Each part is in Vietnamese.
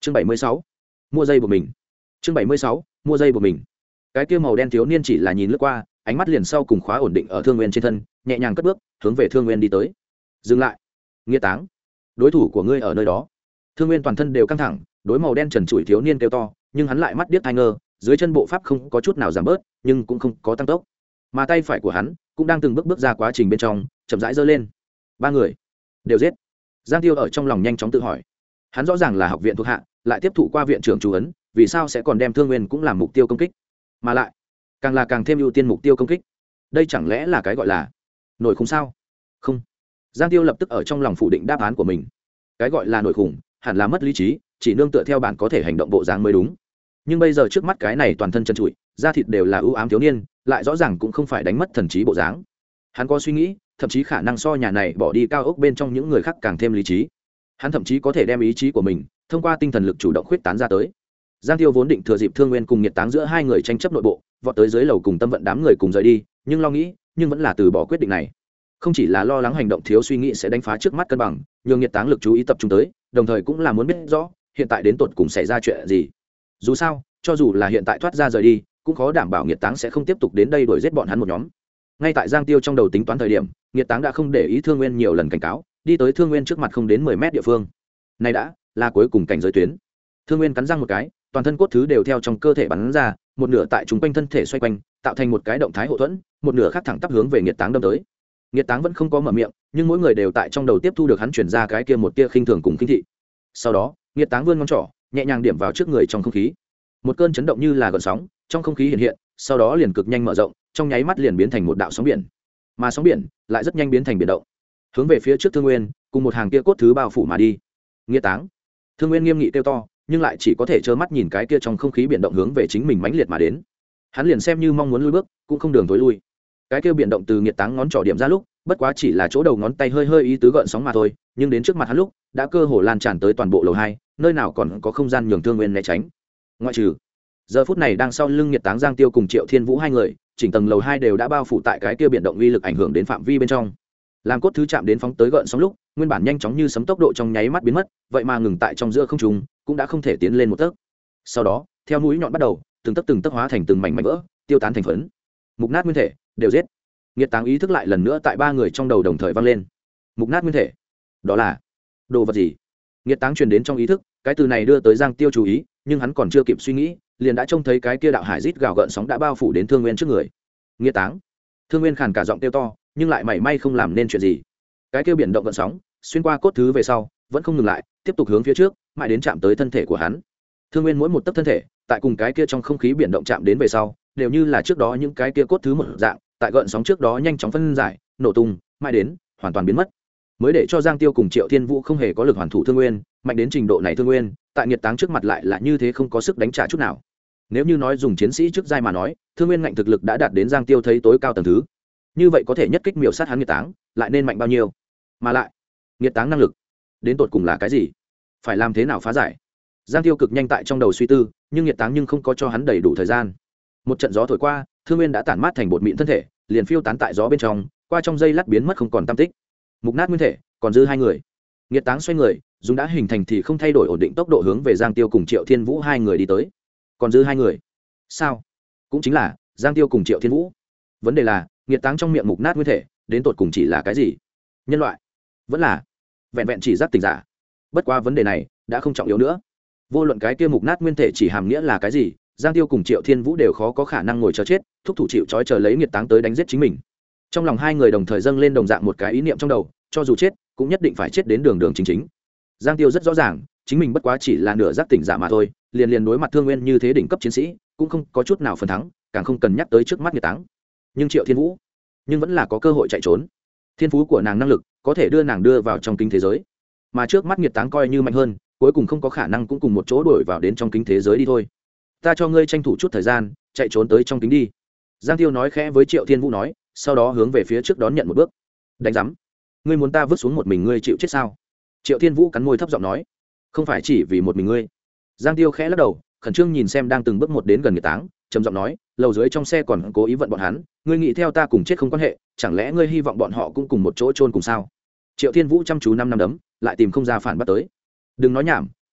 chương 76. Mua dây của mình. chương 76. Mua dây của mình. Cái kia màu đen thiếu niên chỉ là nhìn lướt qua, ánh mắt liền sau cùng khóa ổn định ở Thương Nguyên trên thân, nhẹ nhàng cất bước hướng về Thương Nguyên đi tới. Dừng lại, Nghĩa Táng, đối thủ của ngươi ở nơi đó. Thương Nguyên toàn thân đều căng thẳng, đối màu đen trần trụi thiếu niên kêu to, nhưng hắn lại mắt điếc tai ngơ, dưới chân bộ pháp không có chút nào giảm bớt, nhưng cũng không có tăng tốc, mà tay phải của hắn cũng đang từng bước bước ra quá trình bên trong, chậm rãi giơ lên. Ba người đều giết. Giang Tiêu ở trong lòng nhanh chóng tự hỏi, hắn rõ ràng là học viện thuộc hạ, lại tiếp thụ qua viện trưởng chủ ấn, vì sao sẽ còn đem Thương Nguyên cũng làm mục tiêu công kích, mà lại càng là càng thêm ưu tiên mục tiêu công kích. Đây chẳng lẽ là cái gọi là nổi khủng sao? Không. Giang Tiêu lập tức ở trong lòng phủ định đáp án của mình. Cái gọi là nổi khủng hẳn là mất lý trí, chỉ nương tựa theo bản có thể hành động bộ dáng mới đúng. Nhưng bây giờ trước mắt cái này toàn thân trần trụi, da thịt đều là ưu ám thiếu niên, lại rõ ràng cũng không phải đánh mất thần trí bộ dáng. Hắn có suy nghĩ, thậm chí khả năng so nhà này bỏ đi cao ốc bên trong những người khác càng thêm lý trí. Hắn thậm chí có thể đem ý chí của mình thông qua tinh thần lực chủ động khuyết tán ra tới. Giang Tiêu vốn định thừa dịp Thương Nguyên cùng Nhiệt Táng giữa hai người tranh chấp nội bộ, vọt tới dưới lầu cùng Tâm Vận đám người cùng rời đi, nhưng lo nghĩ, nhưng vẫn là từ bỏ quyết định này. Không chỉ là lo lắng hành động thiếu suy nghĩ sẽ đánh phá trước mắt cân bằng, nhường Nhiệt Táng lực chú ý tập trung tới, đồng thời cũng là muốn biết rõ hiện tại đến tột cùng xảy ra chuyện gì. Dù sao, cho dù là hiện tại thoát ra rời đi, cũng khó đảm bảo Nhiệt Táng sẽ không tiếp tục đến đây đuổi giết bọn hắn một nhóm. Ngay tại Giang Tiêu trong đầu tính toán thời điểm, Nhiệt Táng đã không để ý Thương Nguyên nhiều lần cảnh cáo, đi tới Thương Nguyên trước mặt không đến 10 mét địa phương. Này đã là cuối cùng cảnh giới tuyến. Thương Nguyên cắn răng một cái, toàn thân cốt thứ đều theo trong cơ thể bắn ra, một nửa tại chúng quanh thân thể xoay quanh, tạo thành một cái động thái hậu thuẫn, một nửa khác thẳng tắp hướng về Nhiệt Táng đâm tới. Nhiệt Táng vẫn không có mở miệng, nhưng mỗi người đều tại trong đầu tiếp thu được hắn truyền ra cái kia một tia khinh thường cùng khinh thị. Sau đó, Nhiệt Táng vươn ngón trỏ, nhẹ nhàng điểm vào trước người trong không khí. Một cơn chấn động như là gợn sóng, trong không khí hiện hiện, sau đó liền cực nhanh mở rộng, trong nháy mắt liền biến thành một đạo sóng biển. Mà sóng biển lại rất nhanh biến thành biển động, hướng về phía trước Thương Nguyên, cùng một hàng kia cốt thứ bao phủ mà đi. Nhiệt Táng, Thương Nguyên nghiêm nghị kêu to, nhưng lại chỉ có thể trơ mắt nhìn cái kia trong không khí biển động hướng về chính mình mãnh liệt mà đến. Hắn liền xem như mong muốn lui bước, cũng không đường tối lui. Cái kia biển động từ Nhiệt Táng ngón trỏ điểm ra lúc, bất quá chỉ là chỗ đầu ngón tay hơi hơi ý tứ gợn sóng mà thôi, nhưng đến trước mặt hắn lúc, đã cơ hồ lan tràn tới toàn bộ lầu 2, nơi nào còn có không gian nhường Thương Nguyên né tránh. Ngoại trừ giờ phút này đang sau lưng Nhiệt Táng Giang Tiêu cùng Triệu Thiên Vũ hai người, chỉnh tầng lầu 2 đều đã bao phủ tại cái kia biển động uy lực ảnh hưởng đến phạm vi bên trong. Làm cốt thứ chạm đến phóng tới gợn sóng lúc, nguyên bản nhanh chóng như sấm tốc độ trong nháy mắt biến mất, vậy mà ngừng tại trong giữa không trung, cũng đã không thể tiến lên một tấc. Sau đó, theo mũi nhọn bắt đầu, từng tấc hóa thành từng mảnh mảnh vỡ, tiêu tán thành phấn. Mục nát nguyên thể, đều giết. Nhiệt Táng ý thức lại lần nữa tại ba người trong đầu đồng thời vang lên. Mục nát nguyên thể, đó là đồ vật gì? Nhiệt Táng truyền đến trong ý thức, cái từ này đưa tới Giang Tiêu chú ý, nhưng hắn còn chưa kịp suy nghĩ, liền đã trông thấy cái kia đạo hải rít gào gợn sóng đã bao phủ đến Thương Nguyên trước người. Nhiệt Táng. Thương Nguyên khàn cả giọng kêu to, nhưng lại mảy may không làm nên chuyện gì. Cái kia biển động gợn sóng, xuyên qua cốt thứ về sau, vẫn không ngừng lại, tiếp tục hướng phía trước, mãi đến chạm tới thân thể của hắn. Thương Nguyên mỗi một tấc thân thể, tại cùng cái kia trong không khí biển động chạm đến về sau, đều như là trước đó những cái kia cốt thứ một dạng, tại gợn sóng trước đó nhanh chóng phân giải, nổ tung, mãi đến hoàn toàn biến mất. Mới để cho Giang Tiêu cùng Triệu Thiên Vũ không hề có lực hoàn thủ Thương Nguyên, mạnh đến trình độ này Thương Nguyên, tại Nhiệt Táng trước mặt lại là như thế không có sức đánh trả chút nào. Nếu như nói dùng chiến sĩ trước giai mà nói, Thương Nguyên ngạnh thực lực đã đạt đến Giang Tiêu thấy tối cao tầng thứ. Như vậy có thể nhất kích miểu sát hắn Nhiệt Táng, lại nên mạnh bao nhiêu? Mà lại, Nhiệt Táng năng lực đến tột cùng là cái gì? Phải làm thế nào phá giải? Giang Tiêu cực nhanh tại trong đầu suy tư, nhưng Nhiệt Táng nhưng không có cho hắn đầy đủ thời gian. Một trận gió thổi qua, Thương Nguyên đã tản mát thành bột mịn thân thể, liền phiêu tán tại gió bên trong, qua trong giây lát biến mất không còn tăm tích. Mục nát nguyên thể, còn dư hai người. Nhiệt Táng xoay người, dùng đã hình thành thì không thay đổi ổn định tốc độ hướng về Giang Tiêu cùng Triệu Thiên Vũ hai người đi tới. Còn dư hai người? Sao? Cũng chính là Giang Tiêu cùng Triệu Thiên Vũ. Vấn đề là, Nhiệt Táng trong miệng mục nát nguyên thể, đến tột cùng chỉ là cái gì? Nhân loại? Vẫn là vẹn vẹn chỉ giác tỉnh giả? Bất quá vấn đề này đã không trọng yếu nữa. Vô luận cái kia mục nát nguyên thể chỉ hàm nghĩa là cái gì, Giang Tiêu cùng Triệu Thiên Vũ đều khó có khả năng ngồi chờ chết, thúc thủ chịu trói chờ lấy Nhiệt Táng tới đánh giết chính mình. Trong lòng hai người đồng thời dâng lên đồng dạng một cái ý niệm trong đầu, cho dù chết, cũng nhất định phải chết đến đường đường chính chính. Giang Tiêu rất rõ ràng, chính mình bất quá chỉ là nửa giác tỉnh giả mà thôi, liền đối mặt Thương Nguyên như thế đỉnh cấp chiến sĩ, cũng không có chút nào phần thắng, càng không cần nhắc tới trước mắt Nhiệt Táng. Nhưng Triệu Thiên Vũ, nhưng vẫn là có cơ hội chạy trốn. Thiên phú của nàng năng lực có thể đưa nàng đưa vào trong kinh thế giới, mà trước mắt Nhiệt Táng coi như mạnh hơn, cuối cùng không có khả năng cũng cùng một chỗ đuổi vào đến trong kinh thế giới đi thôi. Ta cho ngươi tranh thủ chút thời gian, chạy trốn tới trong kính đi. Giang Tiêu nói khẽ với Triệu Thiên Vũ nói, sau đó hướng về phía trước đón nhận một bước. Đánh giám, ngươi muốn ta vứt xuống một mình ngươi chịu chết sao? Triệu Thiên Vũ cắn môi thấp giọng nói, không phải chỉ vì một mình ngươi. Giang Tiêu khẽ lắc đầu, khẩn trương nhìn xem đang từng bước một đến gần Nhiệt Táng, trầm giọng nói, lầu dưới trong xe còn cố ý vận bọn hắn, ngươi nghĩ theo ta cùng chết không quan hệ, chẳng lẽ ngươi hy vọng bọn họ cũng cùng một chỗ chôn cùng sao? Triệu Thiên Vũ chăm chú năm đấm, lại tìm không ra phản bắt tới. Đừng nói nhảm, ta biết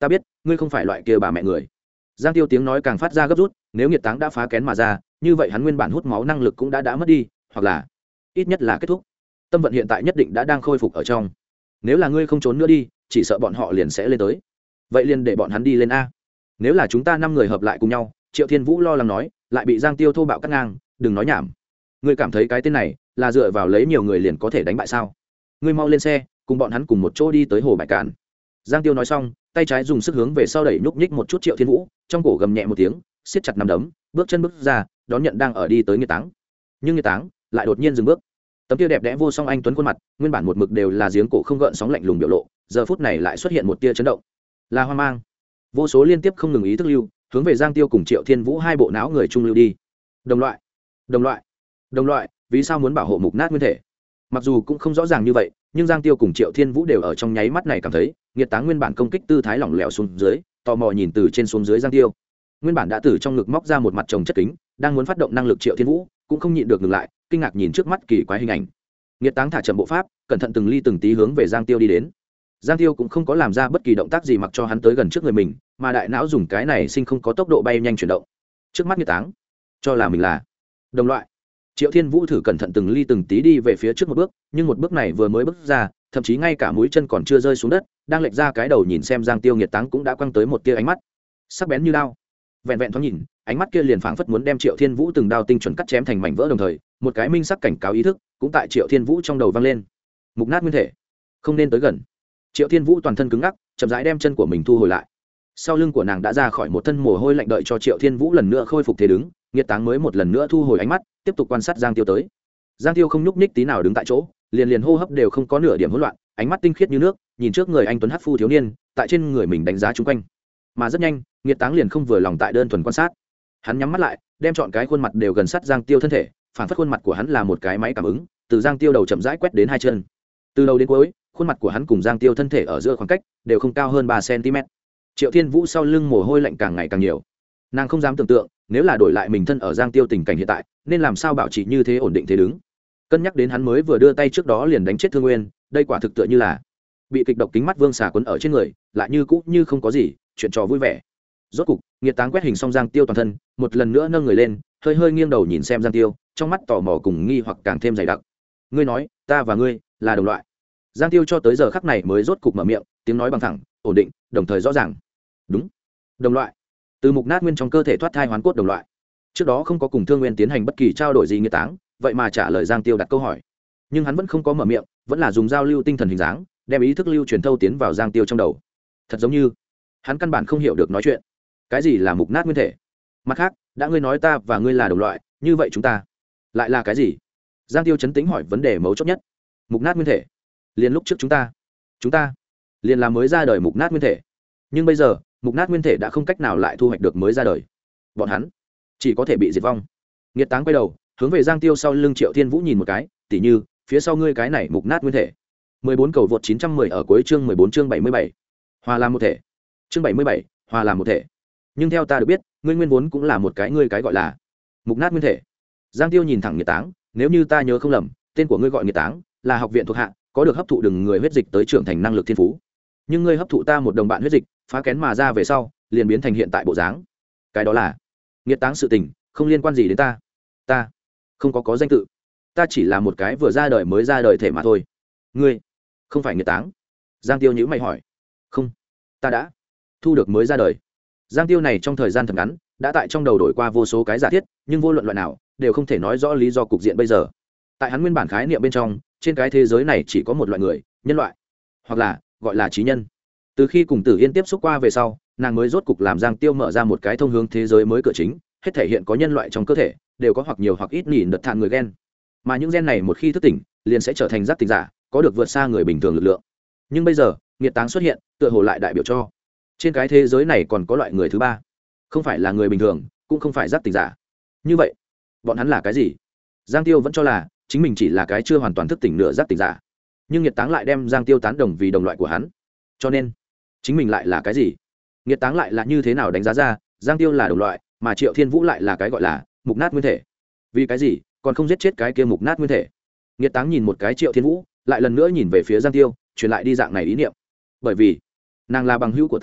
ngươi không phải loại kia bà mẹ người. Giang Tiêu tiếng nói càng phát ra gấp rút, nếu Nghiệt Táng đã phá kén mà ra, như vậy hắn nguyên bản hút máu năng lực cũng đã mất đi, hoặc là ít nhất là kết thúc. Tâm vận hiện tại nhất định đã đang khôi phục ở trong. Nếu là ngươi không trốn nữa đi, chỉ sợ bọn họ liền sẽ lên tới. Vậy liền để bọn hắn đi lên a. Nếu là chúng ta 5 người hợp lại cùng nhau, Triệu Thiên Vũ lo lắng nói, lại bị Giang Tiêu thô bạo cắt ngang, đừng nói nhảm. Ngươi cảm thấy cái tên này là dựa vào lấy nhiều người liền có thể đánh bại sao? Ngươi mau lên xe, cùng bọn hắn cùng một chỗ đi tới hồ Bạch Cạn. Giang Tiêu nói xong, tay trái dùng sức hướng về sau đẩy nhúc nhích một chút Triệu Thiên Vũ, trong cổ gầm nhẹ một tiếng, siết chặt nắm đấm, bước chân bước ra, đón nhận đang ở đi tới Nghiệt Táng. Nhưng Nghiệt Táng lại đột nhiên dừng bước. Tấm kia đẹp đẽ vô song anh tuấn khuôn mặt, nguyên bản một mực đều là giếng cổ không gợn sóng lạnh lùng biểu lộ, giờ phút này lại xuất hiện một tia chấn động, là hoang mang. Vô số liên tiếp không ngừng ý thức lưu, hướng về Giang Tiêu cùng Triệu Thiên Vũ hai bộ não người trung lưu đi. Đồng loại, đồng loại, đồng loại, vì sao muốn bảo hộ mục nát nguyên thể? Mặc dù cũng không rõ ràng như vậy, nhưng Giang Tiêu cùng Triệu Thiên Vũ đều ở trong nháy mắt này cảm thấy, Nghiệt Táng nguyên bản công kích tư thái lỏng lẻo xuống dưới, tò mò nhìn từ trên xuống dưới Giang Tiêu. Nguyên bản đã từ trong ngực móc ra một mặt chồng chất kính, đang muốn phát động năng lực Triệu Thiên Vũ, cũng không nhịn được ngừng lại, kinh ngạc nhìn trước mắt kỳ quái hình ảnh. Nghiệt Táng thả chậm bộ pháp, cẩn thận từng ly từng tí hướng về Giang Tiêu đi đến. Giang Tiêu cũng không có làm ra bất kỳ động tác gì mặc cho hắn tới gần trước người mình, mà đại não dùng cái này sinh không có tốc độ bay nhanh chuyển động. Trước mắt Nghiệt Táng, cho là mình là đồng loại. Triệu Thiên Vũ thử cẩn thận từng ly từng tí đi về phía trước một bước, nhưng một bước này vừa mới bước ra, thậm chí ngay cả mũi chân còn chưa rơi xuống đất, đang lệch ra cái đầu nhìn xem Giang Tiêu. Nghiệt Táng cũng đã quăng tới một tia ánh mắt sắc bén như đao. Vẹn vẹn thoáng nhìn, ánh mắt kia liền phảng phất muốn đem Triệu Thiên Vũ từng đao tinh chuẩn cắt chém thành mảnh vỡ, đồng thời một cái minh sắc cảnh cáo ý thức cũng tại Triệu Thiên Vũ trong đầu vang lên. Mục nát nguyên thể, không nên tới gần. Triệu Thiên Vũ toàn thân cứng ngắc, chậm rãi đem chân của mình thu hồi lại. Sau lưng của nàng đã ra khỏi một thân mồ hôi lạnh, đợi cho Triệu Thiên Vũ lần nữa khôi phục thế đứng, Nghiệt Táng mới một lần nữa thu hồi ánh mắt, tiếp tục quan sát Giang Tiêu tới. Giang Tiêu không nhúc nhích tí nào đứng tại chỗ, liền hô hấp đều không có nửa điểm hỗn loạn, ánh mắt tinh khiết như nước, nhìn trước người anh tuấn hắc phu thiếu niên, tại trên người mình đánh giá chung quanh. Mà rất nhanh, Nghiệt Táng liền không vừa lòng tại đơn thuần quan sát. Hắn nhắm mắt lại, đem trọn cái khuôn mặt đều gần sát Giang Tiêu thân thể, phản phất khuôn mặt của hắn là một cái máy cảm ứng, từ Giang Tiêu đầu chậm rãi quét đến hai chân. Từ đầu đến cuối, khuôn mặt của hắn cùng Giang Tiêu thân thể ở giữa khoảng cách đều không cao hơn 3 cm. Triệu Thiên Vũ sau lưng mồ hôi lạnh càng ngày càng nhiều. Nàng không dám tưởng tượng, nếu là đổi lại mình thân ở Giang Tiêu tình cảnh hiện tại, nên làm sao bảo trì như thế ổn định thế đứng. Cân nhắc đến hắn mới vừa đưa tay trước đó liền đánh chết Thương Nguyên, đây quả thực tựa như là bị kịch độc kính mắt vương xà quấn ở trên người, lại như cũ như không có gì, chuyện trò vui vẻ. Rốt cục, Nghiệt Táng quét hình xong Giang Tiêu toàn thân, một lần nữa nâng người lên, hơi nghiêng đầu nhìn xem Giang Tiêu, trong mắt tò mò cùng nghi hoặc càng thêm dày đặc. Ngươi nói, ta và ngươi là đồng loại. Giang Tiêu cho tới giờ khắc này mới rốt cục mở miệng, tiếng nói bằng thẳng, ổn định, đồng thời rõ ràng. Đúng, đồng loại. Từ mục nát nguyên trong cơ thể thoát thai hoán cốt đồng loại. Trước đó không có cùng Thương Nguyên tiến hành bất kỳ trao đổi gì. Nghiệt Táng vậy mà trả lời Giang Tiêu đặt câu hỏi, nhưng hắn vẫn không có mở miệng, vẫn là dùng giao lưu tinh thần hình dáng, đem ý thức lưu truyền thâu tiến vào Giang Tiêu trong đầu. Thật giống như hắn căn bản không hiểu được nói chuyện. Cái gì là mục nát nguyên thể? Mặt khác, đã ngươi nói ta và ngươi là đồng loại, như vậy chúng ta lại là cái gì? Giang Tiêu chấn tĩnh hỏi vấn đề mấu chốt nhất. Mục nát nguyên thể, liền lúc trước chúng ta liền là mới ra đời mục nát nguyên thể, nhưng bây giờ mục nát nguyên thể đã không cách nào lại thu hoạch được mới ra đời, bọn hắn chỉ có thể bị diệt vong. Nghiệt Táng quay đầu hướng về Giang Tiêu sau lưng Triệu Thiên Vũ nhìn một cái, tỉ như phía sau ngươi cái này mục nát nguyên thể. 14 cầu vượt 910 ở cuối chương 14 chương 77. Hòa làm một thể. Chương 77, hòa làm một thể. Nhưng theo ta được biết, ngươi nguyên vốn cũng là một cái ngươi cái gọi là mục nát nguyên thể. Giang Tiêu nhìn thẳng Nghiệt Táng, nếu như ta nhớ không lầm, tên của ngươi gọi Nghiệt Táng, là học viện thuộc hạ, có được hấp thụ đừng người huyết dịch tới trưởng thành năng lực thiên phú. Nhưng ngươi hấp thụ ta một đồng bạn huyết dịch, phá kén mà ra về sau, liền biến thành hiện tại bộ dáng. Cái đó là Nghiệt Táng sự tình, không liên quan gì đến ta. Ta không có danh tự, ta chỉ là một cái vừa ra đời mới ra đời thể mà thôi. Ngươi không phải Nghiệt Táng? Giang Tiêu nhíu mày hỏi. Không, ta đã thu được mới ra đời. Giang Tiêu này trong thời gian thật ngắn đã tại trong đầu đổi qua vô số cái giả thiết, nhưng vô luận loại nào đều không thể nói rõ lý do cục diện bây giờ. Tại hắn nguyên bản khái niệm bên trong, trên cái thế giới này chỉ có một loại người, nhân loại, hoặc là gọi là trí nhân. Từ khi cùng Tử Yên tiếp xúc qua về sau, nàng mới rốt cục làm Giang Tiêu mở ra một cái thông hướng thế giới mới cửa chính, hết thể hiện có nhân loại trong cơ thể đều có hoặc nhiều hoặc ít nỉ đợt thạn người gen, mà những gen này một khi thức tỉnh liền sẽ trở thành giác tỉnh giả, có được vượt xa người bình thường lực lượng. Nhưng bây giờ Nghiệt Táng xuất hiện, tựa hồ lại đại biểu cho trên cái thế giới này còn có loại người thứ ba, không phải là người bình thường, cũng không phải giác tỉnh giả. Như vậy bọn hắn là cái gì? Giang Tiêu vẫn cho là chính mình chỉ là cái chưa hoàn toàn thức tỉnh nửa giác tỉnh giả, nhưng Nghiệt Táng lại đem Giang Tiêu tán đồng vì đồng loại của hắn, cho nên chính mình lại là cái gì? Nghiệt Táng lại là như thế nào đánh giá ra Giang Tiêu là đồng loại, mà Triệu Thiên Vũ lại là cái gọi là mục nát nguyên thể? Vì cái gì còn không giết chết cái kia mục nát nguyên thể? Nghiệt Táng nhìn một cái Triệu Thiên Vũ, lại lần nữa nhìn về phía Giang Tiêu, truyền lại đi dạng này ý niệm. Bởi vì nàng là bằng hữu của ta,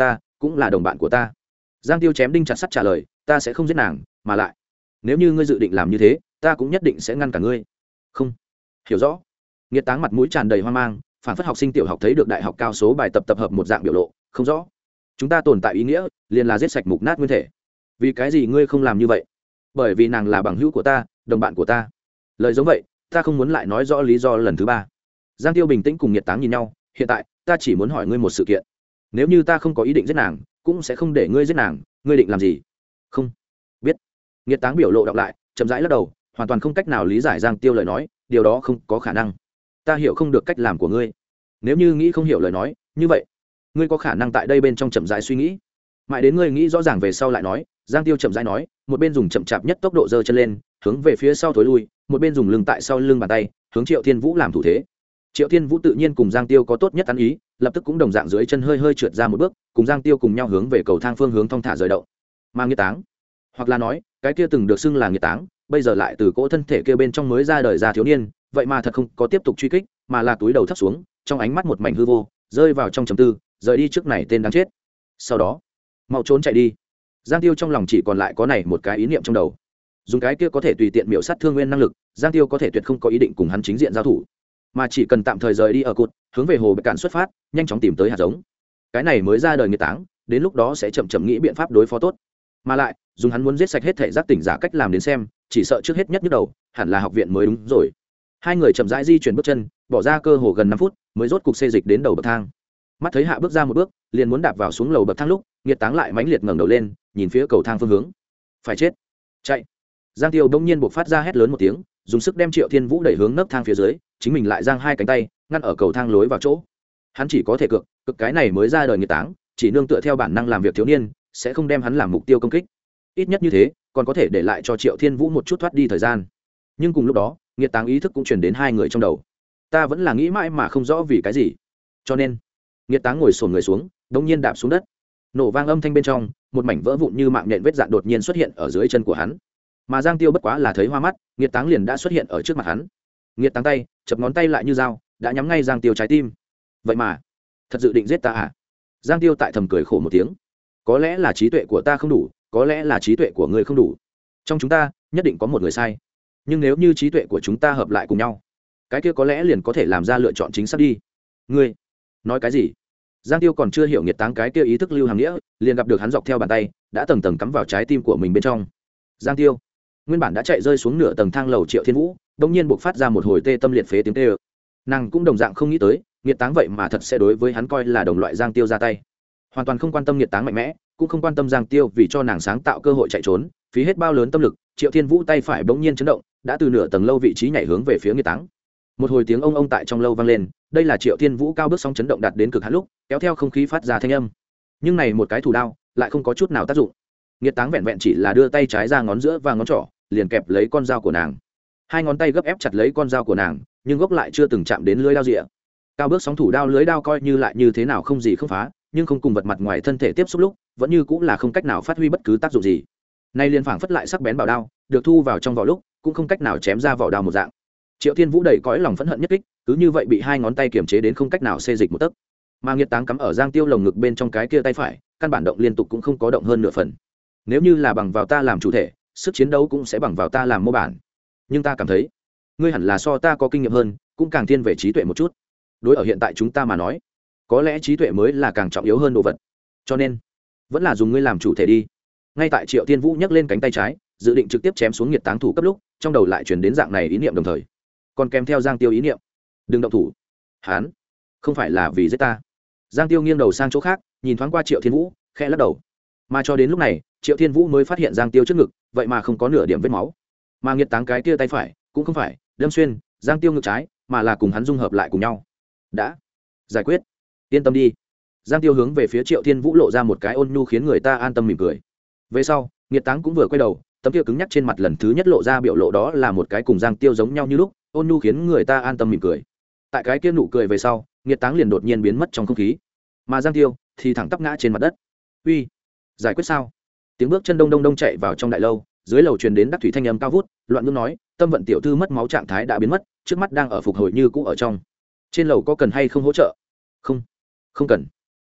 cũng là đồng bạn của ta. Giang Tiêu chém đinh chặt sắt trả lời, ta sẽ không giết nàng, mà lại nếu như ngươi dự định làm như thế, ta cũng nhất định sẽ ngăn cả ngươi. Không hiểu rõ. Nghiệt Táng mặt mũi tràn đầy hoang mang, phản phất học sinh tiểu học thấy được đại học cao số bài tập tập hợp một dạng biểu lộ. Không rõ. Chúng ta tồn tại ý nghĩa liền là giết sạch mục nát nguyên thể. Vì cái gì ngươi không làm như vậy? Bởi vì nàng là bằng hữu của ta, đồng bạn của ta. Lời giống vậy, ta không muốn lại nói rõ lý do lần thứ ba. Giang Tiêu bình tĩnh cùng Nghiệt Táng nhìn nhau, hiện tại ta chỉ muốn hỏi ngươi một sự kiện. Nếu như ta không có ý định giết nàng, cũng sẽ không để ngươi giết nàng, ngươi định làm gì? Không biết. Nghiệt Táng biểu lộ đọc lại, chậm rãi lắc đầu, hoàn toàn không cách nào lý giải Giang Tiêu lời nói, điều đó không có khả năng. Ta hiểu không được cách làm của ngươi. Nếu như nghĩ không hiểu lời nói, như vậy ngươi có khả năng tại đây bên trong chậm rãi suy nghĩ, mãi đến ngươi nghĩ rõ ràng về sau lại nói. Giang Tiêu chậm rãi nói, một bên dùng chậm chạp nhất tốc độ giơ chân lên, hướng về phía sau thối lui, một bên dùng lưng tại sau lưng bàn tay hướng Triệu Thiên Vũ làm thủ thế. Triệu Thiên Vũ tự nhiên cùng Giang Tiêu có tốt nhất ăn ý, lập tức cũng đồng dạng dưới chân hơi hơi trượt ra một bước, cùng Giang Tiêu cùng nhau hướng về cầu thang phương hướng thong thả rời động. Mà Nghiệt Táng, hoặc là nói cái kia từng được xưng là Nghiệt Táng, bây giờ lại từ cỗ thân thể kia bên trong mới ra đời ra thiếu niên, vậy mà thật không có tiếp tục truy kích, mà là túi đầu thấp xuống, trong ánh mắt một mảnh hư vô, rơi vào trong trầm tư, rời đi trước này tên đáng chết. Sau đó mau trốn chạy đi. Giang Tiêu trong lòng chỉ còn lại có này một cái ý niệm trong đầu, dùng cái kia có thể tùy tiện miểu sát Thương Nguyên năng lực, Giang Tiêu có thể tuyệt không có ý định cùng hắn chính diện giao thủ, mà chỉ cần tạm thời rời đi ở cột, hướng về hồ Bạch Cạn xuất phát, nhanh chóng tìm tới hạt giống. Cái này mới ra đời Nghiệt Táng, đến lúc đó sẽ chậm chậm nghĩ biện pháp đối phó tốt. Mà lại dùng hắn muốn giết sạch hết thể giác tỉnh giả cách làm đến xem, chỉ sợ trước hết nhất nhức đầu hẳn là học viện mới đúng rồi. Hai người chậm rãi di chuyển bước chân, bỏ ra cơ hồ gần 5 phút mới rốt cục xê dịch đến đầu bậc thang. Mắt thấy hạ bước ra một bước, liền muốn đạp vào xuống lầu bậc thang lúc, Nghiệt Táng lại mãnh liệt ngẩng đầu lên, nhìn phía cầu thang phương hướng. Phải chết, chạy. Giang Tiêu bỗng nhiên buộc phát ra hét lớn một tiếng, dùng sức đem Triệu Thiên Vũ đẩy hướng nấc thang phía dưới, chính mình lại giang hai cánh tay ngăn ở cầu thang lối vào chỗ. Hắn chỉ có thể cực cái này mới ra đời Nghiệt Táng, chỉ nương tựa theo bản năng làm việc thiếu niên, sẽ không đem hắn làm mục tiêu công kích. Ít nhất như thế, còn có thể để lại cho Triệu Thiên Vũ một chút thoát đi thời gian. Nhưng cùng lúc đó, Nghiệt Táng ý thức cũng truyền đến hai người trong đầu. Ta vẫn là nghĩ mãi mà không rõ vì cái gì. Cho nên, Nghiệt Táng ngồi xổm người xuống, đống nhiên đạp xuống đất. Nổ vang âm thanh bên trong, một mảnh vỡ vụn như mạng nhện vết dạn đột nhiên xuất hiện ở dưới chân của hắn. Mà Giang Tiêu bất quá là thấy hoa mắt, Nghiệt Táng liền đã xuất hiện ở trước mặt hắn. Nghiệt Táng tay chập ngón tay lại như dao, đã nhắm ngay Giang Tiêu trái tim. Vậy mà thật dự định giết ta à? Giang Tiêu tại thầm cười khổ một tiếng. Có lẽ là trí tuệ của ta không đủ, có lẽ là trí tuệ của ngươi không đủ. Trong chúng ta nhất định có một người sai, nhưng nếu như trí tuệ của chúng ta hợp lại cùng nhau, cái kia có lẽ liền có thể làm ra lựa chọn chính xác đi. Ngươi nói cái gì? Giang Tiêu còn chưa hiểu Nghiệt Táng cái kia ý thức lưu hàm nghĩa, liền gặp được hắn dọc theo bàn tay đã tầng tầng cắm vào trái tim của mình bên trong. Giang Tiêu nguyên bản đã chạy rơi xuống nửa tầng thang lầu Triệu Thiên Vũ đột nhiên buộc phát ra một hồi tê tâm liệt phế tiếng tê ơ. Nàng cũng đồng dạng không nghĩ tới Nghiệt Táng vậy mà thật sẽ đối với hắn coi là đồng loại Giang Tiêu ra tay, hoàn toàn không quan tâm Nghiệt Táng mạnh mẽ, cũng không quan tâm Giang Tiêu vì cho nàng sáng tạo cơ hội chạy trốn phí hết bao lớn tâm lực. Triệu Thiên Vũ tay phải bỗng nhiên chấn động, đã từ nửa tầng lâu vị trí nhảy hướng về phía Nghiệt Táng. Một hồi tiếng ông tại trong lâu vang lên, đây là Triệu Thiên Vũ cao bước sóng chấn động đạt đến cực hạn lúc kéo theo không khí phát ra thanh âm. Nhưng này một cái thủ đao lại không có chút nào tác dụng. Nghiệt Táng vẹn vẹn chỉ là đưa tay trái ra ngón giữa và ngón trỏ liền kẹp lấy con dao của nàng, hai ngón tay gấp ép chặt lấy con dao của nàng, nhưng gốc lại chưa từng chạm đến lưỡi dao rịa. Cao bước sóng thủ đao lưỡi đao coi như lại như thế nào không gì không phá, nhưng không cùng vật mặt ngoài thân thể tiếp xúc lúc vẫn như cũng là không cách nào phát huy bất cứ tác dụng gì. Nay liền phảng phất lại sắc bén bảo đao được thu vào trong vỏ lúc cũng không cách nào chém ra vỏ đao một dạng. Triệu Thiên Vũ đầy cõi lòng phẫn hận nhất kích, cứ như vậy bị hai ngón tay kiềm chế đến không cách nào xê dịch một tấc. Mà Nghiệt Táng cắm ở Giang Tiêu lồng ngực bên trong cái kia tay phải, căn bản động liên tục cũng không có động hơn nửa phần. Nếu như là bằng vào ta làm chủ thể, sức chiến đấu cũng sẽ bằng vào ta làm mô bản. Nhưng ta cảm thấy, ngươi hẳn là so ta có kinh nghiệm hơn, cũng càng thiên về trí tuệ một chút. Đối ở hiện tại chúng ta mà nói, có lẽ trí tuệ mới là càng trọng yếu hơn đồ vật. Cho nên, vẫn là dùng ngươi làm chủ thể đi. Ngay tại Triệu Thiên Vũ nhấc lên cánh tay trái, dự định trực tiếp chém xuống Nghiệt Táng thủ cấp lúc, trong đầu lại truyền đến dạng này ý niệm đồng thời, còn kèm theo Giang Tiêu ý niệm, đừng động thủ. Hán, không phải là vì giết ta. Giang Tiêu nghiêng đầu sang chỗ khác, nhìn thoáng qua Triệu Thiên Vũ, khẽ lắc đầu. Mà cho đến lúc này, Triệu Thiên Vũ mới phát hiện Giang Tiêu trước ngực vậy mà không có nửa điểm vết máu, mà Nghiệt Táng cái kia tay phải cũng không phải đâm xuyên Giang Tiêu ngực trái, mà là cùng hắn dung hợp lại cùng nhau. Đã giải quyết, yên tâm đi. Giang Tiêu hướng về phía Triệu Thiên Vũ lộ ra một cái ôn nhu khiến người ta an tâm mỉm cười. Về sau, Nghiệt Táng cũng vừa quay đầu, tấm kia cứng nhắc trên mặt lần thứ nhất lộ ra biểu lộ đó là một cái cùng Giang Tiêu giống nhau như lúc, ôn nhu khiến người ta an tâm mỉm cười. Tại cái kia nụ cười về sau, Nghiệt Táng liền đột nhiên biến mất trong không khí, mà Giang Tiêu thì thẳng tắp ngã trên mặt đất. Uy, giải quyết sao? Tiếng bước chân đông đông đông chạy vào trong đại lâu, dưới lầu truyền đến Đắc Thủy thanh âm cao vút, loạn ngữ nói, Tâm Vận tiểu thư mất máu trạng thái đã biến mất, trước mắt đang ở phục hồi như cũ ở trong. Trên lầu có cần hay không hỗ trợ? Không, không cần.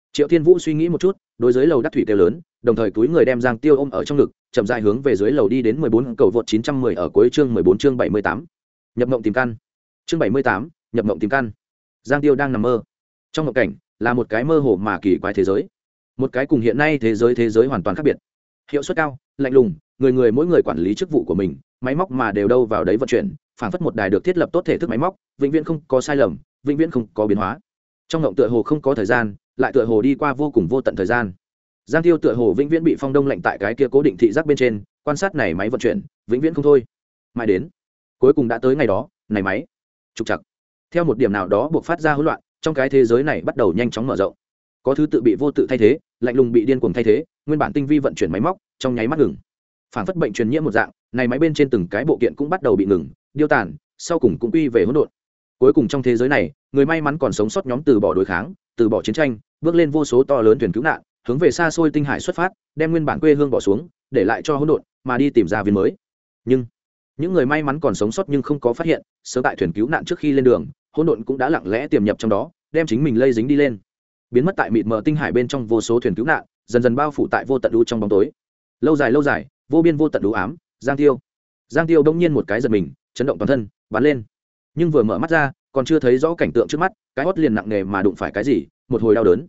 Triệu Thiên Vũ suy nghĩ một chút, đối dưới lầu đắc thủy kêu lớn, đồng thời túi người đem Giang Tiêu ôm ở trong ngực, chậm rãi hướng về dưới lầu đi đến 14 cầu vượt 910 ở cuối chương 14 chương 78. Nhập mộng tìm căn. Chương 78, nhập mộng tìm căn. Giang Tiêu đang nằm mơ. Trong mộng cảnh là một cái mơ hồ mà kỳ quái thế giới, một cái cùng hiện nay thế giới hoàn toàn khác biệt. Hiệu suất cao, lạnh lùng, người mỗi người quản lý chức vụ của mình, máy móc mà đều đâu vào đấy vận chuyển, phảng phất một đài được thiết lập tốt thể thức máy móc, vĩnh viễn không có sai lầm, vĩnh viễn không có biến hóa. Trong mộng tựa hồ không có thời gian, lại tựa hồ đi qua vô cùng vô tận thời gian. Giang Tiêu tựa hồ vĩnh viễn bị phong đông lạnh tại cái kia cố định thị giác bên trên, quan sát này máy vận chuyển, vĩnh viễn không thôi. Mãi đến cuối cùng đã tới ngày đó, này máy trục trặc. Theo một điểm nào đó buộc phát ra hỗn loạn, trong cái thế giới này bắt đầu nhanh chóng mở rộng. Có thứ tự bị vô tự thay thế, lạnh lùng bị điên cuồng thay thế, nguyên bản tinh vi vận chuyển máy móc trong nháy mắt ngừng. Phản phất bệnh truyền nhiễm một dạng, này máy bên trên từng cái bộ kiện cũng bắt đầu bị ngừng, điêu tàn, sau cùng cũng quy về hỗn độn. Cuối cùng trong thế giới này, người may mắn còn sống sót nhóm từ bỏ đối kháng, từ bỏ chiến tranh, bước lên vô số to lớn thuyền cứu nạn, hướng về xa xôi tinh hải xuất phát, đem nguyên bản quê hương bỏ xuống, để lại cho hỗn độn, mà đi tìm ra viên mới. Nhưng những người may mắn còn sống sót nhưng không có phát hiện, sớm tại thuyền cứu nạn trước khi lên đường, hỗn độn cũng đã lặng lẽ tiềm nhập trong đó, đem chính mình lây dính đi lên, biến mất tại mịt mờ tinh hải bên trong vô số thuyền cứu nạn, dần dần bao phủ tại vô tận u trong bóng tối. Lâu dài, vô biên vô tận u ám. Giang Tiêu đông nhiên một cái giật mình, chấn động toàn thân, bắn lên. Nhưng vừa mở mắt ra, còn chưa thấy rõ cảnh tượng trước mắt, cái hót liền nặng nề mà đụng phải cái gì, một hồi đau đớn.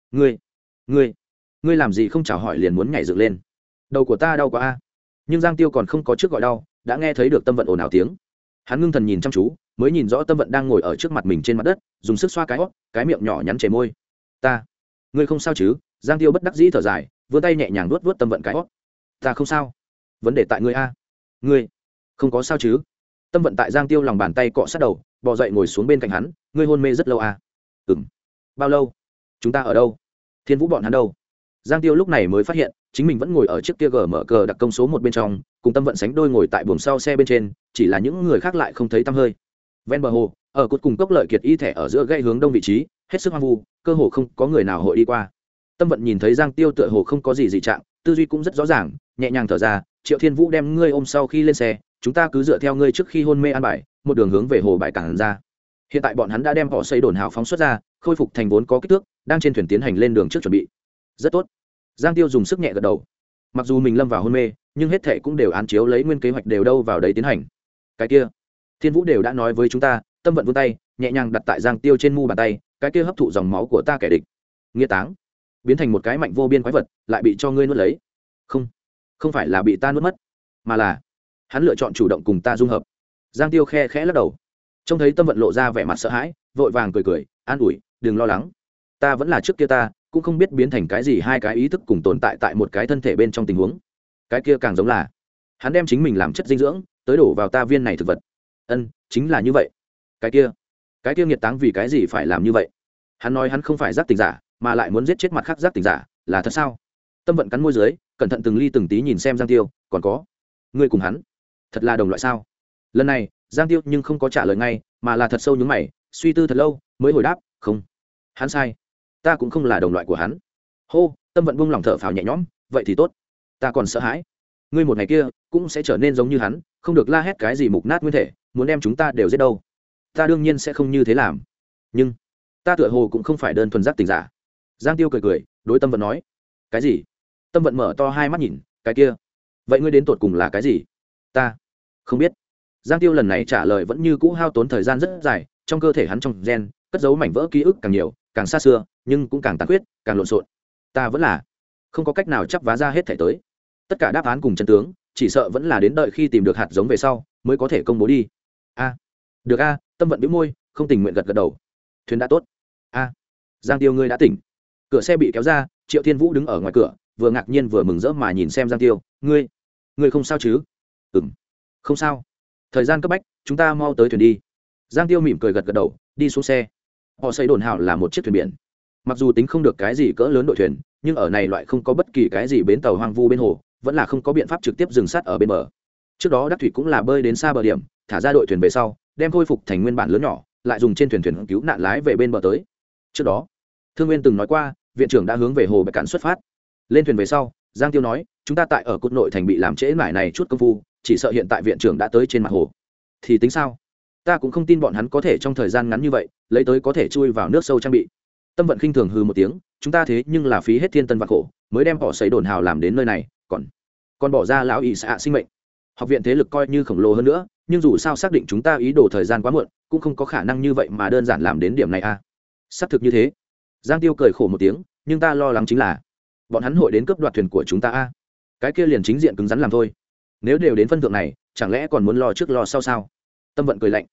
Ngươi làm gì không chào hỏi liền muốn nhảy dựng lên? Đầu của ta đau quá a. Nhưng Giang Tiêu còn không có trước gọi đau, đã nghe thấy được Tâm Vận ồn ào tiếng. Hắn ngưng thần nhìn chăm chú, mới nhìn rõ Tâm Vận đang ngồi ở trước mặt mình trên mặt đất, dùng sức xoa cái hót, cái miệng nhỏ nhắn chảy môi. Ngươi không sao chứ? Giang Tiêu bất đắc dĩ thở dài, vươn tay nhẹ nhàng vuốt Tâm Vận cái hót. Ta không sao. Vấn đề tại ngươi a. Ngươi không có sao chứ? Tâm Vận tại Giang Tiêu lòng bàn tay cọ sát đầu, bò dậy ngồi xuống bên cạnh hắn. Ngươi hôn mê rất lâu a? Bao lâu? Chúng ta ở đâu? Thiên Vũ bọn hắn đâu? Giang Tiêu lúc này mới phát hiện chính mình vẫn ngồi ở chiếc kia gờ mở cờ đặc công số 1 bên trong, cùng Tâm Vận sánh đôi ngồi tại buồng sau xe bên trên, chỉ là những người khác lại không thấy tăm hơi. Ven bờ hồ, ở cột cùng cốc lợi kiệt y thẻ ở giữa gây hướng đông vị trí, hết sức hoang vu, cơ hồ không có người nào hội đi qua. Tâm Vận nhìn thấy Giang Tiêu tựa hồ không có gì dị trạng, tư duy cũng rất rõ ràng, nhẹ nhàng thở ra. Triệu Thiên Vũ đem ngươi ôm sau khi lên xe, chúng ta cứ dựa theo ngươi trước khi hôn mê an bài, một đường hướng về hồ bãi cảng ra. Hiện tại bọn hắn đã đem họ xây đồn hào phóng xuất ra, khôi phục thành vốn có kích thước, đang trên thuyền tiến hành lên đường trước chuẩn bị. Rất tốt. Giang Tiêu dùng sức nhẹ gật đầu. Mặc dù mình lâm vào hôn mê, nhưng hết thảy cũng đều án chiếu lấy nguyên kế hoạch đều đâu vào đấy tiến hành. Cái kia, Thiên Vũ đều đã nói với chúng ta. Tâm Vận vươn tay, nhẹ nhàng đặt tại Giang Tiêu trên mu bàn tay, cái kia hấp thụ dòng máu của ta kẻ địch. Nghĩa táng, biến thành một cái mạnh vô biên quái vật, lại bị cho ngươi nuốt lấy. Không phải là bị ta nuốt mất, mà là hắn lựa chọn chủ động cùng ta dung hợp. Giang Tiêu khe khẽ lắc đầu, trông thấy Tâm Vận lộ ra vẻ mặt sợ hãi, vội vàng cười, an ủi, đừng lo lắng, ta vẫn là trước kia ta, cũng không biết biến thành cái gì, hai cái ý thức cùng tồn tại tại một cái thân thể bên trong tình huống. Cái kia càng giống là hắn đem chính mình làm chất dinh dưỡng, tới đổ vào ta viên này thực vật. Chính là như vậy. Cái kia nghiệt táng vì cái gì phải làm như vậy? Hắn nói hắn không phải giác tỉnh giả, mà lại muốn giết chết mặt khác giác tỉnh giả, là thật sao? Tâm Vận cắn môi dưới, cẩn thận từng ly từng tí nhìn xem Giang Tiêu, còn có, ngươi cùng hắn thật là đồng loại sao? Lần này Giang Tiêu nhưng không có trả lời ngay, mà là thật sâu nhướng mày, suy tư thật lâu mới hồi đáp, không, hắn sai, ta cũng không là đồng loại của hắn. Hô. Tâm Vận buông lỏng thở phào nhẹ nhõm, vậy thì tốt, ta còn sợ hãi ngươi một ngày kia cũng sẽ trở nên giống như hắn, không được la hét cái gì mục nát nguyên thể, muốn đem chúng ta đều giết đâu. Ta đương nhiên sẽ không như thế làm, nhưng ta tựa hồ cũng không phải đơn thuần giác tỉnh giả. Giang Tiêu cười, đối Tâm Vận nói. Cái gì? Tâm Vận mở to hai mắt nhìn, cái kia, vậy ngươi đến tột cùng là cái gì? Ta không biết. Giang Tiêu lần này trả lời vẫn như cũ hao tốn thời gian rất dài, trong cơ thể hắn trong gen cất giấu mảnh vỡ ký ức càng nhiều, càng xa xưa, nhưng cũng càng tàn khuyết, càng lộn xộn. Ta vẫn là không có cách nào chắp vá ra hết thảy tới. Tất cả đáp án cùng chân tướng, chỉ sợ vẫn là đến đợi khi tìm được hạt giống về sau mới có thể công bố đi. Được a. Tâm Vận bĩu môi, không tình nguyện gật đầu. Thuyền đã tốt. Giang Tiêu, ngươi đã tỉnh. Cửa xe bị kéo ra, Triệu Thiên Vũ đứng ở ngoài cửa, vừa ngạc nhiên vừa mừng rỡ mà nhìn xem Giang Tiêu. Ngươi không sao chứ? Không sao. Thời gian cấp bách, chúng ta mau tới thuyền đi. Giang Tiêu mỉm cười gật đầu, đi xuống xe. Họ xây đồn hào là một chiếc thuyền biển, mặc dù tính không được cái gì cỡ lớn đội thuyền, nhưng ở này loại không có bất kỳ cái gì bến tàu hoang vu bên hồ, vẫn là không có biện pháp trực tiếp dừng sát ở bên bờ. Trước đó Đắc Thủy cũng là bơi đến xa bờ điểm, thả ra đội thuyền về sau, đem khôi phục thành nguyên bản lớn nhỏ, lại dùng trên thuyền cứu nạn lái về bên bờ tới. Trước đó Thương Nguyên từng nói qua, viện trưởng đã hướng về hồ Bạch Cạn xuất phát. Lên thuyền về sau, Giang Tiêu nói, chúng ta tại ở cốt nội thành bị làm trễ mải này chút công phu, chỉ sợ hiện tại viện trưởng đã tới trên mặt hồ. Thì tính sao? Ta cũng không tin bọn hắn có thể trong thời gian ngắn như vậy lấy tới có thể chui vào nước sâu trang bị. Tâm vận khinh thường hừ một tiếng, chúng ta thế nhưng là phí hết thiên tân vạn khổ mới đem họ xây đồn hào làm đến nơi này, còn bỏ ra lão ỵ xạ sinh mệnh. Học viện thế lực coi như khổng lồ hơn nữa, nhưng dù sao xác định chúng ta ý đồ thời gian quá muộn, cũng không có khả năng như vậy mà đơn giản làm đến điểm này a. Xác thực như thế. Giang Tiêu cười khổ một tiếng, nhưng ta lo lắng chính là bọn hắn hội đến cướp đoạt thuyền của chúng ta a. Cái kia liền chính diện cứng rắn làm thôi. Nếu đều đến phân thượng này, chẳng lẽ còn muốn lo trước lo sau sao? Tâm vận cười lạnh.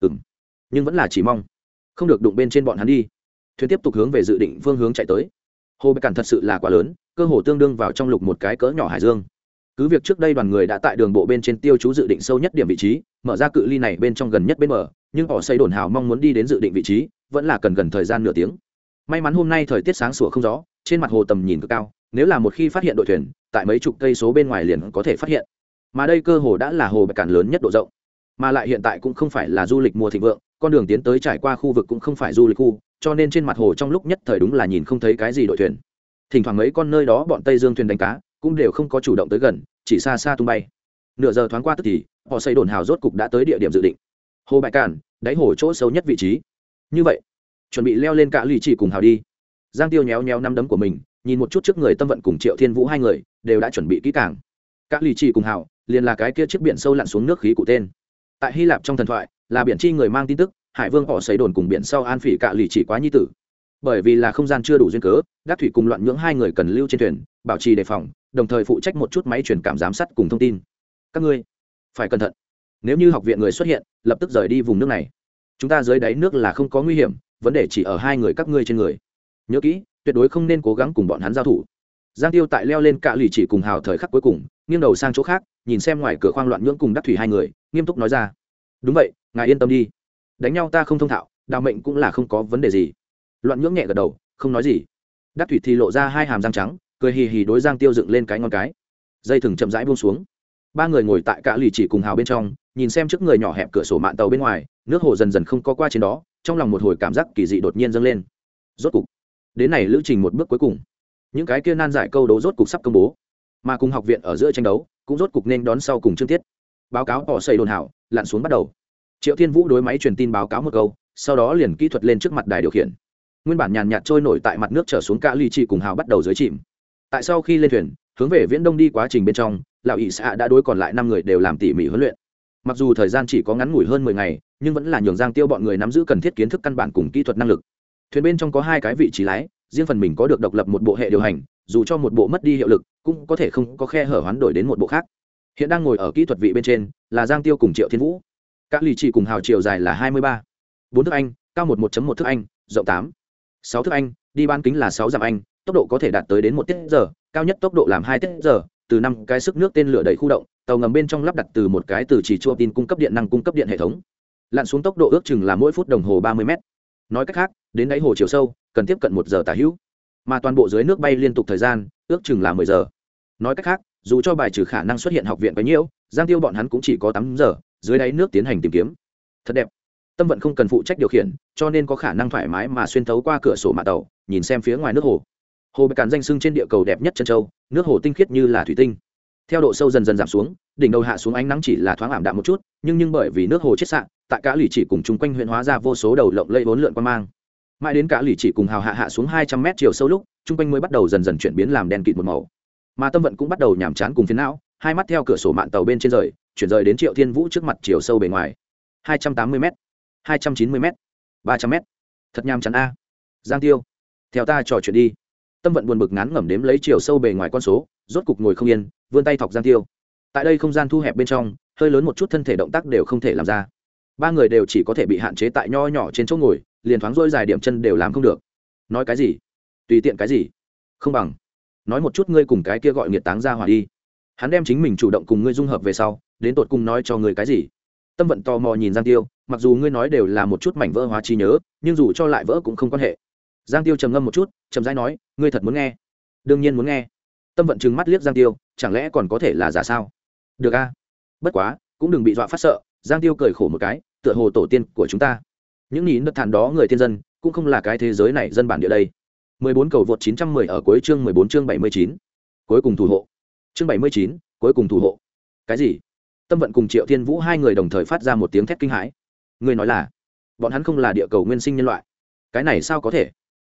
Nhưng vẫn là chỉ mong không được đụng bên trên bọn hắn đi. Thuyền tiếp tục hướng về dự định phương hướng chạy tới. Hồ Bạch Cản thật sự là quá lớn, cơ hồ tương đương vào trong lục một cái cỡ nhỏ hải dương. Cứ việc trước đây đoàn người đã tại đường bộ bên trên tiêu chú dự định sâu nhất điểm vị trí, mở ra cự ly này bên trong gần nhất bên bờ, nhưng họ xây đồn hào mong muốn đi đến dự định vị trí, vẫn là cần gần thời gian nửa tiếng. May mắn hôm nay thời tiết sáng sủa không gió, trên mặt hồ tầm nhìn cực cao, nếu là một khi phát hiện đội thuyền, tại mấy chục cây số bên ngoài liền có thể phát hiện. Mà đây cơ hồ đã là hồ Bạch Cản lớn nhất độ rộng, mà lại hiện tại cũng không phải là du lịch mùa thịnh vượng, con đường tiến tới trải qua khu vực cũng không phải du lịch khu, cho nên trên mặt hồ trong lúc nhất thời đúng là nhìn không thấy cái gì đội thuyền. Thỉnh thoảng mấy con nơi đó bọn Tây Dương thuyền đánh cá cũng đều không có chủ động tới gần, chỉ xa xa tung bay. Nửa giờ thoáng qua tức thì họ xây đồn hào rốt cục đã tới địa điểm dự định, hồ Bạch Cản, đáy hồ chỗ sâu nhất vị trí. Như vậy chuẩn bị leo lên cả lì chỉ cùng hào đi. Giang Tiêu nhéo nhéo năm đấm của mình, nhìn một chút trước người Tâm Vận cùng Triệu Thiên Vũ hai người đều đã chuẩn bị kỹ càng. Cả lì chỉ cùng hào liền là cái kia chiếc biển sâu lặn xuống nước khí cụ tên. Tại Hy Lạp trong thần thoại là biển chi người mang tin tức, hải vương họ xây đồn cùng biển sau an phỉ cả lì chỉ quá nhi tử. Bởi vì là không gian chưa đủ duyên cớ, Đắc Thủy cùng Loạn Nhưỡng hai người cần lưu trên thuyền, bảo trì đề phòng, đồng thời phụ trách một chút máy truyền cảm giám sát cùng thông tin. Các ngươi phải cẩn thận, nếu như học viện người xuất hiện, lập tức rời đi vùng nước này. Chúng ta dưới đáy nước là không có nguy hiểm, vấn đề chỉ ở hai người các ngươi trên người. Nhớ kỹ, tuyệt đối không nên cố gắng cùng bọn hắn giao thủ. Giang Tiêu tại leo lên cả lì chỉ cùng hào thời khắc cuối cùng, nghiêng đầu sang chỗ khác, nhìn xem ngoài cửa khoang Loạn Nhưỡng cùng Đắc Thủy hai người, nghiêm túc nói ra: đúng vậy, ngài yên tâm đi, đánh nhau ta không thông thạo, đào mệnh cũng là không có vấn đề gì. Loạn Nhưỡng nhẹ gật đầu, không nói gì. Đắc Thủy thì lộ ra hai hàm răng trắng, cười hì hì đối Giang Tiêu dựng lên cái ngón cái. Dây thừng chậm rãi buông xuống. Ba người ngồi tại cả lì chỉ cùng hào bên trong, nhìn xem trước người nhỏ hẹp cửa sổ mạn tàu bên ngoài, nước hồ dần dần không có qua trên đó, trong lòng một hồi cảm giác kỳ dị đột nhiên dâng lên. Rốt cục đến này lữ trình một bước cuối cùng, những cái kia nan giải câu đố rốt cục sắp công bố, mà cùng học viện ở giữa tranh đấu cũng rốt cục nên đón sau cùng chương tiết. Báo cáo họ xây đồn hảo lặn xuống bắt đầu. Triệu Thiên Vũ đối máy truyền tin báo cáo một câu, sau đó liền kỹ thuật lên trước mặt đài điều khiển. Nguyên bản nhàn nhạt trôi nổi tại mặt nước trở xuống cả ly chỉ cùng hào bắt đầu dưới chìm. Tại sau khi lên thuyền hướng về viễn đông đi quá trình bên trong, lão ỵ xạ đã đối còn lại 5 người đều làm tỉ mỉ huấn luyện. Mặc dù thời gian chỉ có ngắn ngủi hơn 10 ngày, nhưng vẫn là nhường Giang Tiêu bọn người nắm giữ cần thiết kiến thức căn bản cùng kỹ thuật năng lực. Thuyền bên trong có 2 cái vị trí lái, riêng phần mình có được độc lập một bộ hệ điều hành, dù cho một bộ mất đi hiệu lực, cũng có thể không có khe hở hoán đổi đến một bộ khác. Hiện đang ngồi ở kỹ thuật vị bên trên là Giang Tiêu cùng Triệu Thiên Vũ. Các lì chỉ cùng hào chiều dài là 23, 4 thước Anh, cao 11.1 thước Anh, rộng 8, 6 thước Anh, đi bán kính là 6 dặm Anh, tốc độ có thể đạt tới đến 1 tiết giờ, cao nhất tốc độ làm 2 tiết giờ, từ 5 cái sức nước tên lửa đẩy khu động, tàu ngầm bên trong lắp đặt từ một cái từ chỉ chua tin cung cấp điện năng cung cấp điện hệ thống. Lặn xuống tốc độ ước chừng là mỗi phút đồng hồ 30 m. Nói cách khác, đến đáy hồ chiều sâu, cần tiếp cận 1 giờ tả hữu. Mà toàn bộ dưới nước bay liên tục thời gian, ước chừng là 10 giờ. Nói cách khác, dù cho bài trừ khả năng xuất hiện học viện quá nhiễu, Giang Tiêu bọn hắn cũng chỉ có 8 giờ, dưới đáy nước tiến hành tìm kiếm. Thật đẹp. Tâm Vận không cần phụ trách điều khiển, cho nên có khả năng thoải mái mà xuyên thấu qua cửa sổ mạn tàu, nhìn xem phía ngoài nước hồ. Hồ Bạch Cản danh xưng trên địa cầu đẹp nhất chân châu, nước hồ tinh khiết như là thủy tinh. Theo độ sâu dần dần giảm xuống, đỉnh đầu hạ xuống ánh nắng chỉ là thoáng ảm đạm một chút, nhưng bởi vì nước hồ chết sạn, tại cả lì chỉ cùng chung quanh huyện hóa ra vô số đầu lộng lẫy vốn lượn qua mang. Mãi đến cả lì chỉ cùng hào hạ xuống 200 mét chiều sâu lúc, chung quanh mới bắt đầu dần dần chuyển biến làm đen kịt một màu. Mà Tâm Vận cũng bắt đầu nhàm chán cùng phiền não, hai mắt theo cửa sổ mạn tàu bên trên rời, chuyển rời đến Triệu Thiên Vũ trước mặt chiều sâu bề ngoài. 280 m, 290 m, 300 m. Thật nhàm chán a. Giang Tiêu, theo ta trò chuyện đi. Tâm Vận buồn bực ngán ngẩm đếm lấy chiều sâu bề ngoài con số, rốt cục ngồi không yên, vươn tay thọc Giang Tiêu. Tại đây không gian thu hẹp bên trong, hơi lớn một chút thân thể động tác đều không thể làm ra. Ba người đều chỉ có thể bị hạn chế tại nho nhỏ trên chỗ ngồi, liền thoáng rỗi dài điểm chân đều làm không được. Nói cái gì? Tùy tiện cái gì? Không bằng nói một chút ngươi cùng cái kia gọi nghiệt táng ra hỏa đi. Hắn đem chính mình chủ động cùng ngươi dung hợp về sau, đến tột cùng nói cho ngươi cái gì? Tâm Vận tò mò nhìn Giang Tiêu, mặc dù ngươi nói đều là một chút mảnh vỡ hóa trí nhớ, nhưng dù cho lại vỡ cũng không quan hệ. Giang Tiêu trầm ngâm một chút, chậm rãi nói, ngươi thật muốn nghe? Đương nhiên muốn nghe. Tâm Vận trừng mắt liếc Giang Tiêu, chẳng lẽ còn có thể là giả sao? Được a. Bất quá, cũng đừng bị dọa phát sợ. Giang Tiêu cười khổ một cái, tựa hồ tổ tiên của chúng ta, những nhín đất thản đó người tiên dân, cũng không là cái thế giới này dân bản địa đây. 14 cầu vượt 910 ở cuối chương 14 chương 79. Cuối cùng thủ hộ. Chương 79, cuối cùng thủ hộ. Cái gì? Tâm Vận cùng Triệu Thiên Vũ hai người đồng thời phát ra một tiếng thét kinh hãi. Người nói là, bọn hắn không là địa cầu nguyên sinh nhân loại? Cái này sao có thể?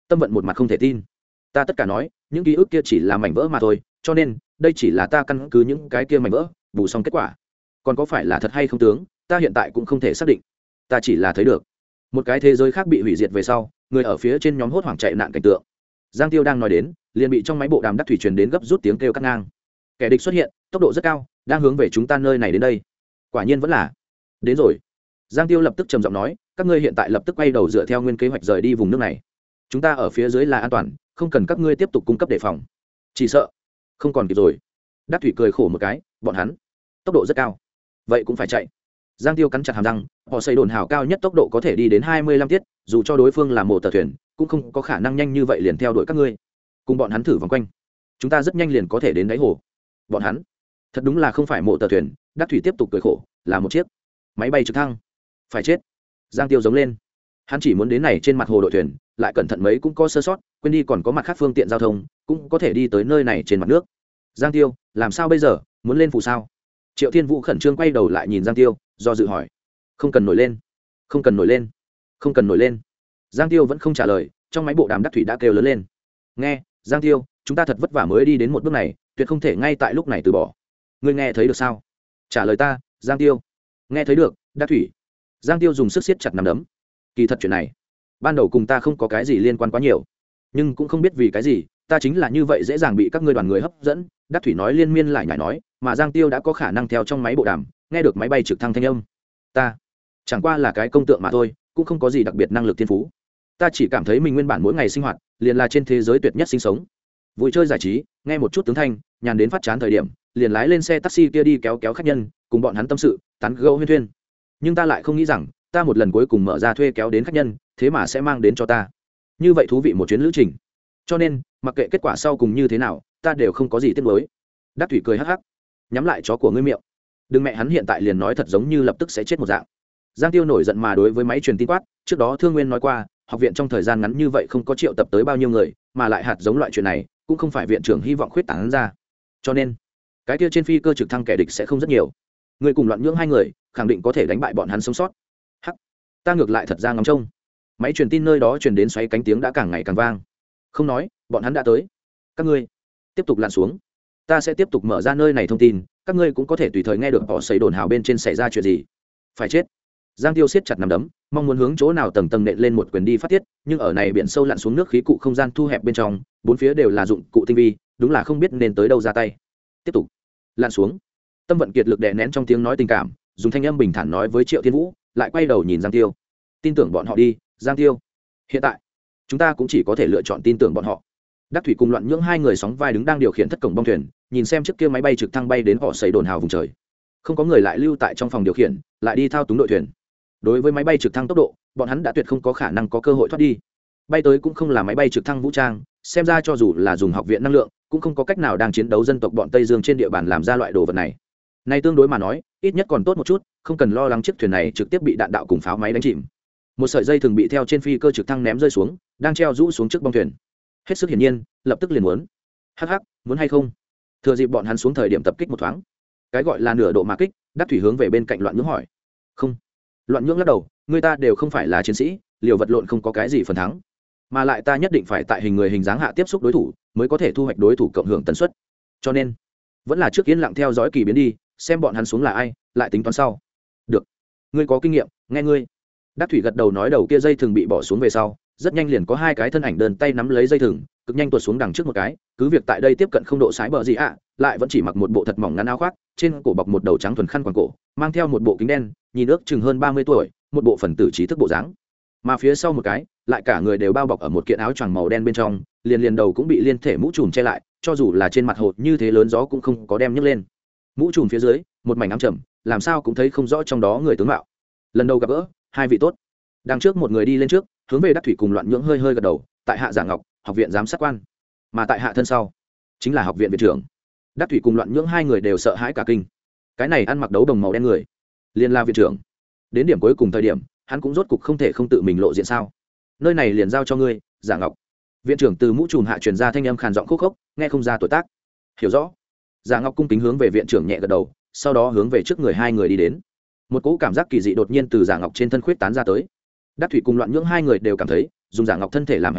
Tâm vận một mặt không thể tin. Ta tất cả nói những ký ức kia chỉ là mảnh vỡ mà thôi, cho nên đây chỉ là ta căn cứ những cái kia mảnh vỡ bù xong kết quả. Còn có phải là thật hay không tướng, ta hiện tại cũng không thể xác định. Ta chỉ là thấy được một cái thế giới khác bị hủy diệt về sau, người ở phía trên nhóm hốt hoảng chạy nạn cảnh tượng. Giang Tiêu đang nói đến, liền bị trong máy bộ đàm đắc thủy truyền đến gấp rút tiếng kêu cắt ngang. Kẻ địch xuất hiện, tốc độ rất cao, đang hướng về chúng ta nơi này đến đây. Quả nhiên vẫn là đến rồi. Giang Tiêu lập tức trầm giọng nói, các ngươi hiện tại lập tức quay đầu dựa theo nguyên kế hoạch rời đi vùng nước này. Chúng ta ở phía dưới là an toàn, không cần các ngươi tiếp tục cung cấp đề phòng. Chỉ sợ không còn kịp rồi. Đắc thủy cười khổ một cái, bọn hắn tốc độ rất cao, vậy cũng phải chạy. Giang Tiêu cắn chặt hàm răng, họ xây đồn hào cao nhất tốc độ có thể đi đến 25 tiết, dù cho đối phương là một tờ thuyền, cũng không có khả năng nhanh như vậy liền theo đuổi các ngươi. Cùng bọn hắn thử vòng quanh, chúng ta rất nhanh liền có thể đến đáy hồ. Bọn hắn thật đúng là không phải một tờ thuyền. Đắc thủy tiếp tục cười khổ, là một chiếc máy bay trực thăng. Phải chết. Giang Tiêu giống lên. Hắn chỉ muốn đến này trên mặt hồ đội thuyền, lại cẩn thận mấy cũng có sơ sót, quên đi còn có mặt khác phương tiện giao thông, cũng có thể đi tới nơi này trên mặt nước. Giang Tiêu, làm sao bây giờ, muốn lên phù sao? Triệu Thiên Vũ khẩn trương quay đầu lại nhìn Giang Tiêu, do dự hỏi. Không cần nổi lên, không cần nổi lên, không cần nổi lên. Giang Tiêu vẫn không trả lời, trong máy bộ đàm đắc thủy đã kêu lớn lên. Nghe, Giang Tiêu, chúng ta thật vất vả mới đi đến một bước này, tuyệt không thể ngay tại lúc này từ bỏ. Ngươi nghe thấy được sao? Trả lời ta, Giang Tiêu. Nghe thấy được, đắc thủy. Giang Tiêu dùng sức siết chặt nắm đấm. Kỳ thật chuyện này, ban đầu cùng ta không có cái gì liên quan quá nhiều, nhưng cũng không biết vì cái gì, ta chính là như vậy dễ dàng bị các ngươi đoàn người hấp dẫn. Đắc thủy nói liên miên lại nhải nói, mà Giang Tiêu đã có khả năng theo trong máy bộ đàm nghe được máy bay trực thăng thanh âm. Ta chẳng qua là cái công tượng mà thôi, cũng không có gì đặc biệt năng lực thiên phú. Ta chỉ cảm thấy mình nguyên bản mỗi ngày sinh hoạt liền là trên thế giới tuyệt nhất sinh sống, vui chơi giải trí, nghe một chút tướng thanh, nhàn đến phát chán thời điểm liền lái lên xe taxi kia đi kéo kéo khách nhân, cùng bọn hắn tâm sự tán gẫu huyên thuyên. Nhưng ta lại không nghĩ rằng ta một lần cuối cùng mở ra thuê kéo đến khách nhân, thế mà sẽ mang đến cho ta như vậy thú vị một chuyến lữ trình. Cho nên mặc kệ kết quả sau cùng như thế nào, ta đều không có gì tiếc nuối. Đắc thủy cười hắc hắc, nhắm lại chó của ngươi miệng. Đừng mẹ hắn hiện tại liền nói thật giống như lập tức sẽ chết một dạng. Giang Tiêu nổi giận mà đối với máy truyền tin quát, trước đó Thương Nguyên nói qua, học viện trong thời gian ngắn như vậy không có triệu tập tới bao nhiêu người, mà lại hạt giống loại chuyện này cũng không phải viện trưởng hy vọng khuyết tán ra. Cho nên cái kia trên phi cơ trực thăng kẻ địch sẽ không rất nhiều. Người cùng Loạn Nhưỡng hai người khẳng định có thể đánh bại bọn hắn sống sót. Hắc, ta ngược lại thật ra ngóng trông. Máy truyền tin nơi đó truyền đến xoáy cánh tiếng đã càng ngày càng vang. Không nói, bọn hắn đã tới. Các ngươi tiếp tục lặn xuống, ta sẽ tiếp tục mở ra nơi này thông tin, các ngươi cũng có thể tùy thời nghe được họ xây đồn hào bên trên xảy ra chuyện gì. Phải chết. Giang Tiêu siết chặt nắm đấm, mong muốn hướng chỗ nào tầng tầng nện lên một quyền đi phát tiết, nhưng ở này biển sâu lặn xuống nước khí cụ không gian thu hẹp bên trong, bốn phía đều là dụng cụ tinh vi, đúng là không biết nên tới đâu ra tay. Tiếp tục lặn xuống. Tâm vận kiệt lực đè nén trong tiếng nói tình cảm, dùng thanh âm bình thản nói với Triệu Thiên Vũ, lại quay đầu nhìn Giang Tiêu. Tin tưởng bọn họ đi, Giang Tiêu. Hiện tại, chúng ta cũng chỉ có thể lựa chọn tin tưởng bọn họ. Đắc thủy cùng Loạn Nhưỡng hai người sóng vai đứng đang điều khiển thất cổng bong thuyền, nhìn xem chiếc kia máy bay trực thăng bay đến họ xây đồn hào vùng trời. Không có người lại lưu tại trong phòng điều khiển, lại đi thao túng đội thuyền. Đối với máy bay trực thăng tốc độ, bọn hắn đã tuyệt không có khả năng có cơ hội thoát đi. Bay tới cũng không là máy bay trực thăng vũ trang, xem ra cho dù là dùng học viện năng lượng, cũng không có cách nào đang chiến đấu dân tộc bọn Tây Dương trên địa bàn làm ra loại đồ vật này. Nay tương đối mà nói, ít nhất còn tốt một chút, không cần lo lắng chiếc thuyền này trực tiếp bị đạn đạo cùng pháo máy đánh chìm. Một sợi dây thường bị theo trên phi cơ trực thăng ném rơi xuống, đang treo rũ xuống trước bong thuyền. Hết sức hiển nhiên, lập tức liền muốn. Hắc hắc, muốn hay không? Thừa dịp bọn hắn xuống thời điểm tập kích một thoáng. Cái gọi là nửa độ mà kích, Đắc thủy hướng về bên cạnh Loạn Nhưỡng hỏi. Không. Loạn Nhưỡng lắc đầu, người ta đều không phải là chiến sĩ, liều vật lộn không có cái gì phần thắng, mà lại ta nhất định phải tại hình người hình dáng hạ tiếp xúc đối thủ, mới có thể thu hoạch đối thủ cộng hưởng tần suất. Cho nên, vẫn là trước yên lặng theo dõi kỳ biến đi, xem bọn hắn xuống là ai, lại tính toán sau. Được, ngươi có kinh nghiệm, nghe ngươi. Đắc thủy gật đầu nói, đầu kia dây thường bị bỏ xuống về sau, rất nhanh liền có hai cái thân ảnh đơn tay nắm lấy dây thừng, cực nhanh tuột xuống đằng trước một cái, cứ việc tại đây tiếp cận không độ sái bờ gì ạ, lại vẫn chỉ mặc một bộ thật mỏng ngắn áo khoác, trên cổ bọc một đầu trắng thuần khăn quàng cổ, mang theo một bộ kính đen, nhìn ước chừng hơn 30 tuổi, một bộ phần tử trí thức bộ dáng. Mà phía sau một cái, lại cả người đều bao bọc ở một kiện áo choàng màu đen bên trong, liền đầu cũng bị liên thể mũ trùm che lại, cho dù là trên mặt hồ như thế lớn gió cũng không có đem nhấc lên. Mũ trùm phía dưới, một mảnh ám trầm, làm sao cũng thấy không rõ trong đó người tướng mạo. Lần đầu gặp gỡ, hai vị tốt. Đằng trước một người đi lên trước, hướng về Đắc thủy cùng Loạn Nhưỡng hơi hơi gật đầu, tại hạ Giả Ngọc, học viện giám sát quan. Mà tại hạ thân sau, chính là học viện viện trưởng. Đắc thủy cùng Loạn Nhưỡng hai người đều sợ hãi cả kinh. Cái này ăn mặc đấu đồng màu đen người, liền là viện trưởng. Đến điểm cuối cùng thời điểm, hắn cũng rốt cục không thể không tự mình lộ diện sao? Nơi này liền giao cho ngươi, Giả Ngọc. Viện trưởng từ mũ trùm hạ truyền ra thanh âm khàn giọng khúc khốc, nghe không ra tuổi tác. Hiểu rõ. Giả Ngọc cung kính hướng về viện trưởng nhẹ gật đầu, sau đó hướng về trước người hai người đi đến. Một cỗ cảm giác kỳ dị đột nhiên từ Giả Ngọc trên thân khuyết tán ra tới. Đắc thủy cùng Loạn Nhưỡng hai người đều cảm thấy, dùng Giả Ngọc thân thể làm hạch tâm,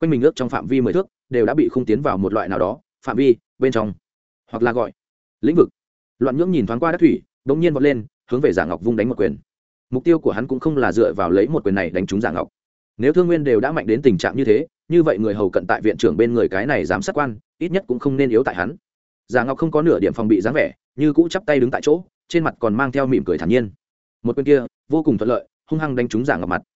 quanh mình ước trong phạm vi 10 thước đều đã bị khung tiến vào một loại nào đó phạm vi bên trong, hoặc là gọi lĩnh vực. Loạn Nhưỡng nhìn thoáng qua Đắc Thủy, bỗng nhiên vọt lên, hướng về Giả Ngọc vung đánh một quyền. Mục tiêu của hắn cũng không là dựa vào lấy một quyền này đánh trúng Giả Ngọc. Nếu Thương Nguyên đều đã mạnh đến tình trạng như thế, như vậy người hầu cận tại viện trưởng bên người cái này giám sát quan, ít nhất cũng không nên yếu tại hắn. Giả Ngọc không có nửa điểm phòng bị dáng vẻ, như cũ chắp tay đứng tại chỗ, trên mặt còn mang theo mỉm cười thản nhiên. Một quyền kia vô cùng thuận lợi, hung hăng đánh trúng Giả Ngọc mặt,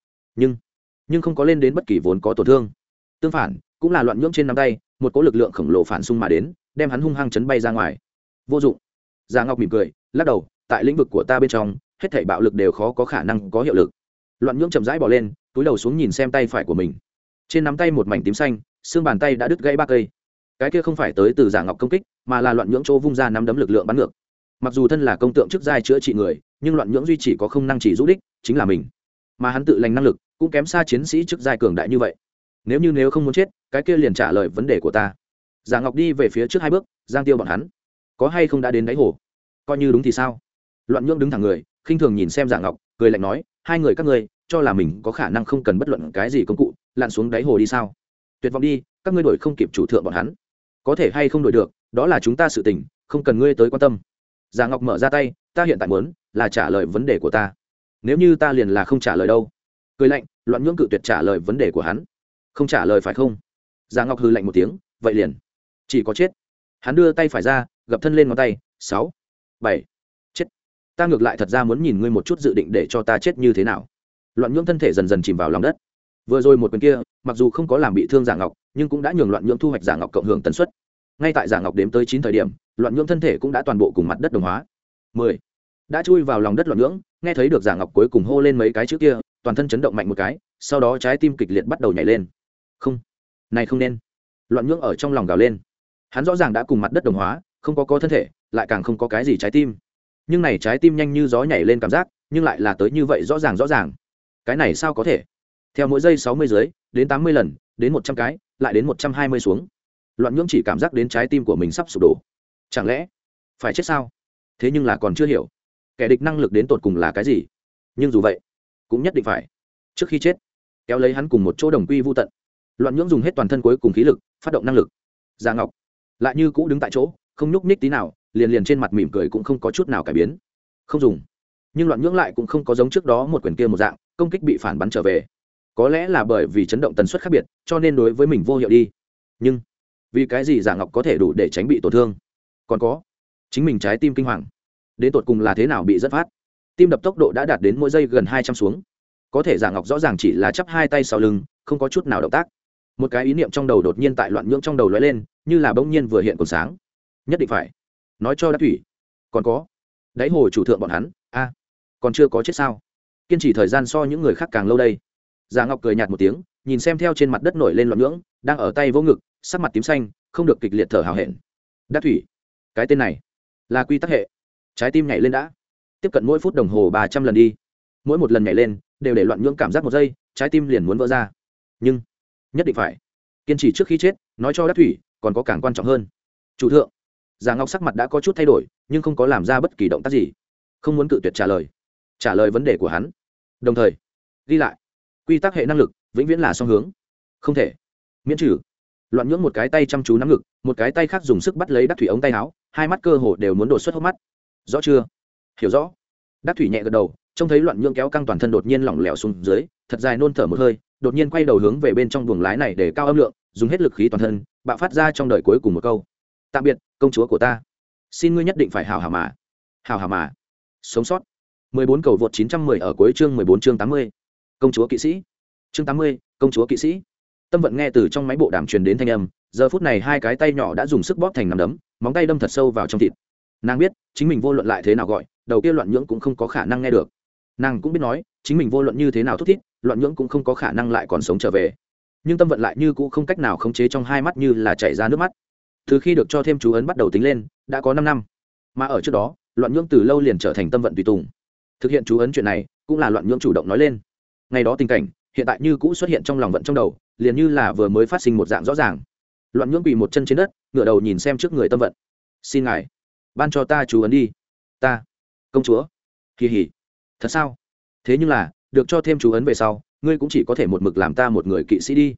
nhưng không có lên đến bất kỳ vốn có tổn thương. Tương phản, cũng là Loạn Nhưỡng trên nắm tay, một cỗ lực lượng khổng lồ phản xung mà đến, đem hắn hung hăng chấn bay ra ngoài. Vô dụng. Giả Ngọc mỉm cười, lắc đầu, tại lĩnh vực của ta bên trong, hết thảy bạo lực đều khó có khả năng có hiệu lực. Loạn Nhưỡng chậm rãi bò lên, túi đầu xuống nhìn xem tay phải của mình. Trên nắm tay một mảnh tím xanh, xương bàn tay đã đứt gãy 3 cây. Cái kia không phải tới từ Giả Ngọc công kích, mà là Loạn Nhưỡng chỗ vung ra nắm đấm lực lượng bắn ngược. Mặc dù thân là công tượng chức giai chữa trị người, nhưng Loạn Nhưỡng duy chỉ có không năng chỉ giúp đích, chính là mình. Mà hắn tự lành năng lực cũng kém xa chiến sĩ chức giai cường đại như vậy. Nếu không muốn chết, cái kia liền trả lời vấn đề của ta. Giả Ngọc đi về phía trước 2 bước, giang tiêu bọn hắn có hay không đã đến đáy hồ? Coi như đúng thì sao? Loạn Nhưỡng đứng thẳng người, khinh thường nhìn xem Giả Ngọc, cười lạnh nói, hai người các ngươi cho là mình có khả năng không cần bất luận cái gì công cụ lặn xuống đáy hồ đi sao? Tuyệt vọng đi, các ngươi đuổi không kịp chủ thượng bọn hắn. Có thể hay không đuổi được, đó là chúng ta sự tình, không cần ngươi tới quan tâm. Giả Ngọc mở ra tay, ta hiện tại muốn là trả lời vấn đề của ta. Nếu như ta liền là không trả lời đâu? Cười lạnh, Loạn Nhưỡng cự tuyệt trả lời vấn đề của hắn. Không trả lời phải không? Giả Ngọc hừ lạnh một tiếng, vậy liền chỉ có chết. Hắn đưa tay phải ra, gập thân lên ngón tay, 6, 7, chết. Ta ngược lại thật ra muốn nhìn ngươi một chút dự định để cho ta chết như thế nào. Loạn Nhưỡng thân thể dần dần chìm vào lòng đất. Vừa rồi một quyền kia, mặc dù không có làm bị thương Giả Ngọc, nhưng cũng đã nhường Loạn Nhưỡng thu hoạch Giả Ngọc cộng hưởng tần suất. Ngay tại Giả Ngọc đếm tới 9 thời điểm, Loạn Nhưỡng thân thể cũng đã toàn bộ cùng mặt đất đồng hóa. 10. Đã chui vào lòng đất Loạn Nhưỡng, nghe thấy được Giả Ngọc cuối cùng hô lên mấy cái chữ kia, toàn thân chấn động mạnh một cái, sau đó trái tim kịch liệt bắt đầu nhảy lên. Không, này không nên. Loạn Nhưỡng ở trong lòng gào lên. Hắn rõ ràng đã cùng mặt đất đồng hóa, không có thân thể, lại càng không có cái gì trái tim. Nhưng này trái tim nhanh như gió nhảy lên cảm giác, nhưng lại là tới như vậy rõ ràng. Cái này sao có thể? Theo mỗi giây 60 dưới, đến 80 lần, đến 100 cái, lại đến 120 xuống. Loạn Nhưỡng chỉ cảm giác đến trái tim của mình sắp sụp đổ. Chẳng lẽ phải chết sao? Thế nhưng là còn chưa hiểu, kẻ địch năng lực đến tột cùng là cái gì. Nhưng dù vậy, cũng nhất định phải trước khi chết kéo lấy hắn cùng một chỗ đồng quy vu tận. Loạn Nhưỡng dùng hết toàn thân cuối cùng khí lực, phát động năng lực. Giả Ngọc lại như cũ đứng tại chỗ, không nhúc nhích tí nào, liền trên mặt mỉm cười cũng không có chút nào cải biến. Không dùng. Nhưng Loạn Nhưỡng lại cũng không có giống trước đó một quyền kia một dạng, công kích bị phản bắn trở về. Có lẽ là bởi vì chấn động tần suất khác biệt, cho nên đối với mình vô hiệu đi. Nhưng vì cái gì Giả Ngọc có thể đủ để tránh bị tổn thương? Còn có chính mình trái tim kinh hoàng, đến tột cùng là thế nào bị dẫn phát? Tim đập tốc độ đã đạt đến mỗi giây gần 200 xuống. Có thể Giả Ngọc rõ ràng chỉ là chắp hai tay sau lưng, không có chút nào động tác. Một cái ý niệm trong đầu đột nhiên tại Loạn Nhưỡng trong đầu lóe lên, như là bỗng nhiên vừa hiện còn sáng. Nhất định phải nói cho Đắc Thủy. Còn có đáy hồ chủ thượng bọn hắn, còn chưa có chết sao? Kiên trì thời gian so những người khác càng lâu đây. Giả Ngọc cười nhạt một tiếng, nhìn xem theo trên mặt đất nổi lên Loạn Nhưỡng, đang ở tay vỗ ngực, sắc mặt tím xanh, không được kịch liệt thở hào hẹn. Đắc Thủy, cái tên này là quy tắc hệ. Trái tim nhảy lên đã, tiếp cận mỗi phút đồng hồ 300 lần đi. Mỗi một lần nhảy lên đều để Loạn Nhưỡng cảm giác một giây, trái tim liền muốn vỡ ra. Nhưng nhất định phải kiên trì trước khi chết, nói cho Đắc Thủy, còn có càng quan trọng hơn. Chủ thượng. Giả Ngọc sắc mặt đã có chút thay đổi, nhưng không có làm ra bất kỳ động tác gì, không muốn cự tuyệt trả lời vấn đề của hắn. Đồng thời ghi lại, quy tắc hệ năng lực vĩnh viễn là song hướng, không thể miễn trừ. Loạn Nhưỡng một cái tay chăm chú nắm ngực, một cái tay khác dùng sức bắt lấy Đắc Thủy ống tay áo, hai mắt cơ hồ đều muốn đột xuất hốc mắt. Rõ chưa? Hiểu rõ. Đắc Thủy nhẹ gật đầu, trông thấy Loạn Nhưỡng kéo căng toàn thân đột nhiên lỏng lẻo xuống dưới, thật dài nôn thở một hơi, đột nhiên quay đầu hướng về bên trong buồng lái này để cao âm lượng, dùng hết lực khí toàn thân, bạo phát ra trong đời cuối cùng một câu: tạm biệt, công chúa của ta. Xin ngươi nhất định phải hảo hảo mà sống sót. 14 cầu vượt 910 ở cuối chương 14 chương 80. Công chúa kỵ sĩ. Chương 80, công chúa kỵ sĩ. Tâm Vận nghe từ trong máy bộ đàm truyền đến thanh âm, giờ phút này hai cái tay nhỏ đã dùng sức bóp thành nắm đấm, móng tay đâm thật sâu vào trong thịt. Nàng biết, chính mình vô luận lại thế nào gọi, đầu kia Loạn Nhưỡng cũng không có khả năng nghe được. Nàng cũng biết nói, chính mình vô luận như thế nào thúc thiết, Loạn Nhưỡng cũng không có khả năng lại còn sống trở về. Nhưng Tâm Vận lại như cũng không cách nào khống chế trong hai mắt như là chảy ra nước mắt. Từ khi được cho thêm chú ấn bắt đầu tính lên, đã có 5 năm. Mà ở trước đó, Loạn Nhưỡng từ lâu liền trở thành Tâm Vận tùy tùng. Thực hiện chú ấn chuyện này, cũng là Loạn Nhưỡng chủ động nói lên. Ngày đó tình cảnh, hiện tại như cũ xuất hiện trong lòng Vận trong đầu, liền như là vừa mới phát sinh một dạng rõ ràng. Loạn Nhưỡng quỳ một chân trên đất, ngửa đầu nhìn xem trước người Tâm Vận. Xin ngài ban cho ta chú ấn đi. Ta công chúa. Hì hì. Thật sao? Thế nhưng là được cho thêm chú ấn về sau, ngươi cũng chỉ có thể một mực làm ta một người kỵ sĩ đi.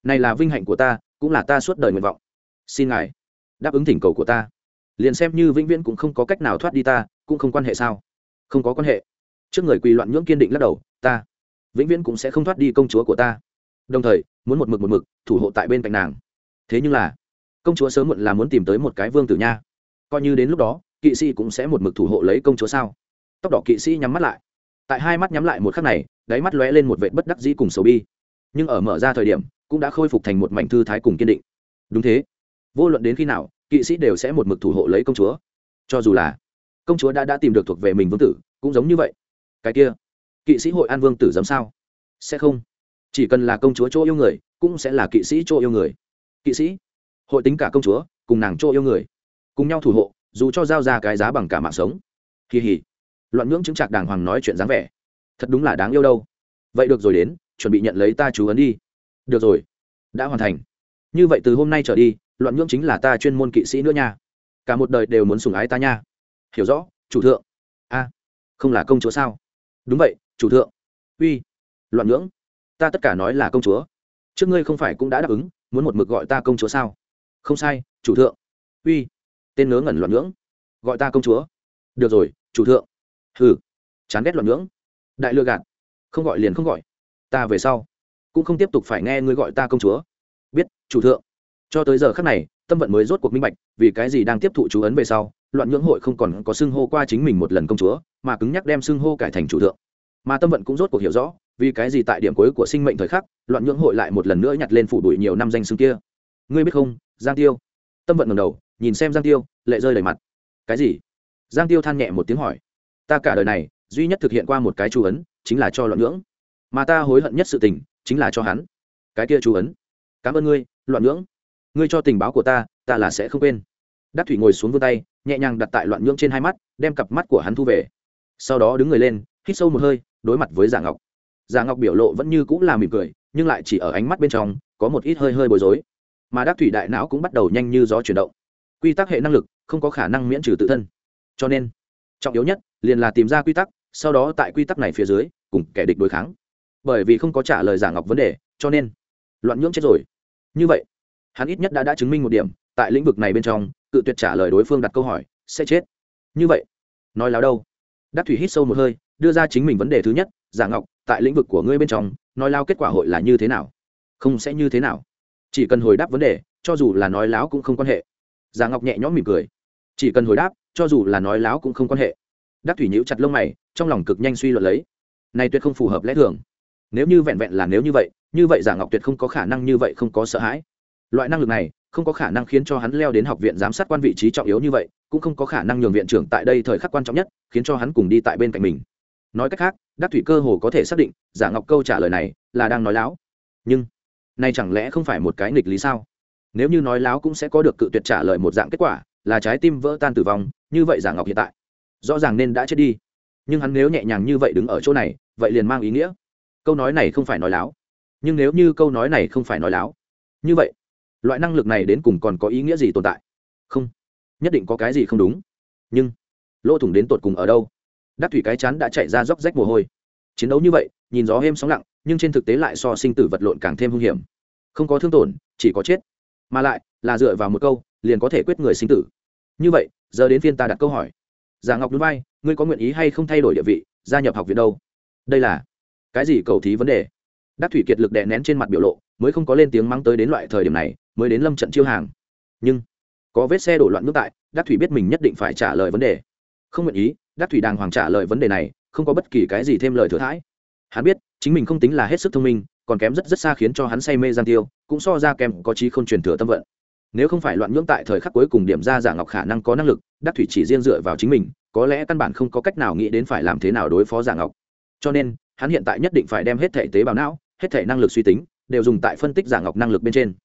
này là vinh hạnh của ta, cũng là ta suốt đời nguyện vọng. Xin ngài đáp ứng thỉnh cầu của ta, liền xem như vĩnh viễn cũng không có cách nào thoát đi ta, cũng không quan hệ sao? Không có quan hệ. Trước người quỳ loạn nhưỡng kiên định lắc đầu, ta vĩnh viễn cũng sẽ không thoát đi công chúa của ta, đồng thời muốn một mực thủ hộ tại bên cạnh nàng. Thế nhưng là công chúa sớm muộn là muốn tìm tới một cái vương tử nha, coi như đến lúc đó kỵ sĩ cũng sẽ một mực thủ hộ lấy công chúa sao? Tóc đỏ kỵ sĩ nhắm mắt lại, tại hai mắt nhắm lại một khắc này, đáy mắt lóe lên một vệt bất đắc dĩ cùng sầu bi, nhưng ở mở ra thời điểm cũng đã khôi phục thành một mảnh thư thái cùng kiên định. Đúng thế, vô luận đến khi nào kỵ sĩ đều sẽ một mực thủ hộ lấy công chúa, cho dù là công chúa đã tìm được thuộc về mình vương tử, cũng giống như vậy. Cái kia kỵ sĩ hội an vương tử dám sao? Sẽ không. Chỉ cần là công chúa chỗ yêu người, cũng sẽ là kỵ sĩ chỗ yêu người. Kỵ sĩ hội tính cả công chúa cùng nàng chỗ yêu người cùng nhau thủ hộ, dù cho giao ra cái giá bằng cả mạng sống. Kỳ hỉ, loạn nhưỡng chứng trạc đàng hoàng nói chuyện dáng vẻ, thật đúng là đáng yêu đâu. Vậy được rồi, đến chuẩn bị nhận lấy ta chú ấn đi. Được rồi, đã hoàn thành. Như vậy từ hôm nay trở đi, loạn nhưỡng chính là ta chuyên môn kỵ sĩ nữa nha, cả một đời đều muốn sủng ái ta nha. Hiểu rõ, chủ thượng. A, không là công chúa sao? Đúng vậy, chủ thượng. Uy, loạn nhưỡng, ta tất cả nói là công chúa. Trước ngươi không phải cũng đã đáp ứng muốn một mực gọi ta công chúa sao? Không sai, chủ thượng. Uy, tên ngớ ngẩn loạn nhưỡng, gọi ta công chúa. Được rồi, chủ thượng. Hừ, chán ghét loạn nhưỡng, đại lừa gạt, không gọi liền không gọi. Ta về sau cũng không tiếp tục phải nghe ngươi gọi ta công chúa. Biết, chủ thượng. Cho tới giờ khắc này, Tâm Vận mới rốt cuộc minh bạch vì cái gì đang tiếp thụ chú ấn về sau, loạn nhưỡng hội không còn có xưng hô qua chính mình một lần công chúa, mà cứng nhắc đem xưng hô cải thành chủ thượng. Mà Tâm Vận cũng rốt cuộc hiểu rõ vì cái gì tại điểm cuối của sinh mệnh thời khắc, loạn nhưỡng hội lại một lần nữa nhặt lên phủ đuổi nhiều năm danh xưng kia. Ngươi biết không, Giang Tiêu? Tâm Vận ngẩng đầu nhìn xem Giang Tiêu, lệ rơi đầy mặt. Cái gì? Giang Tiêu than nhẹ một tiếng hỏi. Ta cả đời này duy nhất thực hiện qua một cái chú ấn, chính là cho loạn nhưỡng, mà ta hối hận nhất sự tình chính là cho hắn cái kia chú ấn. Cảm ơn ngươi, loạn nhưỡng, ngươi cho tình báo của ta là sẽ không quên. Đắc Thủy ngồi xuống vươn tay nhẹ nhàng đặt tại loạn nhưỡng trên hai mắt, đem cặp mắt của hắn thu về, sau đó đứng người lên, hít sâu một hơi, đối mặt với Giả Ngọc. Giả Ngọc biểu lộ vẫn như cũng là mỉm cười, nhưng lại chỉ ở ánh mắt bên trong có một ít hơi bối rối. Mà Đắc Thủy đại não cũng bắt đầu nhanh như gió chuyển động. Quy tắc hệ năng lực không có khả năng miễn trừ tự thân, cho nên trọng yếu nhất liền là tìm ra quy tắc, sau đó tại quy tắc này phía dưới cùng kẻ địch đối kháng. Bởi vì không có trả lời Giả Ngọc vấn đề, cho nên loạn nhưỡng chết rồi. Như vậy hắn ít nhất đã chứng minh một điểm, tại lĩnh vực này bên trong cự tuyệt trả lời đối phương đặt câu hỏi sẽ chết. Như vậy nói láo đâu? Đắc Thủy hít sâu một hơi, đưa ra chính mình vấn đề thứ nhất. Giả Ngọc, tại lĩnh vực của ngươi bên trong nói láo kết quả hội là như thế nào? Không sẽ như thế nào, chỉ cần hồi đáp vấn đề, cho dù là nói láo cũng không quan hệ. Giả Ngọc nhẹ nhõm mỉm cười, chỉ cần hồi đáp, cho dù là nói láo cũng không quan hệ. Đắc Thủy nhíu chặt lông mày, trong lòng cực nhanh suy luận lấy, này tuyệt không phù hợp lẽ thường. Nếu như vẹn vẹn là nếu như vậy Giả Ngọc tuyệt không có khả năng như vậy không có sợ hãi. Loại năng lực này không có khả năng khiến cho hắn leo đến học viện giám sát quan vị trí trọng yếu như vậy, cũng không có khả năng nhường viện trưởng tại đây thời khắc quan trọng nhất khiến cho hắn cùng đi tại bên cạnh mình. Nói cách khác, Đắc Thủy cơ hồ có thể xác định Giả Ngọc câu trả lời này là đang nói láo. Nhưng này chẳng lẽ không phải một cái nghịch lý sao? Nếu như nói láo cũng sẽ có được cự tuyệt trả lời một dạng kết quả là trái tim vỡ tan tử vong, như vậy Giả Ngọc hiện tại rõ ràng nên đã chết đi. Nhưng hắn nếu nhẹ nhàng như vậy đứng ở chỗ này, vậy liền mang ý nghĩa câu nói này không phải nói láo. Nhưng nếu như câu nói này không phải nói láo, như vậy loại năng lực này đến cùng còn có ý nghĩa gì tồn tại? Không, nhất định có cái gì không đúng. Nhưng lỗ thủng đến tột cùng ở đâu? Đắc Thủy cái chán đã chạy ra róc rách mồ hôi. Chiến đấu như vậy nhìn gió êm sóng lặng, nhưng trên thực tế lại so sinh tử vật lộn càng thêm hung hiểm. Không có thương tổn, chỉ có chết, mà lại là dựa vào một câu liền có thể quyết người sinh tử. Như vậy giờ đến phiên ta đặt câu hỏi. Giả Ngọc núi vai, ngươi có nguyện ý hay không thay đổi địa vị, gia nhập học viện đâu? Đây là cái gì cầu thí vấn đề? Đắc Thủy kiệt lực đè nén trên mặt biểu lộ, mới không có lên tiếng mắng tới đến loại thời điểm này mới đến lâm trận chiêu hàng. Nhưng có vết xe đổ loạn nước tại, Đắc Thủy biết mình nhất định phải trả lời vấn đề. Không nguyện ý, Đắc Thủy đàng hoàng trả lời vấn đề này, không có bất kỳ cái gì thêm lời thừa thãi. Hắn biết chính mình không tính là hết sức thông minh, còn kém rất xa khiến cho hắn say mê Giang Tiêu, cũng so ra kém có chí không truyền thừa Tâm Vận. Nếu không phải loạn nhưỡng tại thời khắc cuối cùng điểm ra Giả Ngọc khả năng có năng lực, Đắc Thủy chỉ riêng dựa vào chính mình, có lẽ căn bản không có cách nào nghĩ đến phải làm thế nào đối phó Giả Ngọc. Cho nên hắn hiện tại nhất định phải đem hết thể tế bào não, hết thể năng lực suy tính đều dùng tại phân tích Giả Ngọc năng lực bên trên.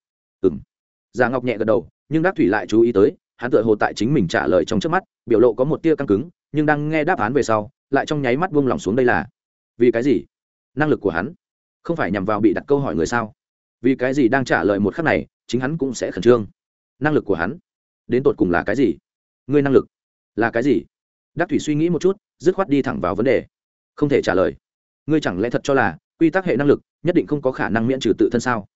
Giả Ngọc nhẹ gật đầu, nhưng Đắc Thủy lại chú ý tới hắn tựa hồ tại chính mình trả lời trong trước mắt biểu lộ có một tia căng cứng, nhưng đang nghe đáp án về sau lại trong nháy mắt buông lỏng xuống. Đây là vì cái gì? Năng lực của hắn không phải nhằm vào bị đặt câu hỏi người sao? Vì cái gì đang trả lời một khắc này chính hắn cũng sẽ khẩn trương? Năng lực của hắn đến tột cùng là cái gì? Ngươi năng lực là cái gì? Đắc Thủy suy nghĩ một chút, dứt khoát đi thẳng vào vấn đề. Không thể trả lời. Ngươi chẳng lẽ thật cho là quy tắc hệ năng lực nhất định không có khả năng miễn trừ tự thân sao?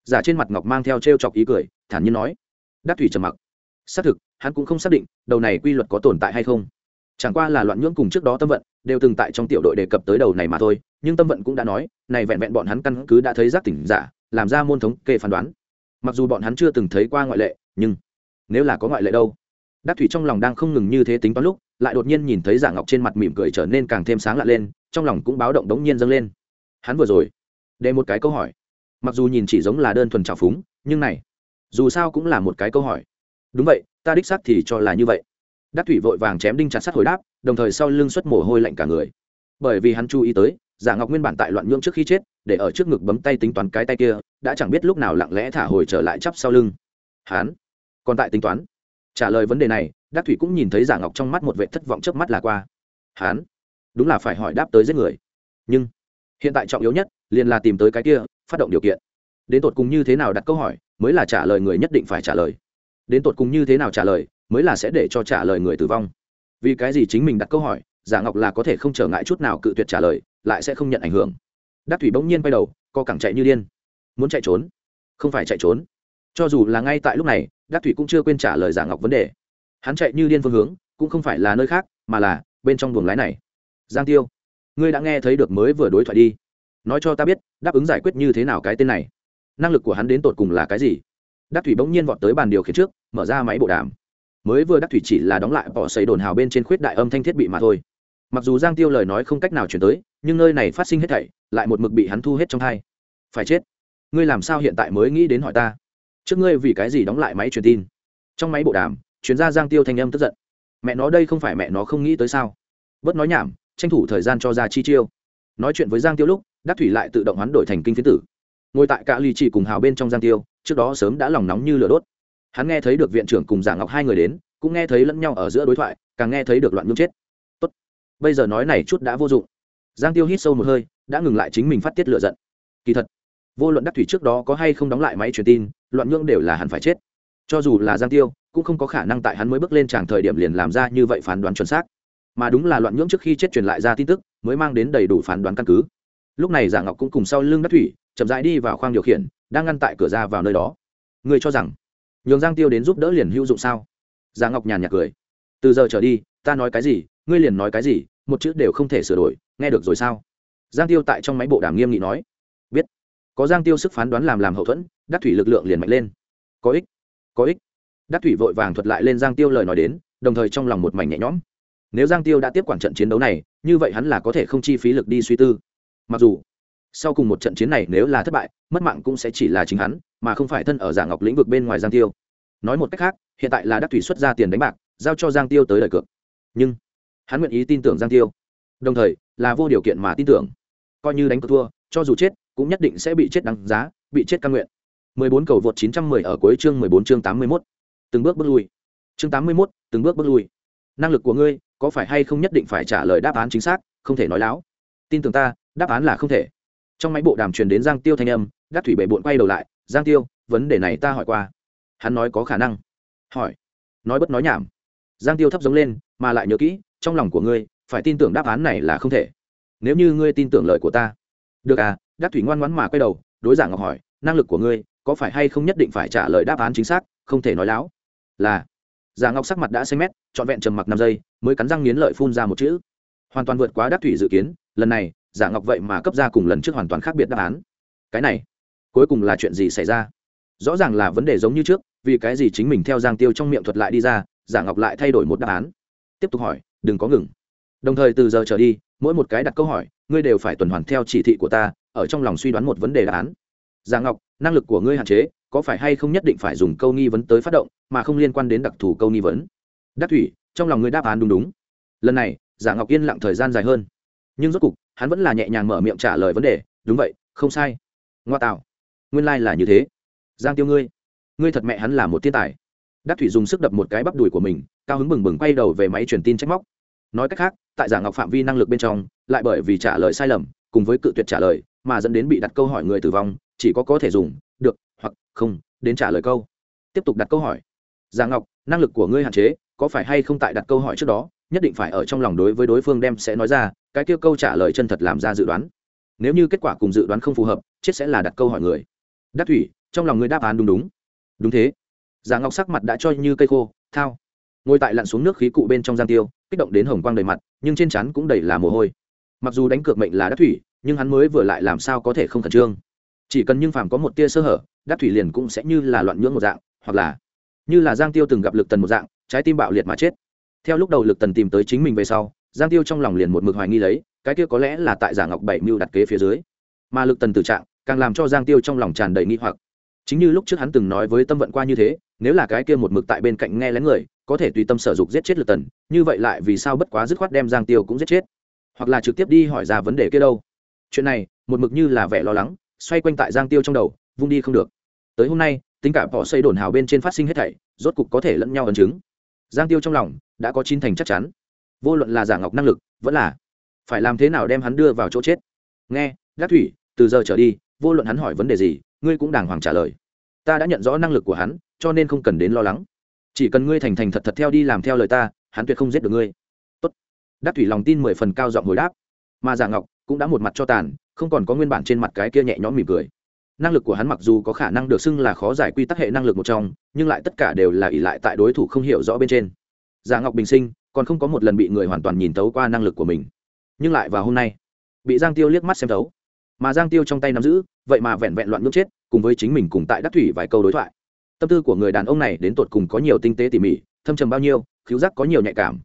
Giả trên mặt ngọc mang theo t chọc ý cười thản nhiên nói. Đắc thủy trầm mặc. Xác thực hắn cũng không xác định đầu này quy luật có tồn tại hay không, chẳng qua là loạn nhưỡng cùng trước đó tâm vận đều từng tại trong tiểu đội đề cập tới đầu này mà thôi. Nhưng tâm vận cũng đã nói này vẹn vẹn bọn hắn căn cứ đã thấy giác tỉnh giả làm ra môn thống kê phán đoán. Mặc dù bọn hắn chưa từng thấy qua ngoại lệ, nhưng nếu là có ngoại lệ đâu. Đắc thủy trong lòng đang không ngừng như thế tính toán lúc lại đột nhiên nhìn thấy Giả Ngọc trên mặt mỉm cười trở nên càng thêm sáng lạ lên, trong lòng cũng báo động đống nhiên dâng lên. Hắn vừa rồi đề một cái câu hỏi, mặc dù nhìn chỉ giống là đơn thuần trào phúng, nhưng này dù sao cũng là một cái câu hỏi. Đúng vậy, ta đích xác thì cho là như vậy. Đắc thủy vội vàng chém đinh chặt sắt hồi đáp, đồng thời sau lưng xuất mồ hôi lạnh cả người, bởi vì hắn chú ý tới Giả Ngọc nguyên bản tại loạn nhưỡng trước khi chết để ở trước ngực bấm tay tính toán cái tay kia đã chẳng biết lúc nào lặng lẽ thả hồi trở lại chắp sau lưng. Hắn còn tại tính toán. Trả lời vấn đề này, Đắc thủy cũng nhìn thấy Giả Ngọc trong mắt một vẻ thất vọng chớp mắt là qua. Hắn đúng là phải hỏi đáp tới giết người, nhưng hiện tại trọng yếu nhất liền là tìm tới cái kia phát động điều kiện. Đến tột cùng như thế nào đặt câu hỏi mới là trả lời người nhất định phải trả lời. Đến tột cùng như thế nào trả lời mới là sẽ để cho trả lời người tử vong. Vì cái gì chính mình đặt câu hỏi Giả Ngọc là có thể không trở ngại chút nào cự tuyệt trả lời, lại sẽ không nhận ảnh hưởng. Đắc thủy bỗng nhiên quay đầu co cẳng chạy như điên. Muốn chạy trốn? Không phải chạy trốn. Cho dù là ngay tại lúc này Đắc thủy cũng chưa quên trả lời Giả Ngọc vấn đề. Hắn chạy như điên phương hướng cũng không phải là nơi khác mà là bên trong buồng lái này. Giang Tiêu, ngươi đã nghe thấy được mới vừa đối thoại đi, nói cho ta biết đáp ứng giải quyết như thế nào cái tên này, năng lực của hắn đến tột cùng là cái gì. Đắc thủy bỗng nhiên vọt tới bàn điều khiển trước mở ra máy bộ đàm. Mới vừa Đắc thủy chỉ là đóng lại bỏ xấy đồn hào bên trên khuyết đại âm thanh thiết bị mà thôi. Mặc dù Giang Tiêu lời nói không cách nào truyền tới, nhưng nơi này phát sinh hết thảy lại một mực bị hắn thu hết trong tai. Phải chết, ngươi làm sao hiện tại mới nghĩ đến hỏi ta? Trước ngươi vì cái gì đóng lại máy truyền tin? Trong máy bộ đàm truyền ra Giang Tiêu thanh âm tức giận. Mẹ nó đây không phải mẹ nó không nghĩ tới sao? Bớt nói nhảm, tranh thủ thời gian cho ra chi chiêu. Nói chuyện với Giang Tiêu lúc Đắc thủy lại tự động hoán đổi thành kinh phiến tử. Ngồi tại cả ly chỉ cùng hào bên trong Giang Tiêu trước đó sớm đã lòng nóng như lửa đốt. Hắn nghe thấy được viện trưởng cùng Giả Ngọc hai người đến, cũng nghe thấy lẫn nhau ở giữa đối thoại, càng nghe thấy được loạn nhưỡng chết. Tốt, bây giờ nói này chút đã vô dụng. Giang Tiêu hít sâu một hơi, đã ngừng lại chính mình phát tiết lửa giận. Kỳ thật, vô luận Đắc thủy trước đó có hay không đóng lại máy truyền tin, loạn nhưỡng đều là hắn phải chết. Cho dù là Giang Tiêu cũng không có khả năng tại hắn mới bước lên tràng thời điểm liền làm ra như vậy phán đoán chuẩn xác, mà đúng là loạn nhưỡng trước khi chết truyền lại ra tin tức mới mang đến đầy đủ phán đoán căn cứ. Lúc này Giả Ngọc cũng cùng sau lưng Đắc thủy chậm rãi đi vào khoang điều khiển, đang ngăn tại cửa ra vào nơi đó. Ngươi cho rằng nhường Giang Tiêu đến giúp đỡ liền hữu dụng sao? Giả Ngọc nhàn nhạt cười. Từ giờ trở đi ta nói cái gì ngươi liền nói cái gì, một chữ đều không thể sửa đổi, nghe được rồi sao? Giang Tiêu tại trong máy bộ đàm nghiêm nghị nói. Biết. Có Giang Tiêu sức phán đoán làm hậu thuẫn, Đắc thủy lực lượng liền mạnh lên. Có ích, có ích. Đắc thủy vội vàng thuật lại lên Giang Tiêu lời nói đến, đồng thời trong lòng một mảnh nhẹ nhõm. Nếu Giang Tiêu đã tiếp quản trận chiến đấu này, như vậy hắn là có thể không chi phí lực đi suy tư. Mặc dù sau cùng một trận chiến này nếu là thất bại, mất mạng cũng sẽ chỉ là chính hắn, mà không phải thân ở Giả Ngọc lĩnh vực bên ngoài Giang Tiêu. Nói một cách khác, hiện tại là Đắc thủy xuất ra tiền đánh bạc, giao cho Giang Tiêu tới đời cược. Nhưng hắn nguyện ý tin tưởng Giang Tiêu, đồng thời là vô điều kiện mà tin tưởng. Coi như đánh cược thua, cho dù chết, cũng nhất định sẽ bị chết đáng giá, bị chết cam nguyện. 14 cầu vượt 910 ở cuối chương 14 chương 81. Từng bước bước lui. Chương 81, từng bước bước lui. Năng lực của ngươi, có phải hay không nhất định phải trả lời đáp án chính xác, không thể nói láo. Tin tưởng ta, đáp án là không thể. Trong máy bộ đàm truyền đến Giang Tiêu thanh âm, Đắc thủy bệ bội quay đầu lại, Giang Tiêu, vấn đề này ta hỏi qua. Hắn nói có khả năng. Hỏi. Nói bất nói nhảm. Giang Tiêu thấp giống lên, mà lại nhớ kỹ, trong lòng của ngươi phải tin tưởng đáp án này là không thể. Nếu như ngươi tin tưởng lời của ta. Được à? Đắc thủy ngoan ngoãn mà quay đầu, đối Giả Ngọc hỏi, năng lực của ngươi có phải hay không nhất định phải trả lời đáp án chính xác, không thể nói láo. Là. Giả Ngọc sắc mặt đã xanh mét, trọn vẹn trầm mặc 5 giây, mới cắn răng nghiến lợi phun ra một chữ. Hoàn toàn vượt quá Đắc thủy dự kiến, lần này Giả Ngọc vậy mà cấp ra cùng lần trước hoàn toàn khác biệt đáp án. Cái này cuối cùng là chuyện gì xảy ra? Rõ ràng là vấn đề giống như trước, vì cái gì chính mình theo Giang Tiêu trong miệng thuật lại đi ra, Giả Ngọc lại thay đổi một đáp án. Tiếp tục hỏi, đừng có ngừng. Đồng thời từ giờ trở đi, mỗi một cái đặt câu hỏi, ngươi đều phải tuần hoàn theo chỉ thị của ta, ở trong lòng suy đoán một vấn đề đáp án. Giả Ngọc, năng lực của ngươi hạn chế, có phải hay không nhất định phải dùng câu nghi vấn tới phát động, mà không liên quan đến đặc thù câu nghi vấn? Đắc thủy, trong lòng ngươi đáp án đúng đúng. Lần này, Giả Ngọc yên lặng thời gian dài hơn, nhưng rốt cục hắn vẫn là nhẹ nhàng mở miệng trả lời vấn đề, đúng vậy, không sai. Ngoa tạo, nguyên lai là như thế. Giang Tiêu ngươi thật mẹ hắn là một thiên tài. Đắc thủy dùng sức đập một cái bắp đùi của mình, cao hứng bừng bừng quay đầu về máy truyền tin trách móc. Nói cách khác, tại Giả Ngọc phạm vi năng lực bên trong, lại bởi vì trả lời sai lầm cùng với cự tuyệt trả lời mà dẫn đến bị đặt câu hỏi người tử vong, chỉ có thể dùng được hoặc không đến trả lời câu. Tiếp tục đặt câu hỏi. Giả Ngọc, năng lực của ngươi hạn chế, có phải hay không tại đặt câu hỏi trước đó nhất định phải ở trong lòng đối với đối phương đem sẽ nói ra cái kia câu trả lời chân thật làm ra dự đoán. Nếu như kết quả cùng dự đoán không phù hợp, chết sẽ là đặt câu hỏi người. Đắc thủy, trong lòng ngươi đáp án đúng đúng. Đúng thế. Giả Ngọc sắc mặt đã cho như cây khô thao. Ngồi tại lặn xuống nước khí cụ bên trong Giang Tiêu kích động đến hồng quang đầy mặt, nhưng trên trán cũng đầy là mồ hôi. Mặc dù đánh cược mệnh là Đắc Thủy, nhưng hắn mới vừa lại làm sao có thể không khẩn trương. Chỉ cần nhưng phàm có một tia sơ hở, Đắc Thủy liền cũng sẽ như là loạn nhưỡng một dạng, hoặc là như là Giang Tiêu từng gặp Lực Tần một dạng, trái tim bạo liệt mà chết. Theo lúc đầu Lực Tần tìm tới chính mình về sau, Giang Tiêu trong lòng liền một mực hoài nghi lấy, cái kia có lẽ là tại Giả Ngọc bảy mưu đặt kế phía dưới. Mà Lực Tần tử trạng, càng làm cho Giang Tiêu trong lòng tràn đầy nghi hoặc. Chính như lúc trước hắn từng nói với Tâm Vận qua như thế, nếu là cái kia một mực tại bên cạnh nghe lén người, có thể tùy tâm sở dục giết chết Lực Tần, như vậy lại vì sao bất quá dứt khoát đem Giang Tiêu cũng giết chết, hoặc là trực tiếp đi hỏi ra vấn đề kia đâu? Chuyện này, một mực như là vẻ lo lắng, xoay quanh tại Giang Tiêu trong đầu, vung đi không được. Tới hôm nay, tính cả bỏ xây đồn hào bên trên phát sinh hết thảy, rốt cục có thể lẫn nhau ấn chứng. Giang Tiêu trong lòng đã có chín thành chắc chắn, vô luận là Giả Ngọc năng lực, vẫn là phải làm thế nào đem hắn đưa vào chỗ chết. Nghe, Đắc Thủy, từ giờ trở đi, vô luận hắn hỏi vấn đề gì, ngươi cũng đàng hoàng trả lời. Ta đã nhận rõ năng lực của hắn, cho nên không cần đến lo lắng. Chỉ cần ngươi thành thành thật thật theo đi làm theo lời ta, hắn tuyệt không giết được ngươi. Tốt. Đắc Thủy lòng tin 10 phần cao giọng hồi đáp. Mà Giả Ngọc cũng đã một mặt cho tàn, không còn có nguyên bản trên mặt cái kia nhẹ nhõm mỉm cười. Năng lực của hắn mặc dù có khả năng được xưng là khó giải quy tắc hệ năng lực một trong, nhưng lại tất cả đều là ỷ lại tại đối thủ không hiểu rõ bên trên. Giả Ngọc bình sinh còn không có một lần bị người hoàn toàn nhìn thấu qua năng lực của mình, nhưng lại vào hôm nay bị Giang Tiêu liếc mắt xem thấu. Mà Giang Tiêu trong tay nắm giữ, vậy mà vẹn vẹn loạn nước chết, cùng với chính mình cùng tại Đắc Thủy vài câu đối thoại. Tâm tư của người đàn ông này đến tột cùng có nhiều tinh tế tỉ mỉ, thâm trầm bao nhiêu, khiếu giác có nhiều nhạy cảm.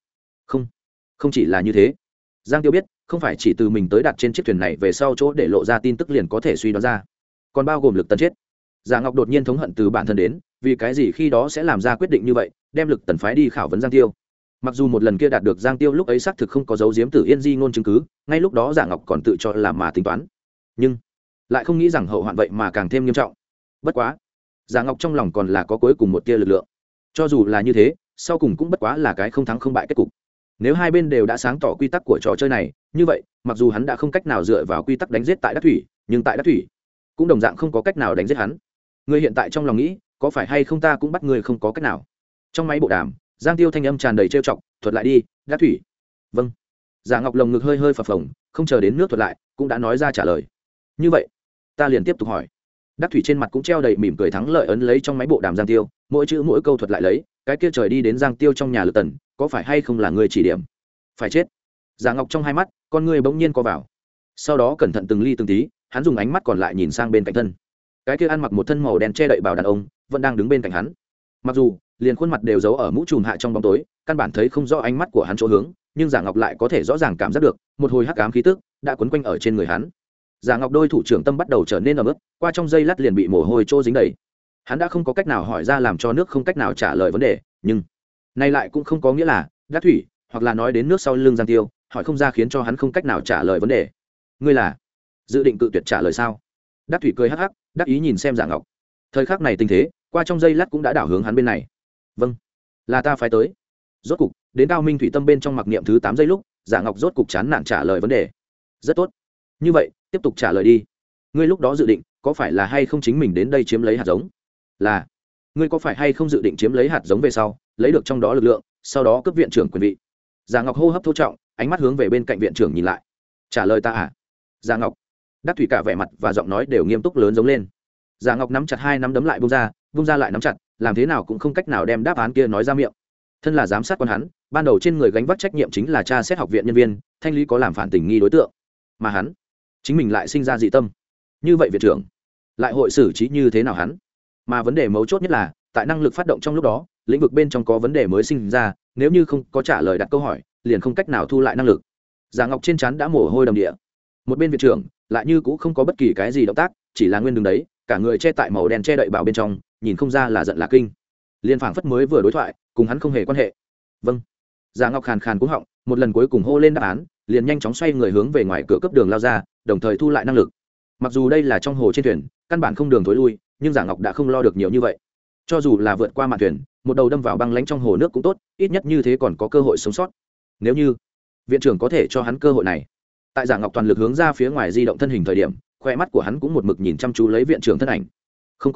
Không chỉ là như thế. Giang Tiêu biết, không phải chỉ từ mình tới đặt trên chiếc thuyền này về sau chỗ để lộ ra tin tức liền có thể suy đoán ra, còn bao gồm Lực Tần chết. Giả Ngọc đột nhiên thống hận từ bản thân đến, vì cái gì khi đó sẽ làm ra quyết định như vậy, đem Lực Tần phái đi khảo vấn Giang Tiêu. Mặc dù một lần kia đạt được Giang Tiêu lúc ấy xác thực không có dấu giếm Tử Yên di ngôn chứng cứ, ngay lúc đó Giả Ngọc còn tự cho là mà tính toán, nhưng lại không nghĩ rằng hậu hoạn vậy mà càng thêm nghiêm trọng. Bất quá, Giả Ngọc trong lòng còn là có cuối cùng một tia lực lượng. Cho dù là như thế, sau cùng cũng bất quá là cái không thắng không bại kết cục. Nếu hai bên đều đã sáng tỏ quy tắc của trò chơi này, như vậy, mặc dù hắn đã không cách nào dựa vào quy tắc đánh giết tại Đắc Thủy, nhưng tại Đắc Thủy cũng đồng dạng không có cách nào đánh giết hắn. Ngươi hiện tại trong lòng nghĩ, có phải hay không ta cũng bắt ngươi không có cách nào. Trong máy bộ đàm, Giang Tiêu thanh âm tràn đầy trêu chọc, thuật lại đi, Đắc Thủy. Vâng. Giả Ngọc lồng ngực hơi hơi phập phồng, không chờ đến nước thuật lại, cũng đã nói ra trả lời. Như vậy, ta liền tiếp tục hỏi. Đắc Thủy trên mặt cũng treo đầy mỉm cười thắng lợi ấn lấy trong máy bộ đàm Giang Tiêu, mỗi chữ mỗi câu thuật lại lấy, cái kia trời đi đến Giang Tiêu trong nhà Lực Tần, có phải hay không là người chỉ điểm? Phải chết. Giả Ngọc trong hai mắt, con người bỗng nhiên co vào. Sau đó cẩn thận từng ly từng tí, hắn dùng ánh mắt còn lại nhìn sang bên cạnh thân. Cái kia ăn mặc một thân màu đen che đậy bào đàn ông, vẫn đang đứng bên cạnh hắn. Mặc dù liền khuôn mặt đều giấu ở mũ trùm hạ trong bóng tối, căn bản thấy không rõ ánh mắt của hắn chỗ hướng, nhưng Giả Ngọc lại có thể rõ ràng cảm giác được, một hồi hắc ám khí tức đã quấn quanh ở trên người hắn. Giả Ngọc đôi thủ trưởng tâm bắt đầu trở nên ẩm ướt, qua trong giây lát liền bị mồ hôi trô dính đầy. Hắn đã không có cách nào hỏi ra làm cho nước không cách nào trả lời vấn đề, nhưng này lại cũng không có nghĩa là Đắc Thủy, hoặc là nói đến nước sau lưng Giang Tiêu, hỏi không ra khiến cho hắn không cách nào trả lời vấn đề. Ngươi là dự định cự tuyệt trả lời sao? Đắc Thủy cười hắc hắc, đắc ý nhìn xem Giả Ngọc. Thời khắc này tình thế, qua trong giây lát cũng đã đảo hướng hắn bên này. Vâng, là ta phải tới. Rốt cục, đến Cao Minh Thủy Tâm bên trong mặc niệm thứ 8 giây lúc, Giả Ngọc rốt cục chán nản trả lời vấn đề. Rất tốt. Như vậy, tiếp tục trả lời đi. Ngươi lúc đó dự định, có phải là hay không chính mình đến đây chiếm lấy hạt giống? Là. Ngươi có phải hay không dự định chiếm lấy hạt giống về sau, lấy được trong đó lực lượng, sau đó cướp viện trưởng quyền vị? Giả Ngọc hô hấp thô trọng, ánh mắt hướng về bên cạnh viện trưởng nhìn lại. Trả lời ta à? Giả Ngọc. Đắc Thủy cả vẻ mặt và giọng nói đều nghiêm túc lớn giống lên. Giả Ngọc nắm chặt hai nắm đấm lại bung ra lại nắm chặt, làm thế nào cũng không cách nào đem đáp án kia nói ra miệng. Thân là giám sát quan hắn, ban đầu trên người gánh vác trách nhiệm chính là tra xét học viện nhân viên, thanh lý có làm phản tình nghi đối tượng, mà hắn chính mình lại sinh ra dị tâm. Như vậy viện trưởng lại hội xử trí như thế nào hắn? Mà vấn đề mấu chốt nhất là, tại năng lực phát động trong lúc đó, lĩnh vực bên trong có vấn đề mới sinh ra, nếu như không có trả lời đặt câu hỏi, liền không cách nào thu lại năng lực. Giả Ngọc trên trán đã mồ hôi đầm địa. Một bên viện trưởng lại như cũng không có bất kỳ cái gì động tác, chỉ là nguyên đứng đấy, cả người che tại màu đen che đậy bảo bên trong, nhìn không ra là giận là kinh. Liên phảng phất mới vừa đối thoại, cùng hắn không hề quan hệ. Vâng. Giả Ngọc khàn khàn cúng họng, một lần cuối cùng hô lên đáp án, liền nhanh chóng xoay người hướng về ngoài cửa cấp đường lao ra, đồng thời thu lại năng lực. Mặc dù đây là trong hồ trên thuyền, căn bản không đường thối lui, nhưng Giả Ngọc đã không lo được nhiều như vậy. Cho dù là vượt qua mạn thuyền, một đầu đâm vào băng lãnh trong hồ nước cũng tốt, ít nhất như thế còn có cơ hội sống sót. Nếu như viện trưởng có thể cho hắn cơ hội này. Tại Giả Ngọc toàn lực hướng ra phía ngoài di động thân hình thời điểm, khoe mắt của hắn cũng một mực nhìn chăm chú lấy viện trưởng thân ảnh. Không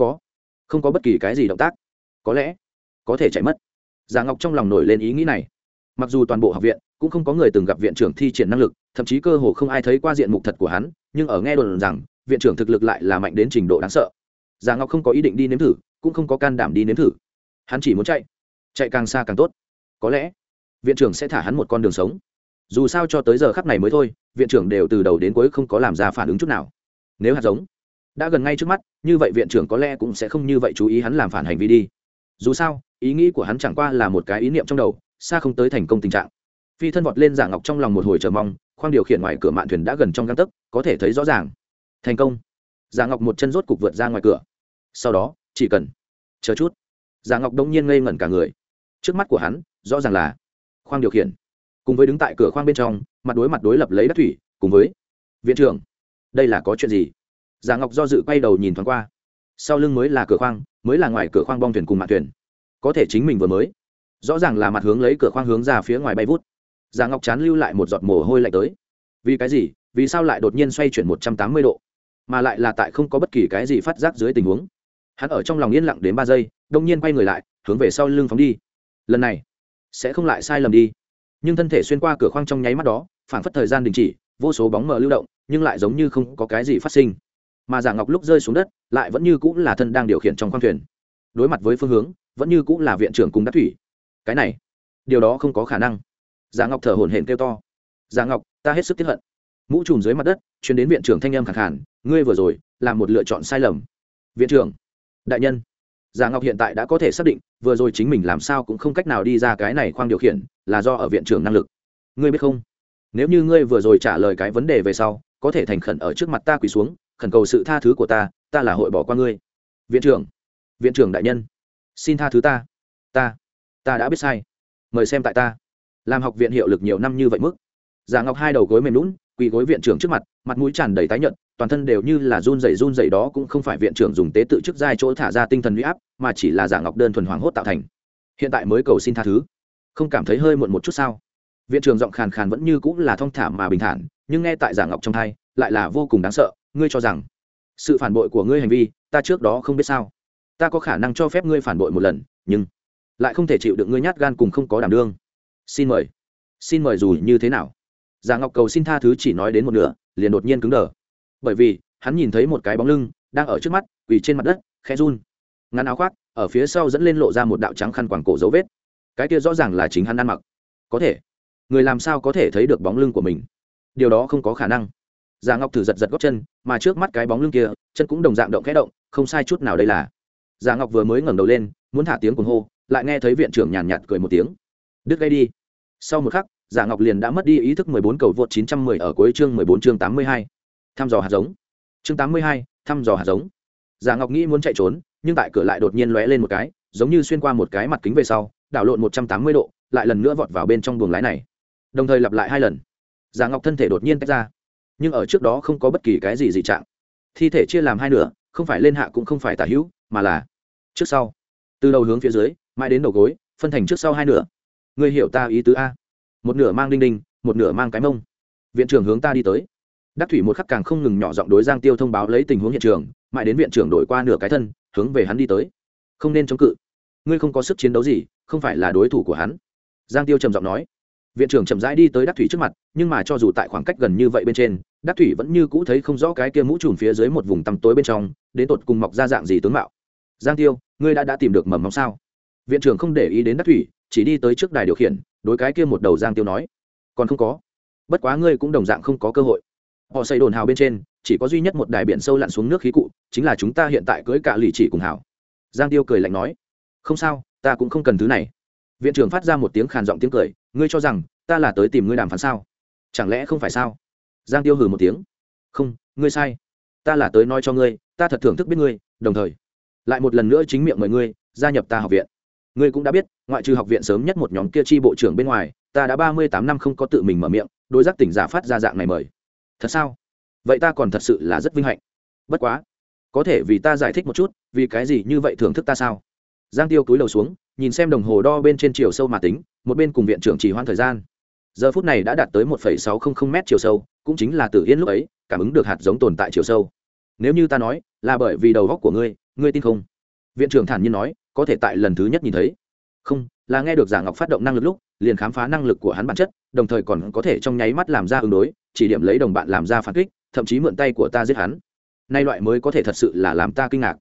có bất kỳ cái gì động tác, có lẽ có thể chạy mất. Giả Ngọc trong lòng nổi lên ý nghĩ này. Mặc dù toàn bộ học viện cũng không có người từng gặp viện trưởng thi triển năng lực, thậm chí cơ hồ không ai thấy qua diện mục thật của hắn, nhưng ở nghe đồn rằng viện trưởng thực lực lại là mạnh đến trình độ đáng sợ. Giả Ngọc không có ý định đi nếm thử, cũng không có can đảm đi nếm thử. Hắn chỉ muốn chạy, chạy càng xa càng tốt. Có lẽ viện trưởng sẽ thả hắn một con đường sống. Dù sao cho tới giờ khắc này mới thôi, viện trưởng đều từ đầu đến cuối không có làm ra phản ứng chút nào. Nếu hạt giống đã gần ngay trước mắt, như vậy viện trưởng có lẽ cũng sẽ không như vậy chú ý hắn làm phản hành vi đi. Dù sao, ý nghĩ của hắn chẳng qua là một cái ý niệm trong đầu, xa không tới thành công tình trạng. Phi thân vọt lên, Giả Ngọc trong lòng một hồi chờ mong, khoang điều khiển ngoài cửa mạn thuyền đã gần trong gang tấc, có thể thấy rõ ràng. Thành công. Giả Ngọc một chân rốt cục vượt ra ngoài cửa. Sau đó, chỉ cần chờ chút. Giả Ngọc đông nhiên ngây ngẩn cả người. Trước mắt của hắn, rõ ràng là khoang điều khiển, cùng với đứng tại cửa khoang bên trong, mặt đối lập lấy Đắc Thủy, cùng với viện trưởng. Đây là có chuyện gì? Giả Ngọc do dự quay đầu nhìn thoáng qua. Sau lưng mới là cửa khoang, mới là ngoài cửa khoang bong thuyền cùng mạn thuyền. Có thể chính mình vừa mới, rõ ràng là mặt hướng lấy cửa khoang hướng ra phía ngoài bay vút. Giả Ngọc chán lưu lại một giọt mồ hôi lạnh tới. Vì cái gì? Vì sao lại đột nhiên xoay chuyển 180 độ? Mà lại là tại không có bất kỳ cái gì phát giác dưới tình huống. Hắn ở trong lòng yên lặng đến 3 giây, đột nhiên quay người lại, hướng về sau lưng phóng đi. Lần này, sẽ không lại sai lầm đi. Nhưng thân thể xuyên qua cửa khoang trong nháy mắt đó, phảng phất thời gian đình chỉ, vô số bóng mờ lưu động, nhưng lại giống như không có cái gì phát sinh. Mà Giả Ngọc lúc rơi xuống đất, lại vẫn như cũng là thân đang điều khiển trong khoang thuyền. Đối mặt với phương hướng, vẫn như cũng là viện trưởng cùng Đắc Thủy. Cái này, điều đó không có khả năng. Giả Ngọc thở hổn hển kêu to. Giả Ngọc, ta hết sức tiếc hận. Mũ trùm dưới mặt đất, truyền đến viện trưởng thanh âm khàn khàn, ngươi vừa rồi làm một lựa chọn sai lầm. Viện trưởng, đại nhân. Giả Ngọc hiện tại đã có thể xác định, vừa rồi chính mình làm sao cũng không cách nào đi ra cái này khoang điều khiển, là do ở viện trưởng năng lực. Ngươi biết không? Nếu như ngươi vừa rồi trả lời cái vấn đề về sau, có thể thành khẩn ở trước mặt ta quỳ xuống, khẩn cầu sự tha thứ của ta, ta là hội bỏ qua ngươi. Viện trưởng đại nhân, xin tha thứ ta. Ta đã biết sai. Mời xem tại ta. Làm học viện hiệu lực nhiều năm như vậy mức. Giả Ngọc hai đầu gối mềm nhũn, quỳ gối viện trưởng trước mặt, mặt mũi tràn đầy tái nhợt, toàn thân đều như là run rẩy đó cũng không phải viện trưởng dùng tế tự trước giai chỗ thả ra tinh thần uy áp, mà chỉ là Giả Ngọc đơn thuần hoảng hốt tạo thành. Hiện tại mới cầu xin tha thứ, không cảm thấy hơi muộn một chút sao? Viện trưởng giọng khàn khàn vẫn như cũng là thong thả mà bình thản, nhưng nghe tại Giả Ngọc trong tai, lại là vô cùng đáng sợ. Ngươi cho rằng sự phản bội của ngươi hành vi, ta trước đó không biết sao? Ta có khả năng cho phép ngươi phản bội một lần, nhưng lại không thể chịu đựng ngươi nhát gan cùng không có đảm đương. Xin mời dù như thế nào? Giả Ngọc cầu xin tha thứ chỉ nói đến một nửa, liền đột nhiên cứng đờ, bởi vì hắn nhìn thấy một cái bóng lưng đang ở trước mắt, quỳ trên mặt đất, khẽ run, ngắn áo khoác ở phía sau dẫn lên lộ ra một đạo trắng khăn quàng cổ dấu vết. Cái kia rõ ràng là chính hắn ăn mặc. Có thể, người làm sao có thể thấy được bóng lưng của mình? Điều đó không có khả năng. Giả Ngọc thử giật gót chân, mà trước mắt cái bóng lưng kia, chân cũng đồng dạng động khẽ động, không sai chút nào đây là. Giả Ngọc vừa mới ngẩng đầu lên, muốn thả tiếng cuồng hô, lại nghe thấy viện trưởng nhàn nhạt cười một tiếng. Đứt gây đi. Sau một khắc, Giả Ngọc liền đã mất đi ý thức. 14 cầu vượt 910 ở cuối chương 14 chương 82. Thăm dò hạt giống. Chương 82, thăm dò hạt giống. Giả Ngọc nghĩ muốn chạy trốn, nhưng tại cửa lại đột nhiên lóe lên một cái, giống như xuyên qua một cái mặt kính về sau, đảo lộn 180 độ, lại lần nữa vọt vào bên trong buồng lái này. Đồng thời lặp lại 2 lần. Giả Ngọc thân thể đột nhiên tách ra, nhưng ở trước đó không có bất kỳ cái gì dị trạng. Thi thể chia làm 2 nửa, không phải lên hạ cũng không phải tả hữu, mà là trước sau. Từ đầu hướng phía dưới, mãi đến đầu gối, phân thành trước sau 2 nửa. Ngươi hiểu ta ý tứ a? Một nửa mang đinh đinh, một nửa mang cái mông. Viện trưởng hướng ta đi tới. Đắc Thủy một khắc càng không ngừng nhỏ giọng đối Giang Tiêu thông báo lấy tình huống hiện trường, mãi đến viện trưởng đổi qua nửa cái thân, hướng về hắn đi tới. Không nên chống cự, ngươi không có sức chiến đấu gì, không phải là đối thủ của hắn. Giang Tiêu trầm giọng nói. Viện trưởng chậm rãi đi tới Đắc Thủy trước mặt, nhưng mà cho dù tại khoảng cách gần như vậy bên trên, Đắc Thủy vẫn như cũ thấy không rõ cái kia mũ trùm phía dưới một vùng tăm tối bên trong, đến tột cùng mọc ra dạng gì tướng mạo. Giang Tiêu, ngươi đã tìm được mầm móng sao? Viện trưởng không để ý đến Đắc Thủy, chỉ đi tới trước đài điều khiển, đối cái kia một đầu Giang Tiêu nói. Còn không có. Bất quá ngươi cũng đồng dạng không có cơ hội. Họ xây đồn hào bên trên, chỉ có duy nhất một đài biển sâu lặn xuống nước khí cụ, chính là chúng ta hiện tại cưới cả lì chỉ cùng hào. Giang Tiêu cười lạnh nói. Không sao, ta cũng không cần thứ này. Viện trưởng phát ra một tiếng khàn giọng tiếng cười, ngươi cho rằng ta là tới tìm ngươi đàm phán sao? Chẳng lẽ không phải sao? Giang Tiêu hừ một tiếng. Không, ngươi sai. Ta là tới nói cho ngươi, ta thật thưởng thức biết ngươi, đồng thời lại một lần nữa chính miệng mời ngươi gia nhập ta học viện. Ngươi cũng đã biết, ngoại trừ học viện sớm nhất một nhóm kia chi bộ trưởng bên ngoài, ta đã 38 năm không có tự mình mở miệng đối giác tỉnh giả phát ra dạng này mời. Thật sao? Vậy ta còn thật sự là rất vinh hạnh. Bất quá, có thể vì ta giải thích một chút, vì cái gì như vậy thưởng thức ta sao? Giang Tiêu cúi đầu xuống, nhìn xem đồng hồ đo bên trên chiều sâu mà tính, một bên cùng viện trưởng chỉ hoãn thời gian. Giờ phút này đã đạt tới 1,600 m chiều sâu, cũng chính là Tử Yên lúc ấy cảm ứng được hạt giống tồn tại chiều sâu. Nếu như ta nói là bởi vì đầu óc của ngươi, ngươi tin không? Viện trưởng thản nhiên nói, có thể tại lần thứ nhất nhìn thấy. Không, là nghe được Giả Ngọc phát động năng lực lúc, liền khám phá năng lực của hắn bản chất, đồng thời còn có thể trong nháy mắt làm ra ứng đối, chỉ điểm lấy đồng bạn làm ra phản kích, thậm chí mượn tay của ta giết hắn. Nay loại mới có thể thật sự là làm ta kinh ngạc.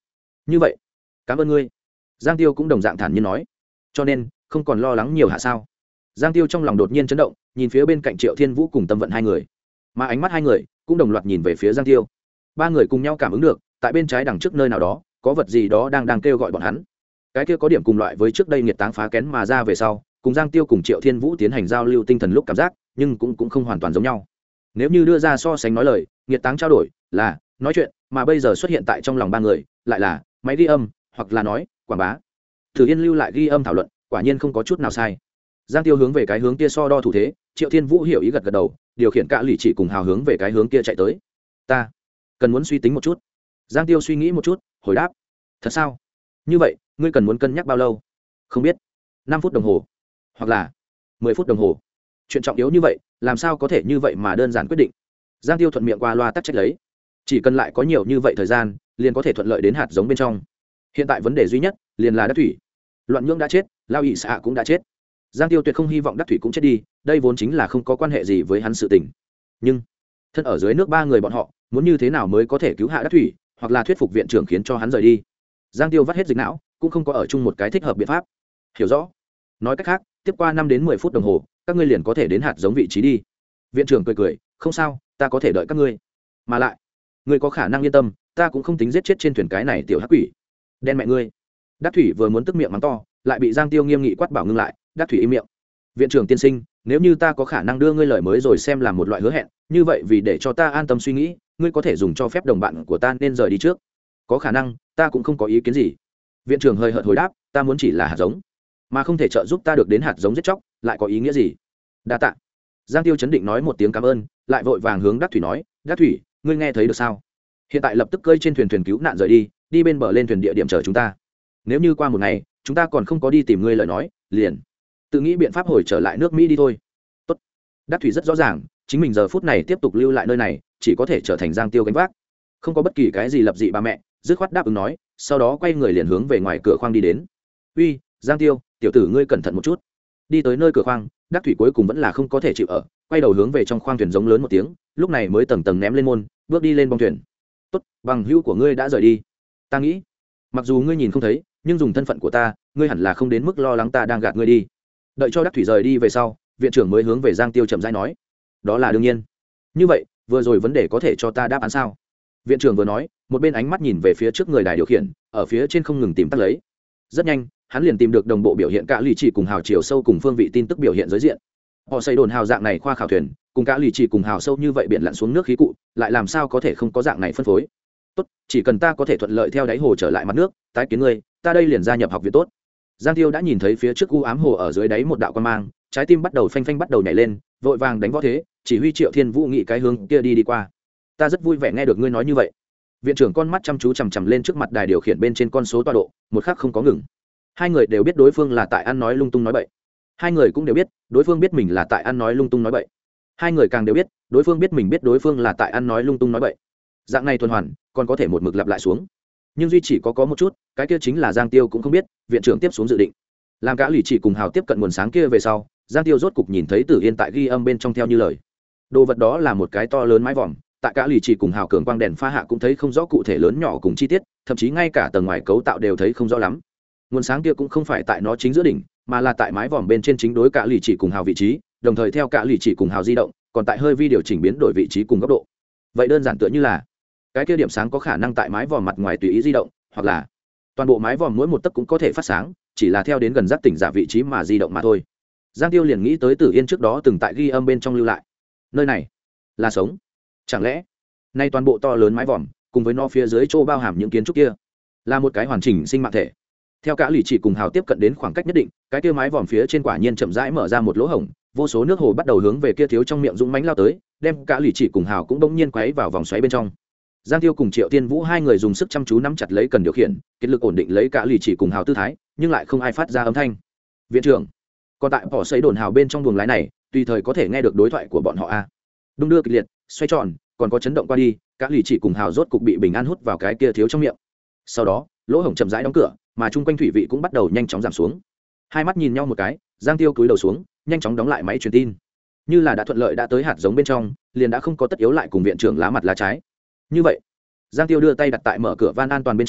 như vậy cảm ơn ngươi. Giang Tiêu cũng đồng dạng thản nhiên nói. Cho nên không còn lo lắng nhiều hạ sao? Giang Tiêu trong lòng đột nhiên chấn động, nhìn phía bên cạnh Triệu Thiên Vũ cùng Tâm Vận hai người, mà ánh mắt hai người cũng đồng loạt nhìn về phía Giang Tiêu. Ba người cùng nhau cảm ứng được, tại bên trái đằng trước nơi nào đó có vật gì đó đang kêu gọi bọn hắn. Cái kia có điểm cùng loại với trước đây nghiệt táng phá kén mà ra về sau, cùng Giang Tiêu cùng Triệu Thiên Vũ tiến hành giao lưu tinh thần lúc cảm giác, nhưng cũng không hoàn toàn giống nhau. Nếu như đưa ra so sánh nói lời, nghiệt táng trao đổi là nói chuyện, mà bây giờ xuất hiện tại trong lòng ba người lại là máy ghi âm, hoặc là nói quảng bá. Thử Yên lưu lại ghi âm thảo luận, quả nhiên không có chút nào sai. Giang Tiêu hướng về cái hướng kia so đo thủ thế, Triệu Thiên Vũ hiểu ý gật đầu, điều khiển cả lì chỉ cùng hào hướng về cái hướng kia chạy tới. Ta cần muốn suy tính một chút. Giang Tiêu suy nghĩ một chút, hồi đáp. Thật sao? Như vậy ngươi cần muốn cân nhắc bao lâu? Không biết. 5 phút đồng hồ, hoặc là 10 phút đồng hồ. Chuyện trọng yếu như vậy, làm sao có thể như vậy mà đơn giản quyết định? Giang Tiêu thuận miệng qua loa tắc trách lấy. Chỉ cần lại có nhiều như vậy thời gian, liền có thể thuận lợi đến hạt giống bên trong. Hiện tại vấn đề duy nhất liền là Đắc Thủy. Loạn Nhưỡng đã chết, Lao Ỷ Xạ cũng đã chết. Giang Tiêu tuyệt không hy vọng Đắc Thủy cũng chết đi, đây vốn chính là không có quan hệ gì với hắn sự tình. Nhưng thân ở dưới nước ba người bọn họ, muốn như thế nào mới có thể cứu hạ Đắc Thủy, hoặc là thuyết phục viện trưởng khiến cho hắn rời đi? Giang Tiêu vắt hết dịch não, cũng không có ở chung một cái thích hợp biện pháp. Hiểu rõ. Nói cách khác, tiếp qua 5 đến 10 phút đồng hồ, các ngươi liền có thể đến hạt giống vị trí đi. Viện trưởng cười, không sao, ta có thể đợi các ngươi. Mà lại, ngươi có khả năng yên tâm, ta cũng không tính giết chết trên thuyền cái này tiểu hắc quỷ. Đen mẹ ngươi. Đắc Thủy vừa muốn tức miệng mắng to, lại bị Giang Tiêu nghiêm nghị quát bảo ngưng lại. Đắc Thủy im miệng. Viện trưởng tiên sinh, nếu như ta có khả năng đưa ngươi lời mới rồi xem làm một loại hứa hẹn, như vậy vì để cho ta an tâm suy nghĩ, ngươi có thể dùng cho phép đồng bạn của ta nên rời đi trước. Có khả năng, ta cũng không có ý kiến gì. Viện trưởng hơi hợt hồi đáp, ta muốn chỉ là hạt giống, mà không thể trợ giúp ta được đến hạt giống giết chóc, lại có ý nghĩa gì? Đa tạ. Giang Tiêu chấn định nói một tiếng cảm ơn, lại vội vàng hướng Đắc Thủy nói, Đắc Thủy, ngươi nghe thấy được sao? Hiện tại lập tức cơi trên thuyền cứu nạn rời đi, đi bên bờ lên thuyền địa điểm chờ chúng ta. Nếu như qua một ngày chúng ta còn không có đi tìm ngươi lời nói, liền tự nghĩ biện pháp hồi trở lại nước Mỹ đi thôi. Tốt. Đắc Thủy rất rõ ràng, chính mình giờ phút này tiếp tục lưu lại nơi này, chỉ có thể trở thành Giang Tiêu gánh vác. Không có bất kỳ cái gì lập dị bà mẹ, dứt khoát đáp ứng nói, sau đó quay người liền hướng về ngoài cửa khoang đi đến. Uy, Giang Tiêu, tiểu tử ngươi cẩn thận một chút. Đi tới nơi cửa khoang, Đắc Thủy cuối cùng vẫn là không có thể chịu ở, quay đầu hướng về trong khoang thuyền giống lớn một tiếng, lúc này mới tầng tầng ném lên môn, bước đi lên bong thuyền. Tốt, bằng hữu của ngươi đã rời đi. Ta nghĩ, mặc dù ngươi nhìn không thấy, nhưng dùng thân phận của ta, ngươi hẳn là không đến mức lo lắng ta đang gạt ngươi đi. Đợi cho Đắc Thủy rời đi về sau, viện trưởng mới hướng về Giang Tiêu chậm rãi nói, đó là đương nhiên. Như vậy, vừa rồi vấn đề có thể cho ta đáp án sao? Viện trưởng vừa nói, một bên ánh mắt nhìn về phía trước người đài điều khiển, ở phía trên không ngừng tìm tắt lấy. Rất nhanh, hắn liền tìm được đồng bộ biểu hiện cả lì chỉ cùng hào chiều sâu cùng phương vị tin tức biểu hiện giới diện. Họ xây đồn hào dạng này khoa khảo thuyền, cùng cả lì chỉ cùng hào sâu như vậy biển lặn xuống nước khí cụ, lại làm sao có thể không có dạng này phân phối? Tốt, chỉ cần ta có thể thuận lợi theo đáy hồ trở lại mặt nước, tái kiến ngươi, ta đây liền gia nhập học viện tốt. Giang Tiêu đã nhìn thấy phía trước u ám hồ ở dưới đáy một đạo quan mang, trái tim bắt đầu phanh phanh bắt đầu nhảy lên, vội vàng đánh võ thế, chỉ huy Triệu Thiên Vũ nghĩ cái hướng kia đi qua. Ta rất vui vẻ nghe được ngươi nói như vậy. Viện trưởng con mắt chăm chú chằm chằm lên trước mặt đài điều khiển bên trên con số tọa độ, một khắc không có ngừng. Hai người đều biết đối phương là tại ăn nói lung tung nói bậy. Hai người cũng đều biết đối phương biết mình là tại ăn nói lung tung nói bậy. Hai người càng đều biết đối phương biết mình biết đối phương là tại ăn nói lung tung nói bậy. Dạng này tuần hoàn còn có thể một mực lặp lại xuống. Nhưng duy chỉ có một chút, cái kia chính là Giang Tiêu cũng không biết viện trưởng tiếp xuống dự định. Làm cả lì chỉ cùng hào tiếp cận nguồn sáng kia về sau, Giang Tiêu rốt cục nhìn thấy Tử Yên tại ghi âm bên trong theo như lời. Đồ vật đó là một cái to lớn mái vòm, tại cả lì chỉ cùng hào cường quang đèn pha hạ cũng thấy không rõ cụ thể lớn nhỏ cùng chi tiết, thậm chí ngay cả tầng ngoài cấu tạo đều thấy không rõ lắm. Nguồn sáng kia cũng không phải tại nó chính giữa đỉnh, mà là tại mái vòm bên trên chính đối cả lì chỉ cùng hào vị trí, đồng thời theo cả lì chỉ cùng hào di động, còn tại hơi vi điều chỉnh biến đổi vị trí cùng góc độ. Vậy đơn giản tựa như là cái kia điểm sáng có khả năng tại mái vòm mặt ngoài tùy ý di động, hoặc là toàn bộ mái vòm mỗi một tấc cũng có thể phát sáng, chỉ là theo đến gần giác tỉnh giả vị trí mà di động mà thôi. Giang Tiêu liền nghĩ tới Tử Yên trước đó từng tại ghi âm bên trong lưu lại. Nơi này là sống. Chẳng lẽ nay toàn bộ to lớn mái vòm cùng với nó phía dưới chỗ bao hàm những kiến trúc kia là một cái hoàn chỉnh sinh mạng thể? Theo cả lì chỉ cùng hào tiếp cận đến khoảng cách nhất định, cái kia mái vòm phía trên quả nhiên chậm rãi mở ra một lỗ hổng, vô số nước hồ bắt đầu hướng về kia thiếu trong miệng dũng mãnh lao tới, đem cả lì chỉ cùng hào cũng bỗng nhiên quấy vào vòng xoáy bên trong. Giang Tiêu cùng Triệu Tiên Vũ hai người dùng sức chăm chú nắm chặt lấy cần điều khiển, kết lực ổn định lấy cả lì chỉ cùng hào tư thái, nhưng lại không ai phát ra âm thanh. Viện trưởng, còn tại bỏ xây đồn hào bên trong buồng lái này, tùy thời có thể nghe được đối thoại của bọn họ a. Đung đưa kịch liệt, xoay tròn, còn có chấn động qua đi, cả lì chỉ cùng hào rốt cục bị bình an hút vào cái kia thiếu trong miệng. Sau đó, lỗ hổng chậm rãi đóng cửa, mà chung quanh thủy vị cũng bắt đầu nhanh chóng giảm xuống. Hai mắt nhìn nhau một cái, Giang Tiêu cúi đầu xuống, nhanh chóng đóng lại máy truyền tin. Như là đã thuận lợi đã tới hạt giống bên trong, liền đã không có tất yếu lại cùng viện trưởng lá mặt lá trái. Như vậy, Giang Tiêu đưa tay đặt tại mở cửa van an toàn bên trên,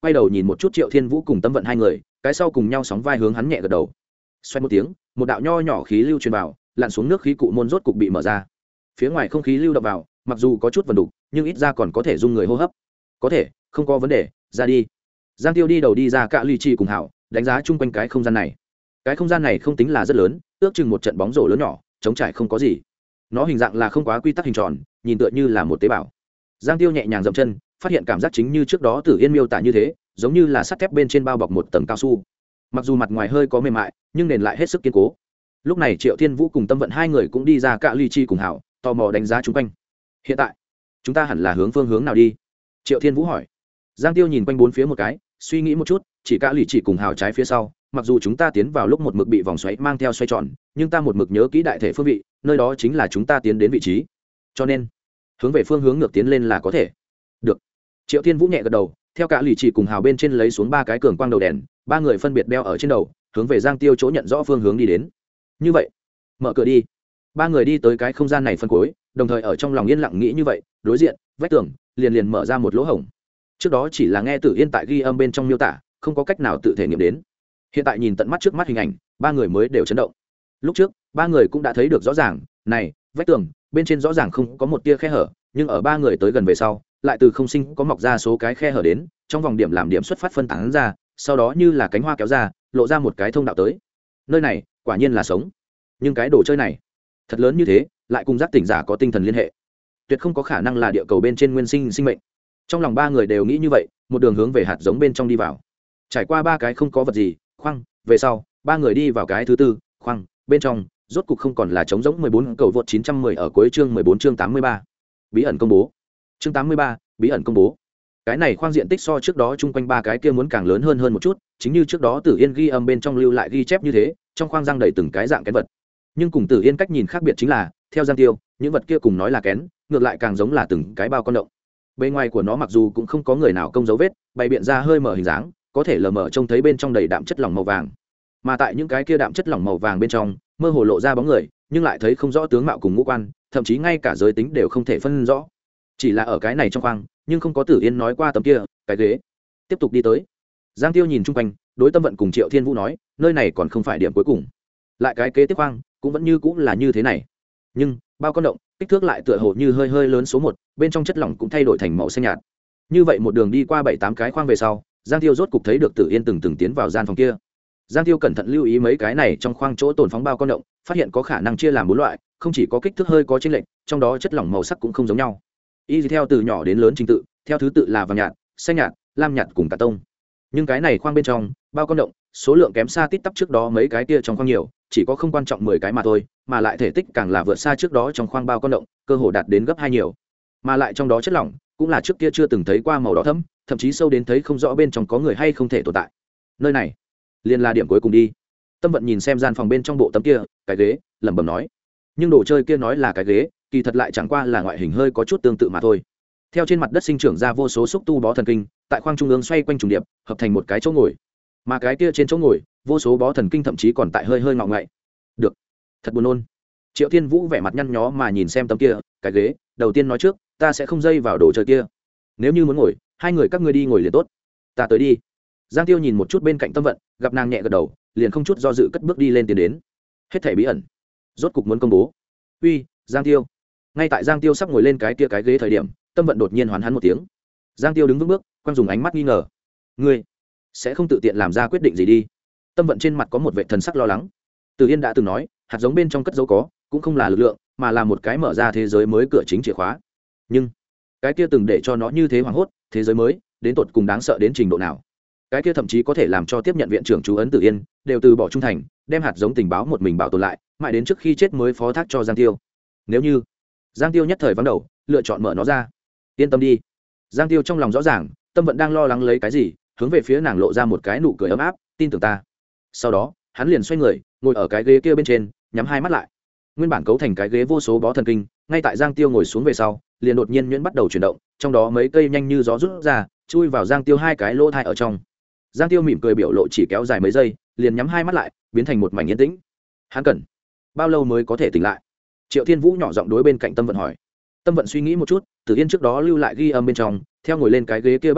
quay đầu nhìn một chút Triệu Thiên Vũ cùng Tâm Vận hai người, cái sau cùng nhau sóng vai hướng hắn nhẹ gật đầu. Xoay một tiếng, một đạo nho nhỏ khí lưu truyền vào, lặn xuống nước khí cụ môn rốt cục bị mở ra. Phía ngoài không khí lưu động vào, mặc dù có chút vần đục, nhưng ít ra còn có thể dung người hô hấp. Có thể, không có vấn đề, ra đi. Giang Tiêu đi đầu đi ra cạ ly chi cùng Hảo, đánh giá chung quanh cái không gian này. Cái không gian này không tính là rất lớn, ước chừng một trận bóng rổ lớn nhỏ, trống trải không có gì. Nó hình dạng là không quá quy tắc hình tròn, nhìn tựa như là một tế bào. Giang Tiêu nhẹ nhàng dậm chân, phát hiện cảm giác chính như trước đó Tử Yên miêu tả như thế, giống như là sắt thép bên trên bao bọc một tầng cao su. Mặc dù mặt ngoài hơi có mềm mại, nhưng nền lại hết sức kiên cố. Lúc này Triệu Thiên Vũ cùng Tâm Vận hai người cũng đi ra cạ ly chi cùng Hảo, tò mò đánh giá chung quanh. Hiện tại, chúng ta hẳn là hướng phương hướng nào đi? Triệu Thiên Vũ hỏi. Giang Tiêu nhìn quanh bốn phía một cái, suy nghĩ một chút, chỉ cạ ly chỉ cùng Hảo trái phía sau. Mặc dù chúng ta tiến vào lúc một mực bị vòng xoáy mang theo xoay tròn, nhưng ta một mực nhớ kỹ đại thể phương vị, nơi đó chính là chúng ta tiến đến vị trí. Cho nên, hướng về phương hướng ngược tiến lên là có thể. Được. Triệu Thiên Vũ nhẹ gật đầu, theo cả lì chỉ cùng Hào bên trên lấy xuống ba cái cường quang đầu đèn, ba người phân biệt đeo ở trên đầu, hướng về Giang Tiêu chỗ nhận rõ phương hướng đi đến. Như vậy, mở cửa đi. Ba người đi tới cái không gian này phân cuối, đồng thời ở trong lòng yên lặng nghĩ như vậy, đối diện, vách tường liền mở ra một lỗ hổng. Trước đó chỉ là nghe Tử Yên tại ghi âm bên trong miêu tả, không có cách nào tự thể nghiệm đến. Hiện tại nhìn tận mắt trước mắt hình ảnh, ba người mới đều chấn động. Lúc trước, ba người cũng đã thấy được rõ ràng, này, vách tường bên trên rõ ràng không có một tia khe hở, nhưng ở ba người tới gần về sau, lại từ không sinh có mọc ra số cái khe hở đến, trong vòng điểm làm điểm xuất phát phân tán ra, sau đó như là cánh hoa kéo ra, lộ ra một cái thông đạo tới. Nơi này, quả nhiên là sống. Nhưng cái đồ chơi này, thật lớn như thế, lại cùng giác tỉnh giả có tinh thần liên hệ. Tuyệt không có khả năng là địa cầu bên trên nguyên sinh sinh mệnh. Trong lòng ba người đều nghĩ như vậy, một đường hướng về hạt giống bên trong đi vào. Trải qua ba cái không có vật gì, khoang, về sau, ba người đi vào cái thứ tư, khoang, bên trong, rốt cục không còn là trống rỗng 14 cầu vượt 910 ở cuối chương 14 chương 83. Bí ẩn công bố. Chương 83, bí ẩn công bố. Cái này khoang diện tích so trước đó chung quanh ba cái kia muốn càng lớn hơn một chút, chính như trước đó Tử Yên ghi âm bên trong lưu lại ghi chép như thế, trong khoang răng đầy từng cái dạng kén vật. Nhưng cùng Tử Yên cách nhìn khác biệt chính là, theo Giang Tiêu, những vật kia cùng nói là kén, ngược lại càng giống là từng cái bao con động. Bên ngoài của nó mặc dù cũng không có người nào công dấu vết, bày biện ra hơi mở hình dáng, có thể lờ mờ trông thấy bên trong đầy đạm chất lỏng màu vàng. Mà tại những cái kia đạm chất lỏng màu vàng bên trong, mơ hồ lộ ra bóng người, nhưng lại thấy không rõ tướng mạo cùng ngũ quan, thậm chí ngay cả giới tính đều không thể phân rõ. Chỉ là ở cái này trong khoang, nhưng không có Tử Yên nói qua tấm kia cái ghế. Tiếp tục đi tới. Giang Tiêu nhìn chung quanh, đối Tâm Vận cùng Triệu Thiên Vũ nói, nơi này còn không phải điểm cuối cùng. Lại cái kế tiếp khoang, cũng vẫn như cũng là như thế này. Nhưng, bao con động, kích thước lại tựa hồ như hơi hơi lớn số 1, bên trong chất lỏng cũng thay đổi thành màu xanh nhạt. Như vậy một đường đi qua 7-8 cái khoang về sau, Giang Tiêu rốt cục thấy được Tử Yên từng tiến vào gian phòng kia. Giang Tiêu cẩn thận lưu ý mấy cái này trong khoang chỗ tồn phóng bao con động, phát hiện có khả năng chia làm 4 loại, không chỉ có kích thước hơi có chênh lệch, trong đó chất lỏng màu sắc cũng không giống nhau. Y theo từ nhỏ đến lớn trình tự, theo thứ tự là vàng nhạt, xanh nhạt, lam nhạt cùng cả tông. Nhưng cái này khoang bên trong, bao con động, số lượng kém xa tít tắp trước đó mấy cái kia trong khoang nhiều, chỉ có không quan trọng 10 cái mà thôi, mà lại thể tích càng là vượt xa trước đó trong khoang bao con động, cơ hồ đạt đến gấp 2 nhiều. Mà lại trong đó chất lỏng cũng là trước kia chưa từng thấy qua màu đỏ thẫm, thậm chí sâu đến thấy không rõ bên trong có người hay không thể tồn tại. Nơi này, liền là điểm cuối cùng đi. Tâm Vận nhìn xem gian phòng bên trong bộ tấm kia, cái ghế, lẩm bẩm nói. Nhưng đồ chơi kia nói là cái ghế, kỳ thật lại chẳng qua là ngoại hình hơi có chút tương tự mà thôi. Theo trên mặt đất sinh trưởng ra vô số xúc tu bó thần kinh, tại khoang trung ương xoay quanh trùng điệp, hợp thành một cái chỗ ngồi. Mà cái kia trên chỗ ngồi, vô số bó thần kinh thậm chí còn tại hơi hơi ngọ ngậy. Được, thật buồn nôn. Triệu Thiên Vũ vẻ mặt nhăn nhó mà nhìn xem tấm kia, cái ghế, đầu tiên nói trước, ta sẽ không dây vào đồ chơi kia. Nếu như muốn ngồi, hai người các ngươi đi ngồi liền tốt. Ta tới đi. Giang Tiêu nhìn một chút bên cạnh Tâm Vận, gặp nàng nhẹ gật đầu, liền không chút do dự cất bước đi lên tiến đến. Hết thảy bí ẩn, rốt cục muốn công bố. Uy, Giang Tiêu. Ngay tại Giang Tiêu sắp ngồi lên cái kia cái ghế thời điểm, Tâm Vận đột nhiên hoán hắn một tiếng. Giang Tiêu đứng vững bước, quang dùng ánh mắt nghi ngờ. Ngươi sẽ không tự tiện làm ra quyết định gì đi? Tâm Vận trên mặt có một vẻ thần sắc lo lắng. Từ Yên đã từng nói, hạt giống bên trong cất dấu có, cũng không là lực lượng, mà là một cái mở ra thế giới mới cửa chính chìa khóa. Nhưng cái kia từng để cho nó như thế hoảng hốt, thế giới mới, đến tột cùng đáng sợ đến trình độ nào? Cái kia thậm chí có thể làm cho tiếp nhận viện trưởng chú ấn Tử Yên đều từ bỏ trung thành, đem hạt giống tình báo một mình bảo tồn lại, mãi đến trước khi chết mới phó thác cho Giang Tiêu. Nếu như Giang Tiêu nhất thời vắng đầu, lựa chọn mở nó ra. Yên tâm đi. Giang Tiêu trong lòng rõ ràng, Tâm Vận đang lo lắng lấy cái gì, hướng về phía nàng lộ ra một cái nụ cười ấm áp, tin tưởng ta. Sau đó, hắn liền xoay người, ngồi ở cái ghế kia bên trên, nhắm hai mắt lại. Nguyên bản cấu thành cái ghế vô số bó thần kinh, ngay tại Giang Tiêu ngồi xuống về sau, liền đột nhiên nhuyễn bắt đầu chuyển động, trong đó mấy cây nhanh như gió rút ra, chui vào Giang Tiêu hai cái lỗ thai ở trong. Giang Tiêu mỉm cười biểu lộ chỉ kéo dài mấy giây, liền nhắm hai mắt lại, biến thành một mảnh yên tĩnh. Hắn cần bao lâu mới có thể tỉnh lại? Triệu Thiên Vũ nhỏ giọng đối bên cạnh Tâm Vận hỏi. Tâm Vận suy nghĩ một chút, Tử Yên trước đó lưu lại ghi âm bên trong, theo ngồi lên cái ghế kia bắt đầu,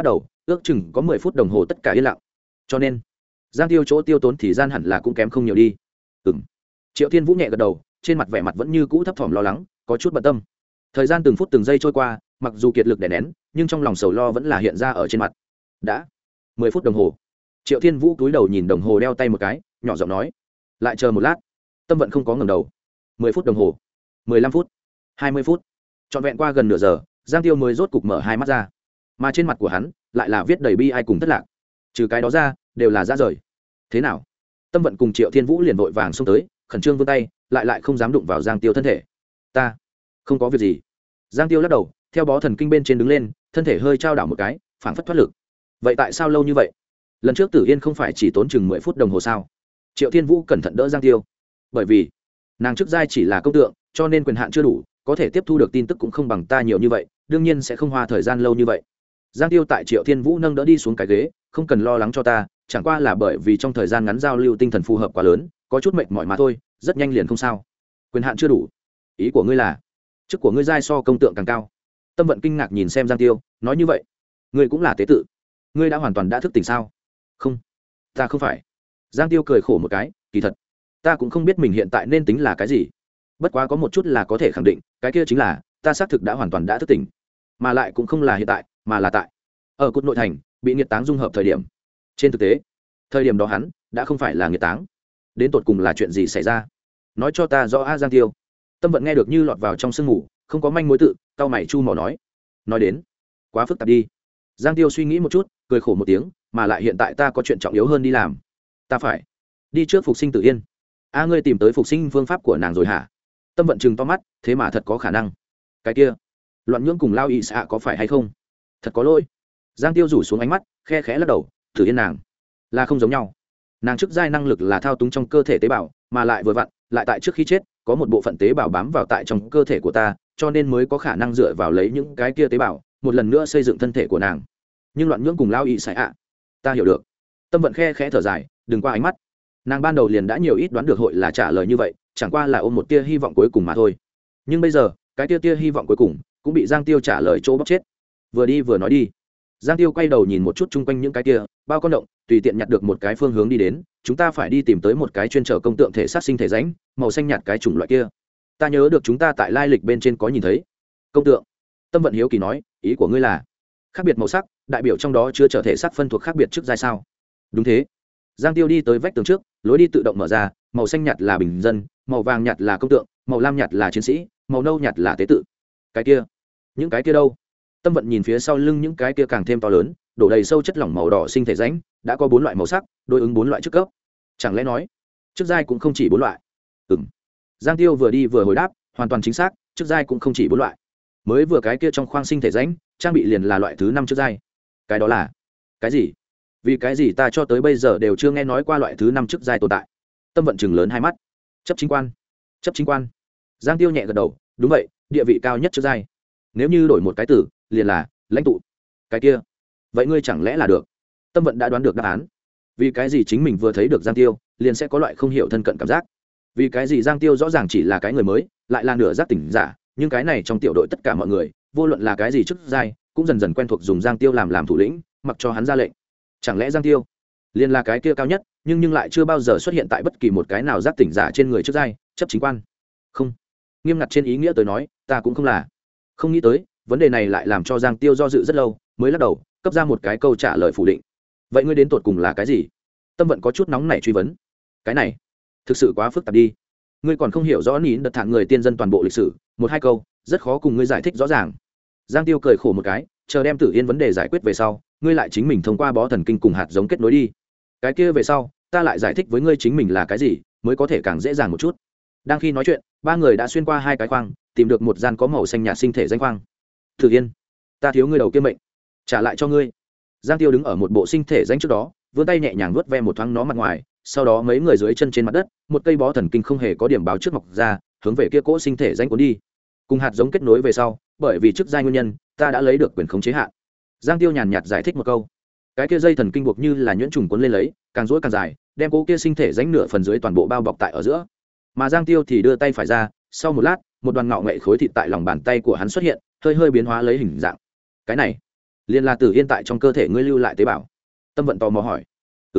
ước chừng có 10 phút đồng hồ tất cả yên lặng, cho nên giang tiêu chỗ tiêu tốn thì gian hẳn là cũng kém không nhiều đi. Triệu Thiên Vũ nhẹ gật đầu, trên mặt vẻ mặt vẫn như cũ thấp thỏm lo lắng, có chút bận tâm. Thời gian từng phút từng giây trôi qua, mặc dù kiệt lực đè nén, nhưng trong lòng sầu lo vẫn là hiện ra ở trên mặt. Đã 10 phút đồng hồ. Triệu Thiên Vũ cúi đầu nhìn đồng hồ đeo tay một cái, nhỏ giọng nói, lại chờ một lát. Tâm Vận không có ngẩng đầu. 10 phút đồng hồ, 15 phút, 20 phút, trọn vẹn qua gần nửa giờ, Giang Tiêu mới rốt cục mở hai mắt ra, mà trên mặt của hắn lại là viết đầy bi ai cùng thất lạc. Trừ cái đó ra, đều là ra rời. Thế nào? Tâm Vận cùng Triệu Thiên Vũ liền vội vàng xông tới, khẩn trương vươn tay, lại không dám đụng vào Giang Tiêu thân thể. Ta không có việc gì. Giang Tiêu lắc đầu, theo bó thần kinh bên trên đứng lên, thân thể hơi trao đảo một cái, phảng phất thoát lực. Vậy tại sao lâu như vậy? Lần trước Tử Yên không phải chỉ tốn chừng 10 phút đồng hồ sao? Triệu Thiên Vũ cẩn thận đỡ Giang Tiêu. Bởi vì nàng trước giai chỉ là công tượng, cho nên quyền hạn chưa đủ, có thể tiếp thu được tin tức cũng không bằng ta nhiều như vậy, đương nhiên sẽ không hoa thời gian lâu như vậy. Giang Tiêu tại Triệu Thiên Vũ nâng đỡ đi xuống cái ghế, không cần lo lắng cho ta, chẳng qua là bởi vì trong thời gian ngắn giao lưu tinh thần phù hợp quá lớn, có chút mệt mỏi mà thôi, rất nhanh liền không sao. Quyền hạn chưa đủ? Ý của ngươi là chức của ngươi giai so công tượng càng cao? Tâm Vận kinh ngạc nhìn xem Giang Tiêu, nói như vậy, ngươi cũng là tế tự? Ngươi đã hoàn toàn đã thức tỉnh sao? Không, ta không phải. Giang Tiêu cười khổ một cái, kỳ thật ta cũng không biết mình hiện tại nên tính là cái gì, bất quá có một chút là có thể khẳng định, cái kia chính là ta xác thực đã hoàn toàn đã thức tỉnh, mà lại cũng không là hiện tại, mà là tại ở cốt nội thành bị nghiệt táng dung hợp thời điểm. Trên thực tế thời điểm đó hắn đã không phải là nghiệt táng. Đến tột cùng là chuyện gì xảy ra, nói cho ta rõ a. Giang Tiêu. Tâm Vận nghe được như lọt vào trong sương mù, không có manh mối tự, cau mày chu mỏ nói đến quá phức tạp đi. Giang Tiêu suy nghĩ một chút, cười khổ một tiếng, mà lại hiện tại ta có chuyện trọng yếu hơn đi làm, ta phải đi trước phục sinh Tử Yên. A, ngươi tìm tới phục sinh phương pháp của nàng rồi hả? Tâm Vận chừng to mắt, thế mà thật có khả năng. Cái kia Loạn Nhưỡng cùng Lao Y xạ có phải hay không? Thật có lỗi. Giang Tiêu rủ xuống ánh mắt, khe khẽ lắc đầu, Tử Yên nàng là không giống nhau. Nàng trước giai năng lực là thao túng trong cơ thể tế bào, mà lại vừa vặn lại tại trước khi chết có một bộ phận tế bào bám vào tại trong cơ thể của ta, cho nên mới có khả năng dựa vào lấy những cái kia tế bào một lần nữa xây dựng thân thể của nàng. Nhưng Loạn Nhưỡng cùng Lao Y xạ, ta hiểu được. Tâm Vận khe khẽ thở dài, đừng qua ánh mắt. Nàng ban đầu liền đã nhiều ít đoán được hội là trả lời như vậy, chẳng qua là ôm một tia hy vọng cuối cùng mà thôi. Nhưng bây giờ cái tia hy vọng cuối cùng cũng bị Giang Tiêu trả lời chỗ bóc chết. Vừa đi vừa nói đi. Giang Tiêu quay đầu nhìn một chút chung quanh những cái kia bao con động, tùy tiện nhặt được một cái phương hướng đi đến. Chúng ta phải đi tìm tới một cái chuyên trở công tượng thể sát sinh thể rãnh, màu xanh nhạt cái chủng loại kia. Ta nhớ được chúng ta tại lai lịch bên trên có nhìn thấy công tượng. Tâm Vận hiếu kỳ nói, ý của ngươi là khác biệt màu sắc đại biểu trong đó chưa trở thể xác phân thuộc khác biệt trước giai sao? Đúng thế. Giang Tiêu đi tới vách tường trước, lối đi tự động mở ra, màu xanh nhạt là bình dân, màu vàng nhạt là công tượng, màu lam nhạt là chiến sĩ, màu nâu nhạt là tế tự. Cái kia, những cái kia đâu? Tâm Vận nhìn phía sau lưng những cái kia càng thêm to lớn, đổ đầy sâu chất lỏng màu đỏ sinh thể rãnh, đã có 4 loại màu sắc, đối ứng 4 loại chức cấp. Chẳng lẽ nói, trước giai cũng không chỉ 4 loại? Giang Tiêu vừa đi vừa hồi đáp, hoàn toàn chính xác, trước giai cũng không chỉ 4 loại. Mới vừa cái kia trong khoang sinh thể rãnh, trang bị liền là loại thứ 5 trước giai. Cái đó là cái gì? Vì cái gì ta cho tới bây giờ đều chưa nghe nói qua loại thứ 5 chức giai tồn tại? Tâm Vận chừng lớn hai mắt. Chấp chính quan. Chấp chính quan. Giang Tiêu nhẹ gật đầu, đúng vậy, địa vị cao nhất chức giai. Nếu như đổi một cái từ, liền là lãnh tụ. Cái kia, vậy ngươi chẳng lẽ là được? Tâm Vận đã đoán được đáp án. Vì cái gì chính mình vừa thấy được Giang Tiêu, liền sẽ có loại không hiểu thân cận cảm giác? Vì cái gì Giang Tiêu rõ ràng chỉ là cái người mới, lại là nửa giác tỉnh giả, nhưng cái này trong tiểu đội tất cả mọi người, vô luận là cái gì chức giai, cũng dần dần quen thuộc dùng Giang Tiêu làm thủ lĩnh, mặc cho hắn ra lệnh. Chẳng lẽ Giang Tiêu liền là cái kia cao nhất, nhưng lại chưa bao giờ xuất hiện tại bất kỳ một cái nào giác tỉnh giả trên người trước giai chấp chính quan? Không, nghiêm ngặt trên ý nghĩa tới nói, ta cũng không là. Không nghĩ tới vấn đề này lại làm cho Giang Tiêu do dự rất lâu, mới lắc đầu, cấp ra một cái câu trả lời phủ định. Vậy ngươi đến tột cùng là cái gì? Tâm Vận có chút nóng nảy truy vấn. Cái này thực sự quá phức tạp đi, ngươi còn không hiểu rõ nín đợt thạng người tiên dân toàn bộ lịch sử, một hai câu rất khó cùng ngươi giải thích rõ ràng. Giang Tiêu cười khổ một cái, chờ đem Tử Yên vấn đề giải quyết về sau, ngươi lại chính mình thông qua bó thần kinh cùng hạt giống kết nối đi. Cái kia về sau ta lại giải thích với ngươi chính mình là cái gì, mới có thể càng dễ dàng một chút. Đang khi nói chuyện, ba người đã xuyên qua 2 cái khoang, tìm được một gian có màu xanh nhạt sinh thể danh khoang. Tử Yên, ta thiếu ngươi đầu kia mệnh, trả lại cho ngươi. Giang Tiêu đứng ở một bộ sinh thể danh trước đó, vươn tay nhẹ nhàng vuốt ve một thoáng nó mặt ngoài, sau đó mấy người dưới chân trên mặt đất, một cây bó thần kinh không hề có điểm báo trước mọc ra, hướng về kia cỗ sinh thể danh cuốn đi. Cùng hạt giống kết nối về sau, bởi vì chức giai nguyên nhân, ta đã lấy được quyền khống chế hạn. Giang Tiêu nhàn nhạt giải thích một câu. Cái kia dây thần kinh buộc như là nhuyễn trùng cuốn lên lấy, càng rỗi càng dài, đem cỗ kia sinh thể rãnh nửa phần dưới toàn bộ bao bọc tại ở giữa. Mà Giang Tiêu thì đưa tay phải ra, sau một lát, một đoàn ngạo nghệ khối thịt tại lòng bàn tay của hắn xuất hiện, hơi hơi biến hóa lấy hình dạng. Cái này liền là Tử Yên tại trong cơ thể ngươi lưu lại tế bào. Tâm vận tò mò hỏi.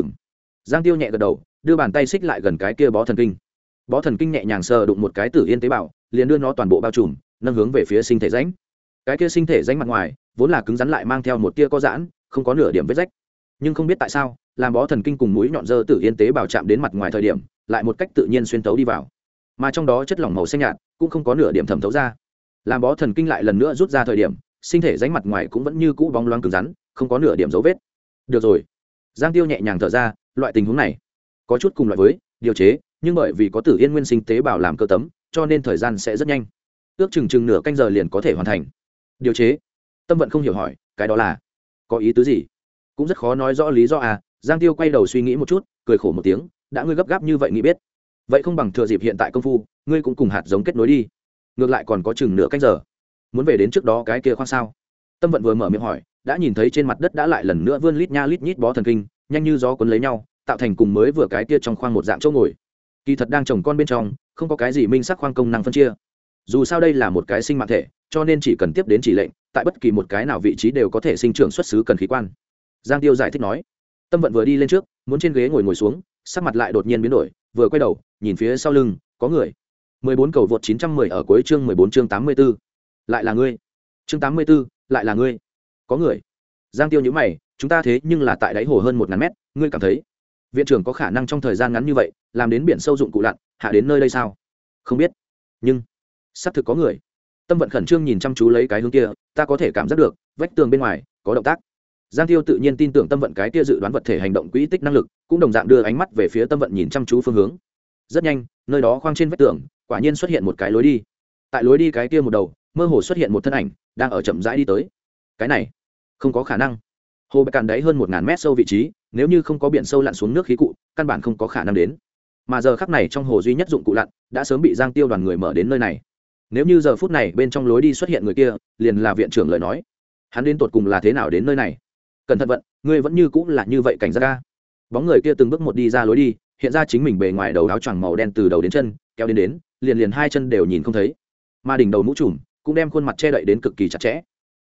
Giang Tiêu nhẹ gật đầu, đưa bàn tay xích lại gần cái kia bó thần kinh. Bó thần kinh nhẹ nhàng sờ đụng một cái Tử Yên tế bào, liền đưa nó toàn bộ bao trùm, nâng hướng về phía sinh thể rãnh. Cái kia sinh thể rãnh mặt ngoài vốn là cứng rắn lại mang theo một tia có giãn, không có nửa điểm vết rách. Nhưng không biết tại sao, làm bó thần kinh cùng mũi nhọn dơ Tử Yên tế bào chạm đến mặt ngoài thời điểm, lại một cách tự nhiên xuyên tấu đi vào. Mà trong đó chất lỏng màu xanh nhạt cũng không có nửa điểm thẩm thấu ra. Làm bó thần kinh lại lần nữa rút ra thời điểm, sinh thể rãnh mặt ngoài cũng vẫn như cũ bóng loáng cứng rắn, không có nửa điểm dấu vết. Được rồi. Giang Tiêu nhẹ nhàng thở ra, loại tình huống này có chút cùng loại với điều chế, nhưng bởi vì có Tử Yên nguyên sinh tế bào làm cơ tấm, cho nên thời gian sẽ rất nhanh. Ước chừng nửa canh giờ liền có thể hoàn thành. Điều chế? Tâm vận không hiểu hỏi, cái đó là có ý tứ gì? Cũng rất khó nói rõ lý do à. Giang Tiêu quay đầu suy nghĩ một chút, cười khổ một tiếng, đã ngươi gấp gáp như vậy nghĩ biết, vậy không bằng thừa dịp hiện tại công phu, ngươi cũng cùng hạt giống kết nối đi. Ngược lại còn có chừng nửa canh giờ, muốn về đến trước đó cái kia khoan sao? Tâm vận vừa mở miệng hỏi, đã nhìn thấy trên mặt đất đã lại lần nữa vươn lít nha lít nhít bó thần kinh, nhanh như gió cuốn lấy nhau, tạo thành cùng mới vừa cái kia trong khoang một dạng chỗ ngồi. Kỳ thật đang trồng con bên trong, không có cái gì minh sắc khoang công năng phân chia. Dù sao đây là một cái sinh mạng thể, cho nên chỉ cần tiếp đến chỉ lệnh, tại bất kỳ một cái nào vị trí đều có thể sinh trưởng xuất xứ cần khí quan. Giang Tiêu giải thích nói. Tâm vận vừa đi lên trước, muốn trên ghế ngồi xuống, sắc mặt lại đột nhiên biến đổi, vừa quay đầu, nhìn phía sau lưng, có người. 14 cầu vượt 910 ở cuối chương 14 chương 84. Lại là ngươi. Chương 84, lại là ngươi. Có người. Giang Tiêu nhíu mày, chúng ta thế nhưng là tại đáy hồ hơn 1000 mét, ngươi cảm thấy viện trưởng có khả năng trong thời gian ngắn như vậy làm đến biển sâu dụng cụ lặn, hạ đến nơi đây sao? Không biết, nhưng xác thực có người. Tâm vận khẩn trương nhìn chăm chú lấy cái hướng kia, ta có thể cảm giác được vách tường bên ngoài có động tác. Giang Tiêu tự nhiên tin tưởng Tâm vận cái kia dự đoán vật thể hành động quỹ tích năng lực, cũng đồng dạng đưa ánh mắt về phía Tâm vận nhìn chăm chú phương hướng. Rất nhanh, nơi đó khoang trên vách tường quả nhiên xuất hiện một cái lối đi. Tại lối đi cái kia một đầu, mơ hồ xuất hiện một thân ảnh đang ở chậm rãi đi tới. Cái này không có khả năng. Hồ bạch cạn đáy hơn 1000 mét sâu vị trí, nếu như không có biển sâu lặn xuống nước khí cụ, căn bản không có khả năng đến. Mà giờ khắc này trong hồ duy nhất dụng cụ lặn đã sớm bị Giang Tiêu đoàn người mở đến nơi này. Nếu như giờ phút này bên trong lối đi xuất hiện người kia, liền là viện trưởng lời nói. Hắn đến tột cùng là thế nào đến nơi này? Cẩn thận vận, ngươi vẫn như cũng là như vậy cảnh giác ca. Bóng người kia từng bước một đi ra lối đi, hiện ra chính mình bề ngoài đầu áo choàng màu đen từ đầu đến chân, kéo đến, liền liền hai chân đều nhìn không thấy. Mà đỉnh đầu mũ trùm cũng đem khuôn mặt che đậy đến cực kỳ chặt chẽ.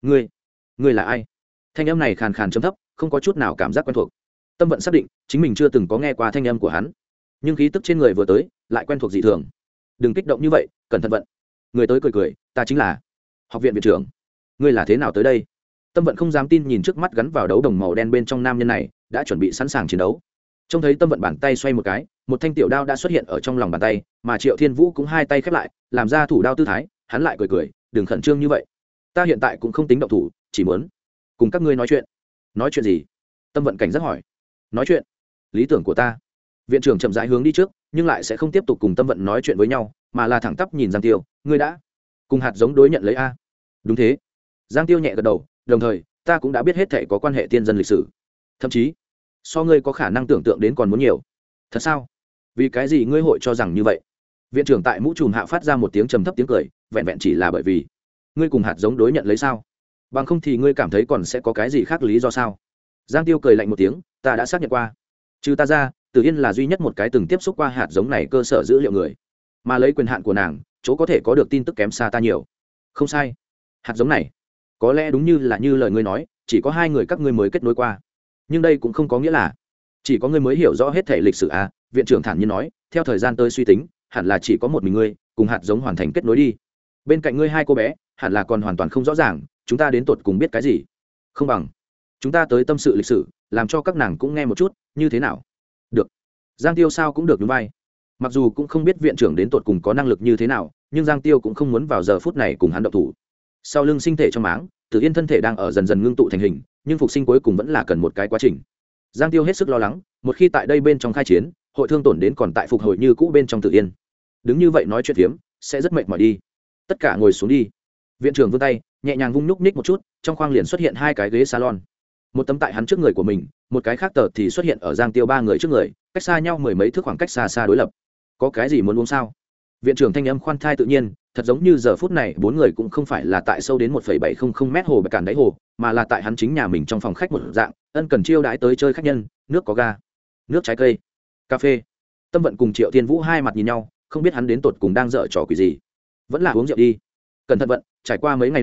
Ngươi là ai? Thanh âm này khàn khàn trầm thấp, không có chút nào cảm giác quen thuộc. Tâm vận xác định chính mình chưa từng có nghe qua thanh âm của hắn, nhưng khí tức trên người vừa tới lại quen thuộc dị thường. Đừng kích động như vậy, cẩn thận vận. Người tới cười cười, ta chính là học viện viện trưởng. Ngươi là thế nào tới đây? Tâm vận không dám tin nhìn trước mắt gắn vào đấu đồng màu đen bên trong nam nhân này, đã chuẩn bị sẵn sàng chiến đấu. Trông thấy Tâm vận bàn tay xoay một cái, một thanh tiểu đao đã xuất hiện ở trong lòng bàn tay, mà Triệu Thiên Vũ cũng hai tay khép lại, làm ra thủ đao tư thái. Hắn lại cười cười, đừng khẩn trương như vậy. Ta hiện tại cũng không tính động thủ, chỉ muốn cùng các ngươi nói chuyện. Nói chuyện gì? Tâm vận cảnh giác hỏi. Nói chuyện? Lý tưởng của ta. Viện trưởng chậm rãi hướng đi trước, nhưng lại sẽ không tiếp tục cùng Tâm vận nói chuyện với nhau, mà là thẳng tắp nhìn Giang Tiêu. Ngươi đã cùng hạt giống đối nhận lấy a? Đúng thế. Giang Tiêu nhẹ gật đầu, đồng thời ta cũng đã biết hết thảy có quan hệ tiên dân lịch sử, thậm chí so ngươi có khả năng tưởng tượng đến còn muốn nhiều. Thật sao? Vì cái gì ngươi hội cho rằng như vậy? Viện trưởng tại mũ trùm hạ phát ra một tiếng trầm thấp tiếng cười, vẹn vẹn chỉ là bởi vì ngươi cùng hạt giống đối nhận lấy sao? Bằng không thì ngươi cảm thấy còn sẽ có cái gì khác lý do sao? Giang Tiêu cười lạnh một tiếng, ta đã xác nhận qua, trừ ta ra, Tử Yên là duy nhất một cái từng tiếp xúc qua hạt giống này cơ sở dữ liệu người, mà lấy quyền hạn của nàng, chỗ có thể có được tin tức kém xa ta nhiều. Không sai, hạt giống này có lẽ đúng như là như lời ngươi nói, chỉ có hai người các ngươi mới kết nối qua, nhưng đây cũng không có nghĩa là chỉ có ngươi mới hiểu rõ hết thể lịch sử à? Viện trưởng thản nhiên nói, theo thời gian tôi suy tính, hẳn là chỉ có một mình ngươi cùng hạt giống hoàn thành kết nối đi. Bên cạnh ngươi hai cô bé hẳn là còn hoàn toàn không rõ ràng chúng ta đến tột cùng biết cái gì. Không bằng chúng ta tới tâm sự lịch sử, làm cho các nàng cũng nghe một chút, như thế nào? Được. Giang Tiêu sao cũng được, đúng vai. Mặc dù cũng không biết viện trưởng đến tột cùng có năng lực như thế nào, nhưng Giang Tiêu cũng không muốn vào giờ phút này cùng hắn động thủ. Sau lưng sinh thể trong máng, Tử Yên thân thể đang ở dần dần ngưng tụ thành hình, nhưng phục sinh cuối cùng vẫn là cần một cái quá trình. Giang Tiêu hết sức lo lắng, một khi tại đây bên trong khai chiến, hội thương tổn đến còn tại phục hồi như cũ bên trong Tử Yên. Đứng như vậy nói chuyện phiếm sẽ rất mệt mỏi đi. Tất cả ngồi xuống đi. Viện trưởng vươn tay, nhẹ nhàng vung nhúc nhích một chút, trong khoang liền xuất hiện hai cái ghế salon. Một tấm tại hắn trước người của mình, một cái khác tờ thì xuất hiện ở Giang Tiêu ba người trước người, cách xa nhau mười mấy thước, khoảng cách xa xa đối lập. Có cái gì muốn uống sao? Viện trưởng thanh âm khoan thai tự nhiên, thật giống như giờ phút này bốn người cũng không phải là tại sâu đến 1,700 mét hồ bạch cản đáy hồ, mà là tại hắn chính nhà mình trong phòng khách một dạng, ân cần chiêu đãi tới chơi khách nhân, nước có ga, nước trái cây, cà phê. Tâm vận cùng Triệu Thiên Vũ hai mặt nhìn nhau, không biết hắn đến tột cùng đang dở trò quỷ gì. Vẫn là uống rượu đi. Cẩn thận vận, trải qua mấy ngày nay,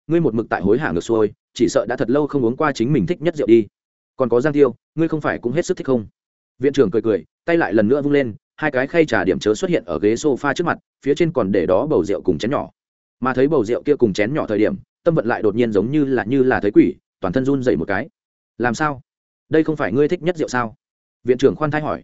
ngươi một mực tại hối hả ngược xuôi, chỉ sợ đã thật lâu không uống qua chính mình thích nhất rượu đi. Còn có Giang Tiêu, ngươi không phải cũng hết sức thích không? Viện trưởng cười cười, tay lại lần nữa vung lên, hai cái khay trà điểm chớ xuất hiện ở ghế sofa trước mặt, phía trên còn để đó bầu rượu cùng chén nhỏ. Mà thấy bầu rượu kia cùng chén nhỏ thời điểm, Tâm Vận lại đột nhiên giống như là thấy quỷ, toàn thân run rẩy một cái. Làm sao? Đây không phải ngươi thích nhất rượu sao? Viện trưởng khoan thai hỏi.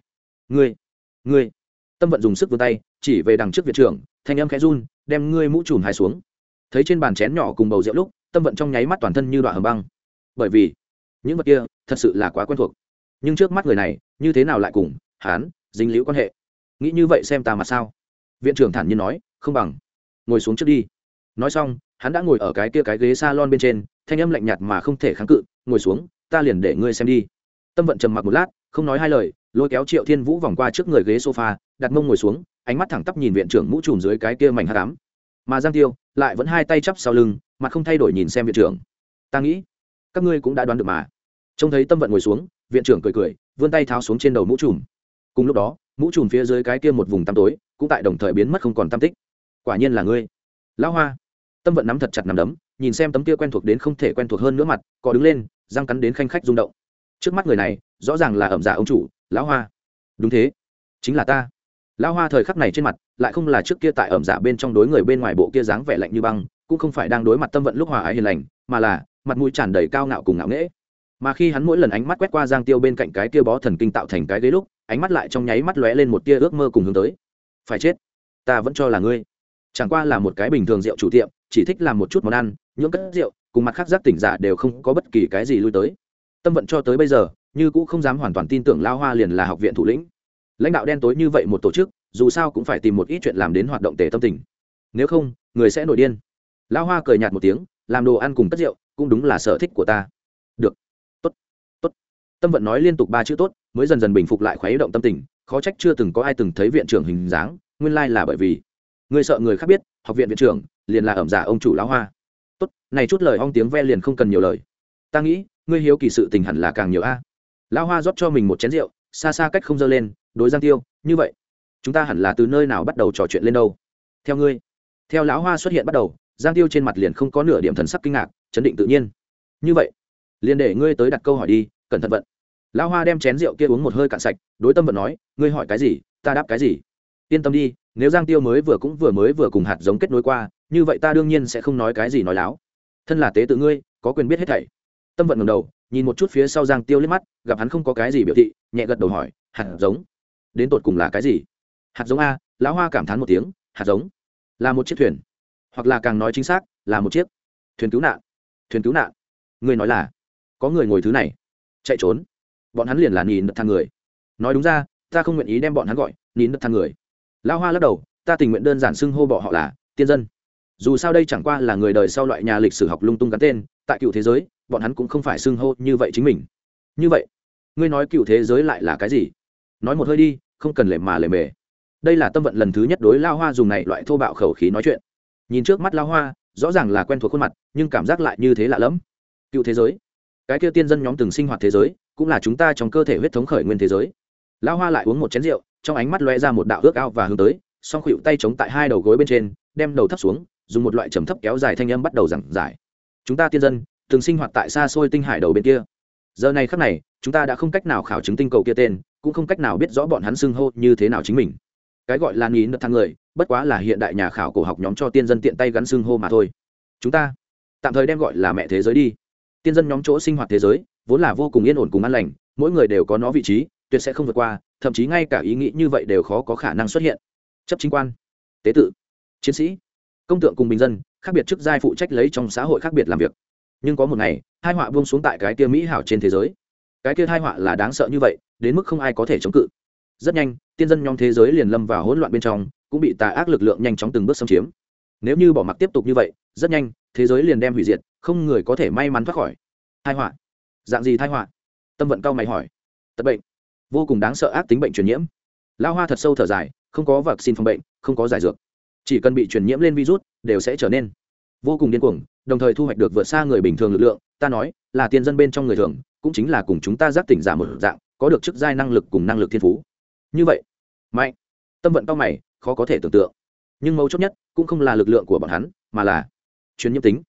Ngươi. Tâm Vận dùng sức vươn tay, chỉ về đằng trước viện trưởng, thanh âm khẽ run, đem ngươi mũ trùm hái xuống. Thấy trên bàn chén nhỏ cùng bầu rượu lúc, Tâm Vận trong nháy mắt toàn thân như đoạn hầm băng. Bởi vì những vật kia thật sự là quá quen thuộc, nhưng trước mắt người này như thế nào lại cùng hắn dính liễu quan hệ? Nghĩ như vậy xem ta mà sao? Viện trưởng thản nhiên nói, không bằng ngồi xuống trước đi. Nói xong, hắn đã ngồi ở cái ghế salon bên trên, thanh âm lạnh nhạt mà không thể kháng cự, ngồi xuống, ta liền để ngươi xem đi. Tâm Vận trầm mặc một lát, không nói hai lời, lôi kéo Triệu Thiên Vũ vòng qua trước người ghế sofa, đặt mông ngồi xuống, ánh mắt thẳng tắp nhìn viện trưởng mũ trùm dưới cái kia mảnh hắc ám. Mà Giang Tiêu lại vẫn hai tay chắp sau lưng, mặt không thay đổi nhìn xem viện trưởng. Ta nghĩ các ngươi cũng đã đoán được mà. Trông thấy Tâm Vận ngồi xuống, viện trưởng cười cười, vươn tay tháo xuống trên đầu mũ trùm. Cùng lúc đó, mũ trùm phía dưới cái kia một vùng tăm tối cũng tại đồng thời biến mất không còn tăm tích. Quả nhiên là ngươi, lão Hoa. Tâm Vận nắm thật chặt nắm đấm, nhìn xem tấm kia quen thuộc đến không thể quen thuộc hơn nữa mặt, có đứng lên, răng cắn đến khanh khách rung động. Trước mắt người này rõ ràng là ẩm dạ ông chủ lão Hoa. Đúng thế, chính là ta. Lão Hoa thời khắc này trên mặt lại không là trước kia tại ẩm dạ bên trong đối người bên ngoài bộ kia dáng vẻ lạnh như băng, cũng không phải đang đối mặt Tâm Vận lúc hòa ái hiền lành, mà là mặt mũi tràn đầy cao ngạo cùng ngạo nghễ. Mà khi hắn mỗi lần ánh mắt quét qua Giang Tiêu bên cạnh cái kia bó thần kinh tạo thành cái ghế lúc, ánh mắt lại trong nháy mắt lóe lên một tia ước mơ cùng hướng tới. Phải chết, ta vẫn cho là ngươi chẳng qua là một cái bình thường rượu chủ tiệm, chỉ thích làm một chút món ăn, những cất rượu cùng mặt khác giác tỉnh giả đều không có bất kỳ cái gì lui tới. Tâm Vận cho tới bây giờ như cũng không dám hoàn toàn tin tưởng Lao Hoa liền là học viện thủ lĩnh, lãnh đạo đen tối như vậy một tổ chức, dù sao cũng phải tìm một ít chuyện làm đến hoạt động tề tâm tình, nếu không người sẽ nổi điên. Lao Hoa cười nhạt một tiếng, làm đồ ăn cùng cất rượu cũng đúng là sở thích của ta. Được, tốt, tốt. Tâm Vận nói liên tục ba chữ tốt, mới dần dần bình phục lại khuấy động tâm tình, khó trách chưa từng có ai từng thấy viện trưởng hình dáng, nguyên lai là bởi vì ngươi sợ người khác biết học viện viện trưởng liền là ẩm giả ông chủ lão Hoa. Tốt, này chút lời ong tiếng ve liền không cần nhiều lời, ta nghĩ ngươi hiếu kỳ sự tình hẳn là càng nhiều a. Lão Hoa rót cho mình một chén rượu, xa xa cách không dơ lên, đối Giang Tiêu, như vậy chúng ta hẳn là từ nơi nào bắt đầu trò chuyện lên đâu? Theo ngươi. Theo lão Hoa xuất hiện bắt đầu, Giang Tiêu trên mặt liền không có nửa điểm thần sắc kinh ngạc, chấn định tự nhiên. Như vậy liền để ngươi tới đặt câu hỏi đi, cẩn thận vận. Lão Hoa đem chén rượu kia uống một hơi cạn sạch, đối Tâm Vận nói, ngươi hỏi cái gì ta đáp cái gì. Yên tâm đi, nếu Giang Tiêu mới vừa cùng hạt giống kết nối qua, như vậy ta đương nhiên sẽ không nói cái gì nói láo. Thân là tế tự ngươi, có quyền biết hết thảy. Tâm Vận ngẩng đầu, nhìn một chút phía sau Giang Tiêu liếc mắt, gặp hắn không có cái gì biểu thị, nhẹ gật đầu hỏi, hạt giống đến tột cùng là cái gì? Hạt giống a? Lão Hoa cảm thán một tiếng, hạt giống là một chiếc thuyền, hoặc là càng nói chính xác là một chiếc thuyền cứu nạn. Thuyền cứu nạn? Ngươi nói là có người ngồi thứ này chạy trốn, bọn hắn liền là nhìn đất thang người. Nói đúng ra, ta không nguyện ý đem bọn hắn gọi nhìn đất thang người. Lão Hoa lắc đầu, ta tình nguyện đơn giản xưng hô bọn họ là tiên dân. Dù sao đây chẳng qua là người đời sau loại nhà lịch sử học lung tung gắn tên, tại cựu thế giới bọn hắn cũng không phải xưng hô như vậy chính mình. Như vậy ngươi nói cựu thế giới lại là cái gì? Nói một hơi đi, không cần lề mề. Đây là Tâm Vận lần thứ nhất đối Lao Hoa dùng này loại thô bạo khẩu khí nói chuyện. Nhìn trước mắt Lao Hoa, rõ ràng là quen thuộc khuôn mặt, nhưng cảm giác lại như thế lạ lẫm. Cựu thế giới, cái kia tiên dân nhóm từng sinh hoạt thế giới, cũng là chúng ta trong cơ thể huyết thống khởi nguyên thế giới. Lao Hoa lại uống một chén rượu, trong ánh mắt lóe ra một đạo ước ao và hướng tới, song khuỵu tay chống tại hai đầu gối bên trên, đem đầu thấp xuống, dùng một loại trầm thấp kéo dài thanh âm bắt đầu giảng giải. Chúng ta tiên dân từng sinh hoạt tại xa xôi tinh hải đầu bên kia. Giờ này khắc này, chúng ta đã không cách nào khảo chứng tinh cầu kia tên, cũng không cách nào biết rõ bọn hắn xưng hô như thế nào chính mình. Cái gọi là nhìn được thằng người, bất quá là hiện đại nhà khảo cổ học nhóm cho tiên dân tiện tay gắn xưng hô mà thôi. Chúng ta tạm thời đem gọi là mẹ thế giới đi. Tiên dân nhóm chỗ sinh hoạt thế giới vốn là vô cùng yên ổn cùng an lành, mỗi người đều có nó vị trí, tuyệt sẽ không vượt qua, thậm chí ngay cả ý nghĩ như vậy đều khó có khả năng xuất hiện. Chấp chính quan, tế tự, chiến sĩ, công tượng cùng bình dân, khác biệt chức giai phụ trách lấy trong xã hội khác biệt làm việc. Nhưng có một ngày, hai họa buông xuống tại cái kia mỹ hảo trên thế giới. Cái kia hai họa là đáng sợ như vậy, đến mức không ai có thể chống cự. Rất nhanh, tiên dân nhóm thế giới liền lâm vào hỗn loạn bên trong, cũng bị tà ác lực lượng nhanh chóng từng bước xâm chiếm. Nếu như bỏ mặc tiếp tục như vậy, rất nhanh, thế giới liền đem hủy diệt, không người có thể may mắn thoát khỏi. Tai họa? Dạng gì tai họa? Tâm Vận cao mày hỏi. Tật bệnh, vô cùng đáng sợ ác tính bệnh truyền nhiễm. Lao Hoa thật sâu thở dài, không có vaccine phòng bệnh, không có giải dược, chỉ cần bị truyền nhiễm lên virus, đều sẽ trở nên vô cùng điên cuồng, đồng thời thu hoạch được vượt xa người bình thường lực lượng. Ta nói là tiên dân bên trong người thường, cũng chính là cùng chúng ta giác tỉnh giả một dạng, có được chức giai năng lực cùng năng lực thiên phú. Như vậy mạnh. Tâm Vận cao mày, khó có thể tưởng tượng. Nhưng mấu chốt nhất cũng không là lực lượng của bọn hắn, mà là truyền nhiễm tính.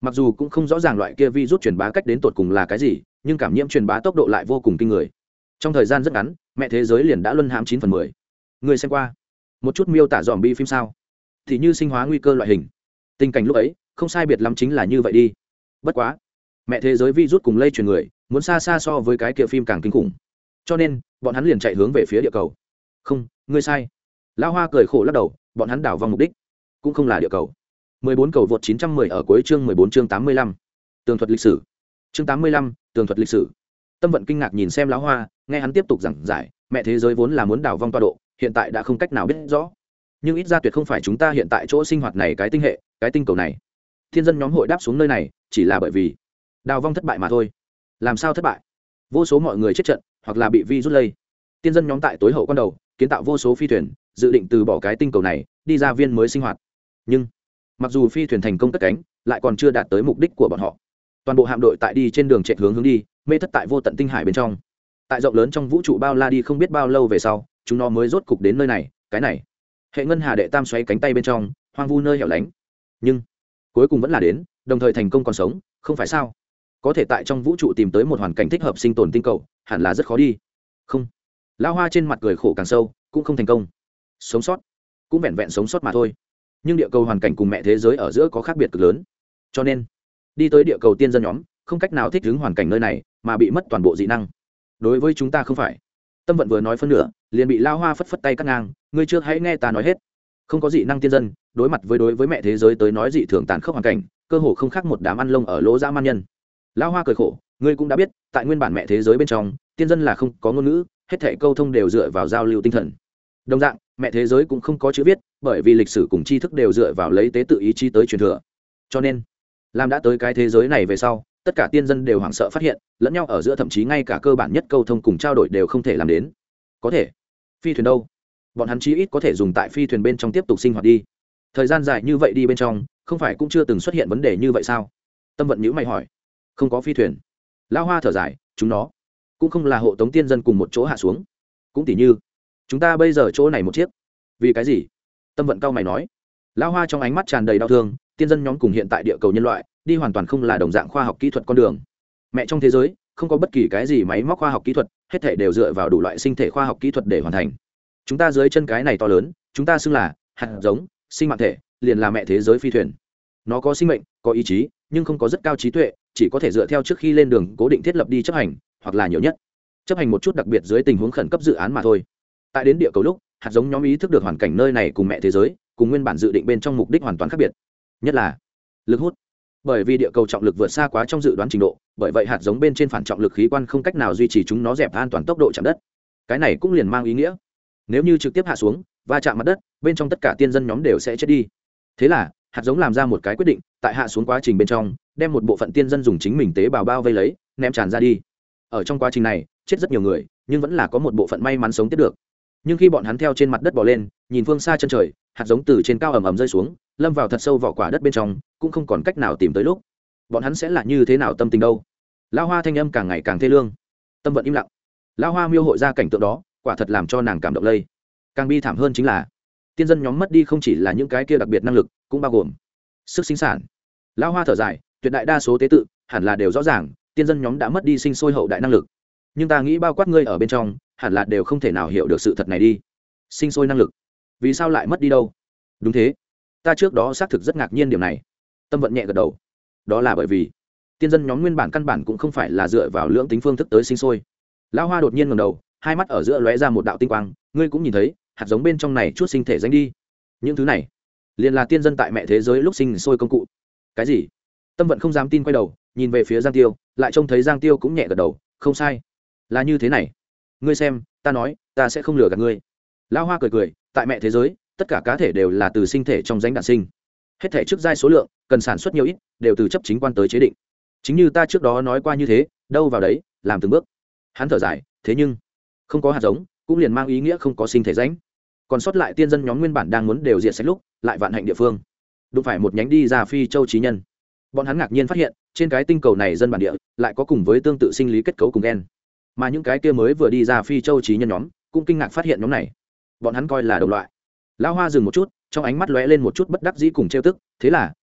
mặc dù cũng không rõ ràng loại kia virus truyền bá cách đến tột cùng là cái gì, nhưng cảm nhiễm truyền bá tốc độ lại vô cùng kinh người. Trong thời gian rất ngắn, mẹ thế giới liền đã luân hãm 9/10. Người xem qua một chút miêu tả zombie phim sao? Thì như sinh hóa nguy cơ loại hình. Tình cảnh lúc ấy không sai biệt lắm chính là như vậy đi. Bất quá, mẹ thế giới virus cùng lây truyền người, muốn xa xa so với cái kia phim càng kinh khủng. Cho nên, bọn hắn liền chạy hướng về phía địa cầu. Không, ngươi sai. Lão Hoa cười khổ lắc đầu, bọn hắn đảo vòng mục đích cũng không là địa cầu. 14 cầu vượt 910 ở cuối chương 14 chương 85. Tường thuật lịch sử. Chương 85, tường thuật lịch sử. Tâm Vận kinh ngạc nhìn xem Lão Hoa, nghe hắn tiếp tục giảng giải, mẹ thế giới vốn là muốn đảo vong tọa độ, hiện tại đã không cách nào biết rõ. Nhưng ít ra tuyệt không phải chúng ta hiện tại chỗ sinh hoạt này cái tinh hệ, cái tinh cầu này. Thiên dân nhóm hội đáp xuống nơi này, chỉ là bởi vì đào vong thất bại mà thôi. Làm sao thất bại? Vô số mọi người chết trận, hoặc là bị virus lây. Tiên dân nhóm tại tối hậu quan đầu kiến tạo vô số phi thuyền, dự định từ bỏ cái tinh cầu này, đi ra viên mới sinh hoạt. Nhưng mặc dù phi thuyền thành công cất cánh, lại còn chưa đạt tới mục đích của bọn họ. Toàn bộ hạm đội tại đi trên đường chạy hướng đi, mê thất tại vô tận tinh hải bên trong. Tại rộng lớn trong vũ trụ bao la đi không biết bao lâu về sau, chúng nó mới rốt cục đến nơi này. Cái này, hệ ngân hà đệ tam xoáy cánh tay bên trong, hoang vu nơi hẻo lánh. Nhưng cuối cùng vẫn là đến, đồng thời thành công còn sống, không phải sao? Có thể tại trong vũ trụ tìm tới một hoàn cảnh thích hợp sinh tồn tinh cầu, hẳn là rất khó đi. Không. Lão Hoa trên mặt cười khổ càng sâu, cũng không thành công. Sống sót, cũng vẹn vẹn sống sót mà thôi. Nhưng địa cầu hoàn cảnh cùng mẹ thế giới ở giữa có khác biệt cực lớn. Cho nên, đi tới địa cầu tiên dân nhóm, không cách nào thích ứng hoàn cảnh nơi này, mà bị mất toàn bộ dị năng. Đối với chúng ta không phải. Tâm Vận vừa nói phân nửa, liền bị Lão Hoa phất phất tay cắt ngang, ngươi trước hãy nghe ta nói hết. Không có dị năng tiên dân, đối mặt với mẹ thế giới tới nói dị thường tàn khốc hoàn cảnh, cơ hồ không khác một đám ăn lông ở lỗ dã man nhân. Lão Hoa cười khổ, ngươi cũng đã biết, tại nguyên bản mẹ thế giới bên trong, tiên dân là không có ngôn ngữ, hết thảy câu thông đều dựa vào giao lưu tinh thần. Đồng dạng, mẹ thế giới cũng không có chữ viết, bởi vì lịch sử cùng tri thức đều dựa vào lấy tế tự ý chí tới truyền thừa. Cho nên, làm đã tới cái thế giới này về sau, tất cả tiên dân đều hoảng sợ phát hiện, lẫn nhau ở giữa thậm chí ngay cả cơ bản nhất câu thông cùng trao đổi đều không thể làm đến. Có thể, phi thuyền đâu? Bọn hắn chí ít có thể dùng tại phi thuyền bên trong tiếp tục sinh hoạt đi. Thời gian dài như vậy đi bên trong, không phải cũng chưa từng xuất hiện vấn đề như vậy sao? Tâm Vận nhíu mày hỏi. Không có phi thuyền. Lão Hoa thở dài, chúng nó cũng không là hộ tống tiên dân cùng một chỗ hạ xuống. Cũng tỉ như chúng ta bây giờ chỗ này một chiếc. Vì cái gì? Tâm Vận cau mày nói. Lão Hoa trong ánh mắt tràn đầy đau thương, tiên dân nhóm cùng hiện tại địa cầu nhân loại đi hoàn toàn không là đồng dạng khoa học kỹ thuật con đường. Mẹ trong thế giới không có bất kỳ cái gì máy móc khoa học kỹ thuật, hết thảy đều dựa vào đủ loại sinh thể khoa học kỹ thuật để hoàn thành. Chúng ta dưới chân cái này to lớn, chúng ta xưng là hạt giống, sinh mạng thể, liền là mẹ thế giới phi thuyền. Nó có sinh mệnh, có ý chí, nhưng không có rất cao trí tuệ, chỉ có thể dựa theo trước khi lên đường cố định thiết lập đi chấp hành, hoặc là nhiều nhất chấp hành một chút đặc biệt dưới tình huống khẩn cấp dự án mà thôi. Tại đến địa cầu lúc, hạt giống nhóm ý thức được hoàn cảnh nơi này cùng mẹ thế giới, cùng nguyên bản dự định bên trong mục đích hoàn toàn khác biệt. Nhất là lực hút. Bởi vì địa cầu trọng lực vượt xa quá trong dự đoán trình độ, bởi vậy hạt giống bên trên phản trọng lực khí quan không cách nào duy trì chúng nó dẹp an toàn tốc độ chạm đất. Cái này cũng liền mang ý nghĩa, nếu như trực tiếp hạ xuống, va chạm mặt đất, bên trong tất cả tiên dân nhóm đều sẽ chết đi. Thế là, hạt giống làm ra một cái quyết định, tại hạ xuống quá trình bên trong, đem một bộ phận tiên dân dùng chính mình tế bào bao vây lấy, ném tràn ra đi. Ở trong quá trình này, chết rất nhiều người, nhưng vẫn là có một bộ phận may mắn sống tiếp được. Nhưng khi bọn hắn theo trên mặt đất bò lên, nhìn phương xa chân trời, hạt giống từ trên cao ầm ầm rơi xuống, lâm vào thật sâu vỏ quả đất bên trong, cũng không còn cách nào tìm tới lúc. Bọn hắn sẽ là như thế nào tâm tình đâu? Lão Hoa thanh âm càng ngày càng thê lương. Tâm Vận im lặng. Lão Hoa miêu hội ra cảnh tượng đó, quả thật làm cho nàng cảm động lây. Càng bi thảm hơn chính là, tiên dân nhóm mất đi không chỉ là những cái kia đặc biệt năng lực, cũng bao gồm sức sinh sản. Lão Hoa thở dài, tuyệt đại đa số tế tự hẳn là đều rõ ràng, tiên dân nhóm đã mất đi sinh sôi hậu đại năng lực. Nhưng ta nghĩ bao quát ngươi ở bên trong, hẳn là đều không thể nào hiểu được sự thật này đi. Sinh sôi năng lực, vì sao lại mất đi đâu? Đúng thế, ta trước đó xác thực rất ngạc nhiên điểm này. Tâm Vận nhẹ gật đầu. Đó là bởi vì tiên dân nhóm nguyên bản căn bản cũng không phải là dựa vào lưỡng tính phương thức tới sinh sôi. Lão Hoa đột nhiên ngẩng đầu, hai mắt ở giữa lóe ra một đạo tinh quang, ngươi cũng nhìn thấy, hạt giống bên trong này chút sinh thể danh đi. Những thứ này, liền là tiên dân tại mẹ thế giới lúc sinh sôi công cụ. Cái gì? Tâm Vận không dám tin quay đầu, nhìn về phía Giang Tiêu, lại trông thấy Giang Tiêu cũng nhẹ gật đầu, không sai, là như thế này. Ngươi xem, ta nói, ta sẽ không lừa gạt ngươi. Lão Hoa cười cười, tại mẹ thế giới, tất cả cá thể đều là từ sinh thể trong danh đản sinh. Hết thể trước giai số lượng, cần sản xuất nhiều ít, đều từ chấp chính quan tới chế định. Chính như ta trước đó nói qua như thế, đâu vào đấy, làm từng bước. Hắn thở dài, thế nhưng không có hạt giống, cũng liền mang ý nghĩa không có sinh thể danh. Còn sót lại tiên dân nhóm nguyên bản đang muốn đều diệt sạch lúc, lại vạn hạnh địa phương, đụng phải một nhánh đi ra phi châu trí nhân. Bọn hắn ngạc nhiên phát hiện, trên cái tinh cầu này dân bản địa lại có cùng với tương tự sinh lý kết cấu cùng gen, mà những cái kia mới vừa đi ra phi châu trí nhân nhóm cũng kinh ngạc phát hiện nhóm này bọn hắn coi là đồng loại. Lão Hoa dừng một chút, trong ánh mắt lóe lên một chút bất đắc dĩ cùng trêu tức, thế là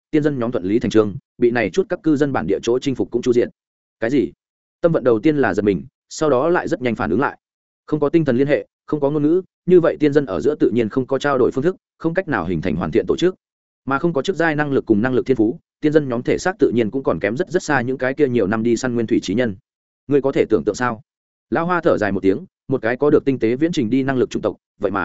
tiên dân nhóm thuận lý thành trường bị này chút các cư dân bản địa chỗ chinh phục cũng chu diện. Cái gì? Tâm vận đầu tiên là giật mình, sau đó lại rất nhanh phản ứng lại. Không có tinh thần liên hệ, không có ngôn ngữ, như vậy tiên dân ở giữa tự nhiên không có trao đổi phương thức, không cách nào hình thành hoàn thiện tổ chức, mà không có chức giai năng lực cùng năng lực thiên phú, tiên dân nhóm thể xác tự nhiên cũng còn kém rất rất xa những cái kia nhiều năm đi săn nguyên thủy trí nhân. Ngươi có thể tưởng tượng sao? Lão Hoa thở dài một tiếng, một cái có được tinh tế viễn trình đi năng lực chủng tộc,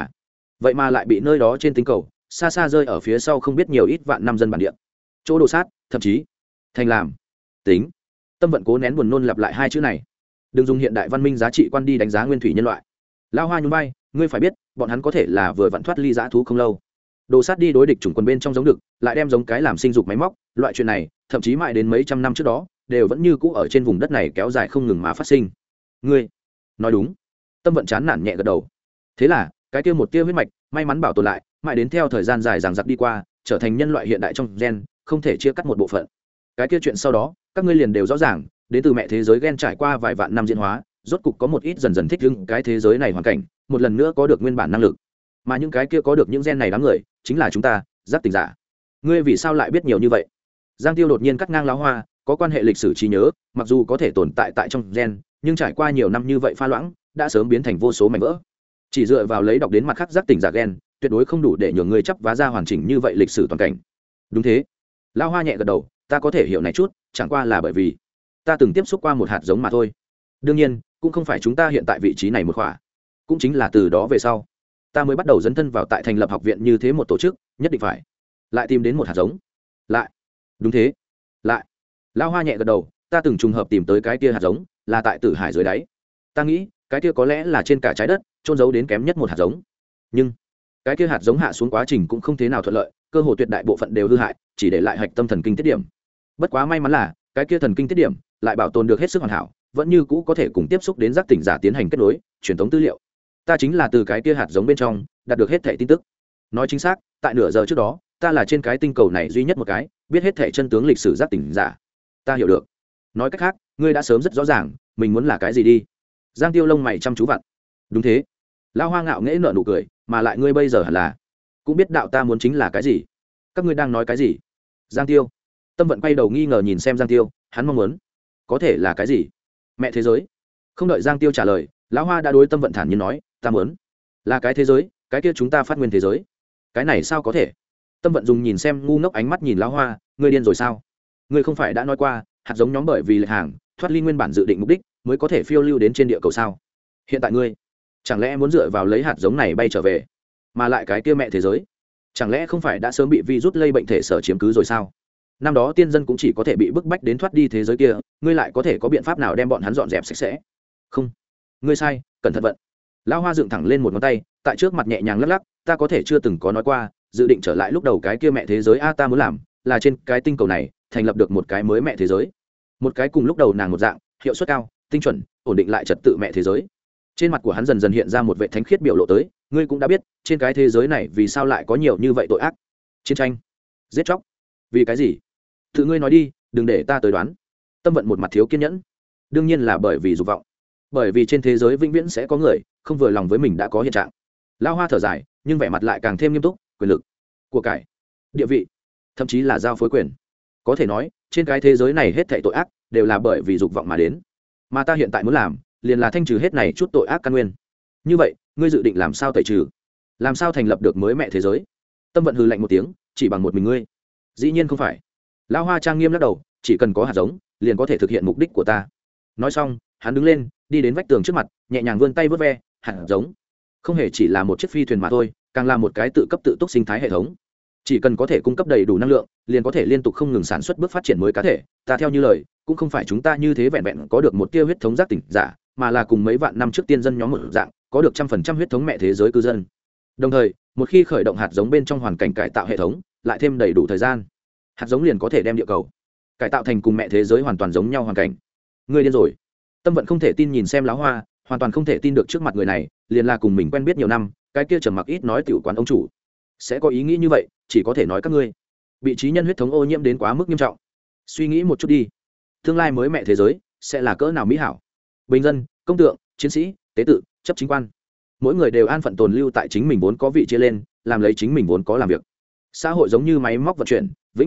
vậy mà lại bị nơi đó trên tinh cầu xa xa rơi ở phía sau không biết nhiều ít vạn năm dân bản địa, chỗ đồ sát, thậm chí thành làm tính. Tâm vận cố nén buồn nôn lặp lại hai chữ này. Đừng dùng hiện đại văn minh giá trị quan đi đánh giá nguyên thủy nhân loại. Lão Hoa nhún vai, ngươi phải biết, bọn hắn có thể là vừa vặn thoát ly dã thú không lâu, đồ sát đi đối địch chủng quân bên trong giống được, lại đem giống cái làm sinh dục máy móc, loại chuyện này thậm chí mãi đến mấy trăm năm trước đó đều vẫn như cũ ở trên vùng đất này kéo dài không ngừng mà phát sinh. Ngươi nói đúng. Tâm vận chán nản nhẹ gật đầu. Thế là cái kia một tia huyết mạch may mắn bảo tồn lại, mãi đến theo thời gian dài dằng dặc đi qua, trở thành nhân loại hiện đại trong gen không thể chia cắt một bộ phận. Cái kia chuyện sau đó các ngươi liền đều rõ ràng, đến từ mẹ thế giới gen trải qua vài vạn năm diễn hóa, rốt cục có một ít dần dần thích ứng cái thế giới này hoàn cảnh, một lần nữa có được nguyên bản năng lực. Mà những cái kia có được những gen này đám người chính là chúng ta, giác tỉnh giả. Ngươi vì sao lại biết nhiều như vậy? Giang Tiêu đột nhiên cắt ngang Lão Hoa, có quan hệ lịch sử trí nhớ, mặc dù có thể tồn tại tại trong gen, nhưng trải qua nhiều năm như vậy pha loãng, đã sớm biến thành vô số mảnh vỡ. Chỉ dựa vào lấy đọc đến mặt khác giác tỉnh giả gen, tuyệt đối không đủ để nhường ngươi chấp vá ra hoàn chỉnh như vậy lịch sử toàn cảnh. Đúng thế. Lão Hoa nhẹ gật đầu, ta có thể hiểu này chút, chẳng qua là bởi vì ta từng tiếp xúc qua một hạt giống mà thôi. Đương nhiên, cũng không phải chúng ta hiện tại vị trí này một khỏa. Cũng chính là từ đó về sau, ta mới bắt đầu dấn thân vào tại thành lập học viện như thế một tổ chức, nhất định phải lại tìm đến một hạt giống. Lại. Đúng thế. Lại. Lão Hoa nhẹ gật đầu, ta từng trùng hợp tìm tới cái kia hạt giống, là tại Tử Hải dưới đáy. Ta nghĩ, cái kia có lẽ là trên cả trái đất trôn giấu đến kém nhất một hạt giống. Nhưng cái kia hạt giống hạ xuống quá trình cũng không thế nào thuận lợi, cơ hồ tuyệt đại bộ phận đều hư hại, chỉ để lại hạch tâm thần kinh tiết điểm. Bất quá may mắn là cái kia thần kinh tiết điểm lại bảo tồn được hết sức hoàn hảo, vẫn như cũ có thể cùng tiếp xúc đến giác tỉnh giả tiến hành kết nối, truyền thống tư liệu. Ta chính là từ cái kia hạt giống bên trong đạt được hết thảy tin tức. Nói chính xác, tại nửa giờ trước đó, ta là trên cái tinh cầu này duy nhất một cái biết hết thảy chân tướng lịch sử giác tỉnh giả. Ta hiểu được. Nói cách khác, ngươi đã sớm rất rõ ràng mình muốn là cái gì đi. Giang Tiêu lông mày chăm chú vặn. Đúng thế. Lão Hoa ngạo nghễ nở nụ cười, mà lại ngươi bây giờ hẳn là cũng biết đạo ta muốn chính là cái gì. Các ngươi đang nói cái gì? Giang Tiêu. Tâm vận quay đầu nghi ngờ nhìn xem Giang Tiêu, hắn mong muốn có thể là cái gì? Mẹ thế giới. Không đợi Giang Tiêu trả lời, Lão Hoa đã đối Tâm vận thản nhiên nói, ta muốn là cái thế giới, cái kia chúng ta phát nguyên thế giới. Cái này sao có thể? Tâm vận dùng nhìn xem ngu ngốc ánh mắt nhìn Lão Hoa, ngươi điên rồi sao? Ngươi không phải đã nói qua, hạt giống nhóm bởi vì lệch hàng, thoát ly nguyên bản dự định mục đích, mới có thể phiêu lưu đến trên địa cầu sao? Hiện tại ngươi, chẳng lẽ muốn dựa vào lấy hạt giống này bay trở về? Mà lại cái kia mẹ thế giới, chẳng lẽ không phải đã sớm bị virus lây bệnh thể sở chiếm cứ rồi sao? Năm đó tiên dân cũng chỉ có thể bị bức bách đến thoát đi thế giới kia, ngươi lại có thể có biện pháp nào đem bọn hắn dọn dẹp sạch sẽ? Không, ngươi sai, cẩn thận vận. Lão Hoa dựng thẳng lên một ngón tay, tại trước mặt nhẹ nhàng lắc lắc, ta có thể chưa từng có nói qua, dự định trở lại lúc đầu cái kia mẹ thế giới a, ta muốn làm là trên cái tinh cầu này thành lập được một cái mới mẹ thế giới, một cái cùng lúc đầu nàng một dạng, hiệu suất cao, tinh chuẩn, ổn định lại trật tự mẹ thế giới. Trên mặt của hắn dần dần hiện ra một vẻ thánh khiết biểu lộ tới, ngươi cũng đã biết, trên cái thế giới này vì sao lại có nhiều như vậy tội ác, chiến tranh, giết chóc, vì cái gì? Tự ngươi nói đi, đừng để ta tới đoán. Tâm vận một mặt thiếu kiên nhẫn. Đương nhiên là bởi vì dục vọng, bởi vì trên thế giới vĩnh viễn sẽ có người không vừa lòng với mình đã có hiện trạng. Lão Hoa thở dài, nhưng vẻ mặt lại càng thêm nghiêm túc, quyền lực, của cải, địa vị, thậm chí là giao phối quyền. Có thể nói, trên cái thế giới này hết thảy tội ác đều là bởi vì dục vọng mà đến. Mà ta hiện tại muốn làm, liền là thanh trừ hết này chút tội ác căn nguyên. Như vậy, ngươi dự định làm sao tẩy trừ? Làm sao thành lập được mới mẹ thế giới? Tâm vận hừ lạnh một tiếng, chỉ bằng một mình ngươi? Dĩ nhiên không phải. Lão Hoa trang nghiêm lắc đầu, chỉ cần có hạt giống, liền có thể thực hiện mục đích của ta. Nói xong, hắn đứng lên, đi đến vách tường trước mặt, nhẹ nhàng vươn tay vớt ve, hạt giống không hề chỉ là một chiếc phi thuyền mà thôi, càng là một cái tự cấp tự túc sinh thái hệ thống. Chỉ cần có thể cung cấp đầy đủ năng lượng, liền có thể liên tục không ngừng sản xuất bước phát triển mới cá thể. Ta theo như lời, cũng không phải chúng ta như thế vẹn vẹn có được một tia huyết thống giác tỉnh giả, mà là cùng mấy vạn năm trước tiên dân nhóm một dạng, có được 100% huyết thống mẹ thế giới cư dân. Đồng thời, một khi khởi động hạt giống bên trong hoàn cảnh cải tạo hệ thống, lại thêm đầy đủ thời gian, hạt giống liền có thể đem địa cầu cải tạo thành cùng mẹ thế giới hoàn toàn giống nhau hoàn cảnh. Ngươi điên rồi. Tâm vận không thể tin nhìn xem Lão Hoa, hoàn toàn không thể tin được trước mặt người này liền là cùng mình quen biết nhiều năm, cái kia trầm mặc ít nói tiểu quán ông chủ sẽ có ý nghĩ như vậy, chỉ có thể nói các ngươi bị trí nhân huyết thống ô nhiễm đến quá mức nghiêm trọng. Suy nghĩ một chút đi, tương lai mới mẹ thế giới sẽ là cỡ nào mỹ hảo. Bình dân, công tượng, chiến sĩ, tế tự, chấp chính quan, mỗi người đều an phận tồn lưu tại chính mình vốn có vị chia lên, làm lấy chính mình vốn có làm việc. Xã hội giống như máy móc vận chuyển, vĩnh không chết,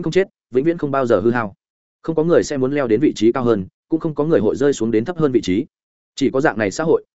vĩnh viễn không bao giờ hư hao. Không có người sẽ muốn leo đến vị trí cao hơn, cũng không có người hội rơi xuống đến thấp hơn vị trí. Chỉ có dạng này xã hội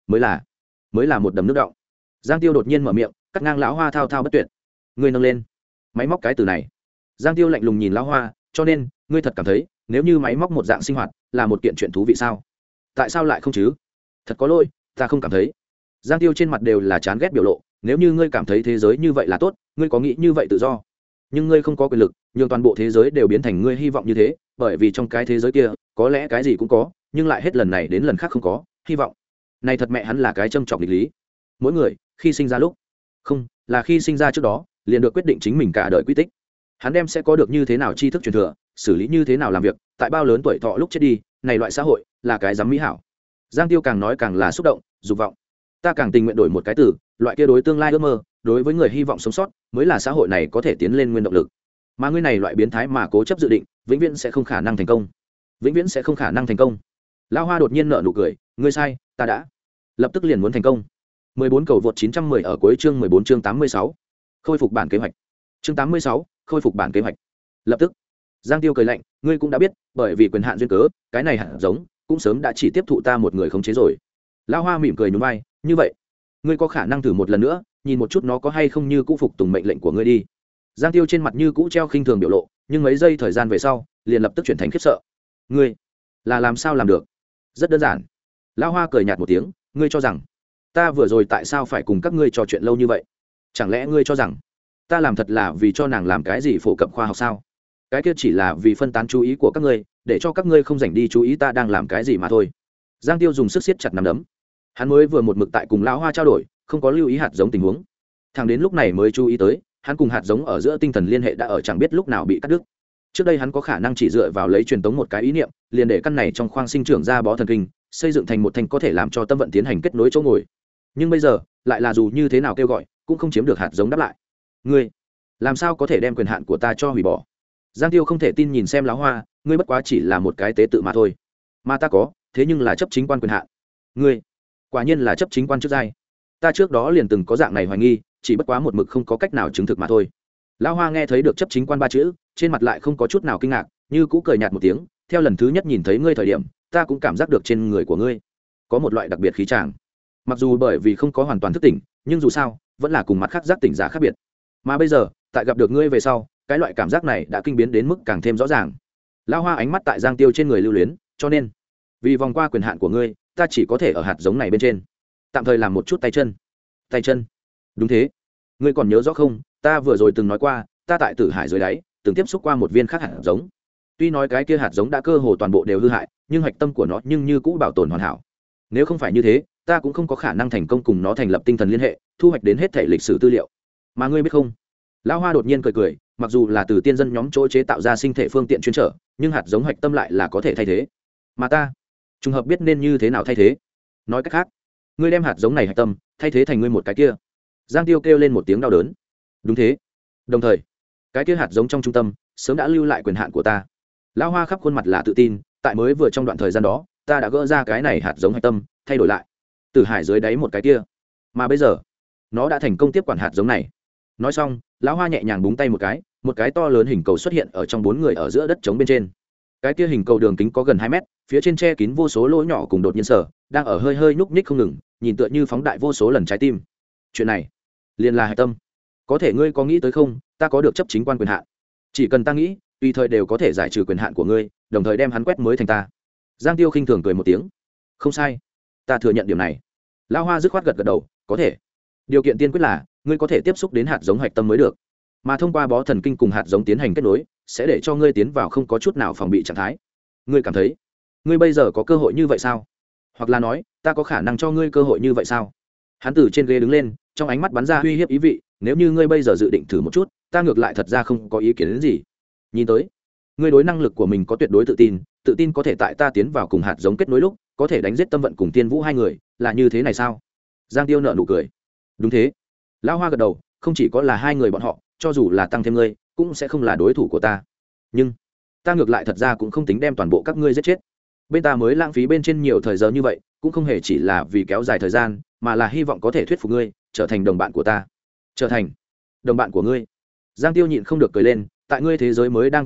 mới là một đầm nước đọng. Giang Tiêu đột nhiên mở miệng, cắt ngang lão Hoa thao thao bất tuyệt. Ngươi nâng lên máy móc cái từ này. Giang Tiêu lạnh lùng nhìn lão Hoa, cho nên ngươi thật cảm thấy nếu như máy móc một dạng sinh hoạt là một kiện chuyện thú vị sao? Tại sao lại không chứ? Thật có lỗi, ta không cảm thấy. Giang Tiêu trên mặt đều là chán ghét biểu lộ. Nếu như ngươi cảm thấy thế giới như vậy là tốt, ngươi có nghĩ như vậy tự do, nhưng ngươi không có quyền lực nhường toàn bộ thế giới đều biến thành ngươi hy vọng như thế, bởi vì trong cái thế giới kia có lẽ cái gì cũng có, nhưng lại hết lần này đến lần khác không có hy vọng. Này thật mẹ hắn là cái châm chọc nghịch lý. Mỗi người khi sinh ra lúc, không là khi sinh ra trước đó liền được quyết định chính mình cả đời quy tích. Hắn đem sẽ có được như thế nào tri thức truyền thừa, xử lý như thế nào làm việc, tại bao lớn tuổi thọ lúc chết đi, này loại xã hội là cái dám mỹ hảo. Giang Tiêu càng nói càng là xúc động, dục vọng. Ta càng tình nguyện đổi một cái từ, loại kia đối tương lai ước mơ, đối với người hy vọng sống sót mới là xã hội này có thể tiến lên nguyên động lực. Mà ngươi này loại biến thái mà cố chấp dự định, vĩnh viễn sẽ không khả năng thành công, vĩnh viễn sẽ không khả năng thành công. Lão Hoa đột nhiên nở nụ cười, ngươi sai, ta đã lập tức liền muốn thành công. 14 cầu vượt 910 ở cuối chương 14 chương 86. Khôi phục bản kế hoạch. Chương 86, khôi phục bản kế hoạch. Lập tức. Giang Tiêu cười lạnh, ngươi cũng đã biết, bởi vì quyền hạn duyên cớ, cái này hẳn giống cũng sớm đã chỉ tiếp thụ ta một người khống chế rồi. Lão Hoa mỉm cười nhún vai, như vậy, ngươi có khả năng thử một lần nữa, nhìn một chút nó có hay không như cũ phục tùng mệnh lệnh của ngươi đi. Giang Tiêu trên mặt như cũ treo khinh thường biểu lộ, nhưng mấy giây thời gian về sau, liền lập tức chuyển thành khiếp sợ. Ngươi là làm sao làm được? Rất đơn giản. Lão Hoa cười nhạt một tiếng, ngươi cho rằng ta vừa rồi tại sao phải cùng các ngươi trò chuyện lâu như vậy? Chẳng lẽ ngươi cho rằng ta làm thật là vì cho nàng làm cái gì phổ cập khoa học sao? Cái kia chỉ là vì phân tán chú ý của các ngươi, để cho các ngươi không dành đi chú ý ta đang làm cái gì mà thôi. Giang Tiêu dùng sức siết chặt nắm đấm. Hắn mới vừa một mực tại cùng lão Hoa trao đổi, không có lưu ý hạt giống tình huống. Thằng đến lúc này mới chú ý tới, hắn cùng hạt giống ở giữa tinh thần liên hệ đã ở chẳng biết lúc nào bị cắt đứt. Trước đây hắn có khả năng chỉ dựa vào lấy truyền tống một cái ý niệm, liền để căn này trong khoang sinh trưởng ra bó thần kinh, xây dựng thành một thành có thể làm cho tâm vận tiến hành kết nối chỗ ngồi. Nhưng bây giờ, lại là dù như thế nào kêu gọi, cũng không chiếm được hạt giống đáp lại. Ngươi, làm sao có thể đem quyền hạn của ta cho hủy bỏ? Giang Tiêu không thể tin nhìn xem lão Hoa, ngươi bất quá chỉ là một cái tế tự mà thôi. Mà ta có, thế nhưng là chấp chính quan quyền hạn. Ngươi, quả nhiên là chấp chính quan trước giai. Ta trước đó liền từng có dạng này hoài nghi, chỉ bất quá một mực không có cách nào chứng thực mà thôi. Lão Hoa nghe thấy được chấp chính quan ba chữ, trên mặt lại không có chút nào kinh ngạc, như cũ cười nhạt một tiếng. Theo lần thứ nhất nhìn thấy ngươi thời điểm, ta cũng cảm giác được trên người của ngươi có một loại đặc biệt khí tràng. Mặc dù bởi vì không có hoàn toàn thức tỉnh, nhưng dù sao vẫn là cùng mặt khác giác tỉnh giả khác biệt. Mà bây giờ, tại gặp được ngươi về sau, cái loại cảm giác này đã kinh biến đến mức càng thêm rõ ràng. Lão Hoa ánh mắt tại Giang Tiêu trên người lưu luyến, cho nên vì vòng qua quyền hạn của ngươi, ta chỉ có thể ở hạt giống này bên trên tạm thời làm một chút tay chân. Đúng thế, ngươi còn nhớ rõ không, ta vừa rồi từng nói qua, ta tại Tử Hải dưới đáy từng tiếp xúc qua một viên khác hạt giống. Tuy nói cái kia hạt giống đã cơ hồ toàn bộ đều hư hại, nhưng hạch tâm của nó nhưng như cũ bảo tồn hoàn hảo. Nếu không phải như thế, ta cũng không có khả năng thành công cùng nó thành lập tinh thần liên hệ, thu hoạch đến hết thể lịch sử tư liệu. Mà ngươi biết không? Lão Hoa đột nhiên cười, mặc dù là từ tiên dân nhóm chỗ chế tạo ra sinh thể phương tiện chuyên trở, nhưng hạt giống hạch tâm lại là có thể thay thế. Mà ta, trùng hợp biết nên như thế nào thay thế. Nói cách khác, ngươi đem hạt giống này hạch tâm thay thế thành ngươi một cái kia. Giang Tiêu kêu lên một tiếng đau đớn. Đúng thế. Đồng thời, cái kia hạt giống trong trung tâm sớm đã lưu lại quyền hạn của ta. Lão Hoa khắp khuôn mặt là tự tin, tại mới vừa trong đoạn thời gian đó, ta đã gỡ ra cái này hạt giống hạch tâm, thay đổi lại Tử Hải dưới đáy một cái kia. Mà bây giờ, nó đã thành công tiếp quản hạt giống này. Nói xong, lão Hoa nhẹ nhàng búng tay một cái to lớn hình cầu xuất hiện ở trong bốn người ở giữa đất trống bên trên. Cái kia hình cầu đường kính có gần 2 mét, phía trên che kín vô số lỗ nhỏ cùng đột nhiên sở, đang ở hơi nhúc nhích không ngừng, nhìn tựa như phóng đại vô số lần trái tim. Chuyện này, liền là hạch tâm. Có thể ngươi có nghĩ tới không, ta có được chấp chính quan quyền hạn. Chỉ cần ta nghĩ, tùy thời đều có thể giải trừ quyền hạn của ngươi, đồng thời đem hắn quét mới thành ta. Giang Tiêu khinh thường cười một tiếng. Không sai, ta thừa nhận điểm này. Lão Hoa dứt khoát gật đầu, có thể. Điều kiện tiên quyết là ngươi có thể tiếp xúc đến hạt giống hạch tâm mới được. Mà thông qua bó thần kinh cùng hạt giống tiến hành kết nối, sẽ để cho ngươi tiến vào không có chút nào phòng bị trạng thái. Ngươi cảm thấy, ngươi bây giờ có cơ hội như vậy sao? Hoặc là nói, ta có khả năng cho ngươi cơ hội như vậy sao? Hắn từ trên ghế đứng lên, trong ánh mắt bắn ra uy hiếp ý vị, nếu như ngươi bây giờ dự định thử một chút, ta ngược lại thật ra không có ý kiến đến gì. Nhìn tới, ngươi đối năng lực của mình có tuyệt đối tự tin có thể tại ta tiến vào cùng hạt giống kết nối lúc, có thể đánh giết Tâm Vận cùng Tiên Vũ hai người, là như thế này sao? Giang Tiêu nở nụ cười. Đúng thế. Lão Hoa gật đầu, không chỉ có là hai người bọn họ, cho dù là tăng thêm ngươi, cũng sẽ không là đối thủ của ta. Nhưng ta ngược lại thật ra cũng không tính đem toàn bộ các ngươi giết chết. Bên ta mới lãng phí bên trên nhiều thời giờ như vậy, cũng không hề chỉ là vì kéo dài thời gian, mà là hy vọng có thể thuyết phục ngươi trở thành đồng bạn của ta. Trở thành đồng bạn của ngươi. Giang Tiêu nhịn không được cười lên, tại ngươi thế giới mới đang quy hoạch,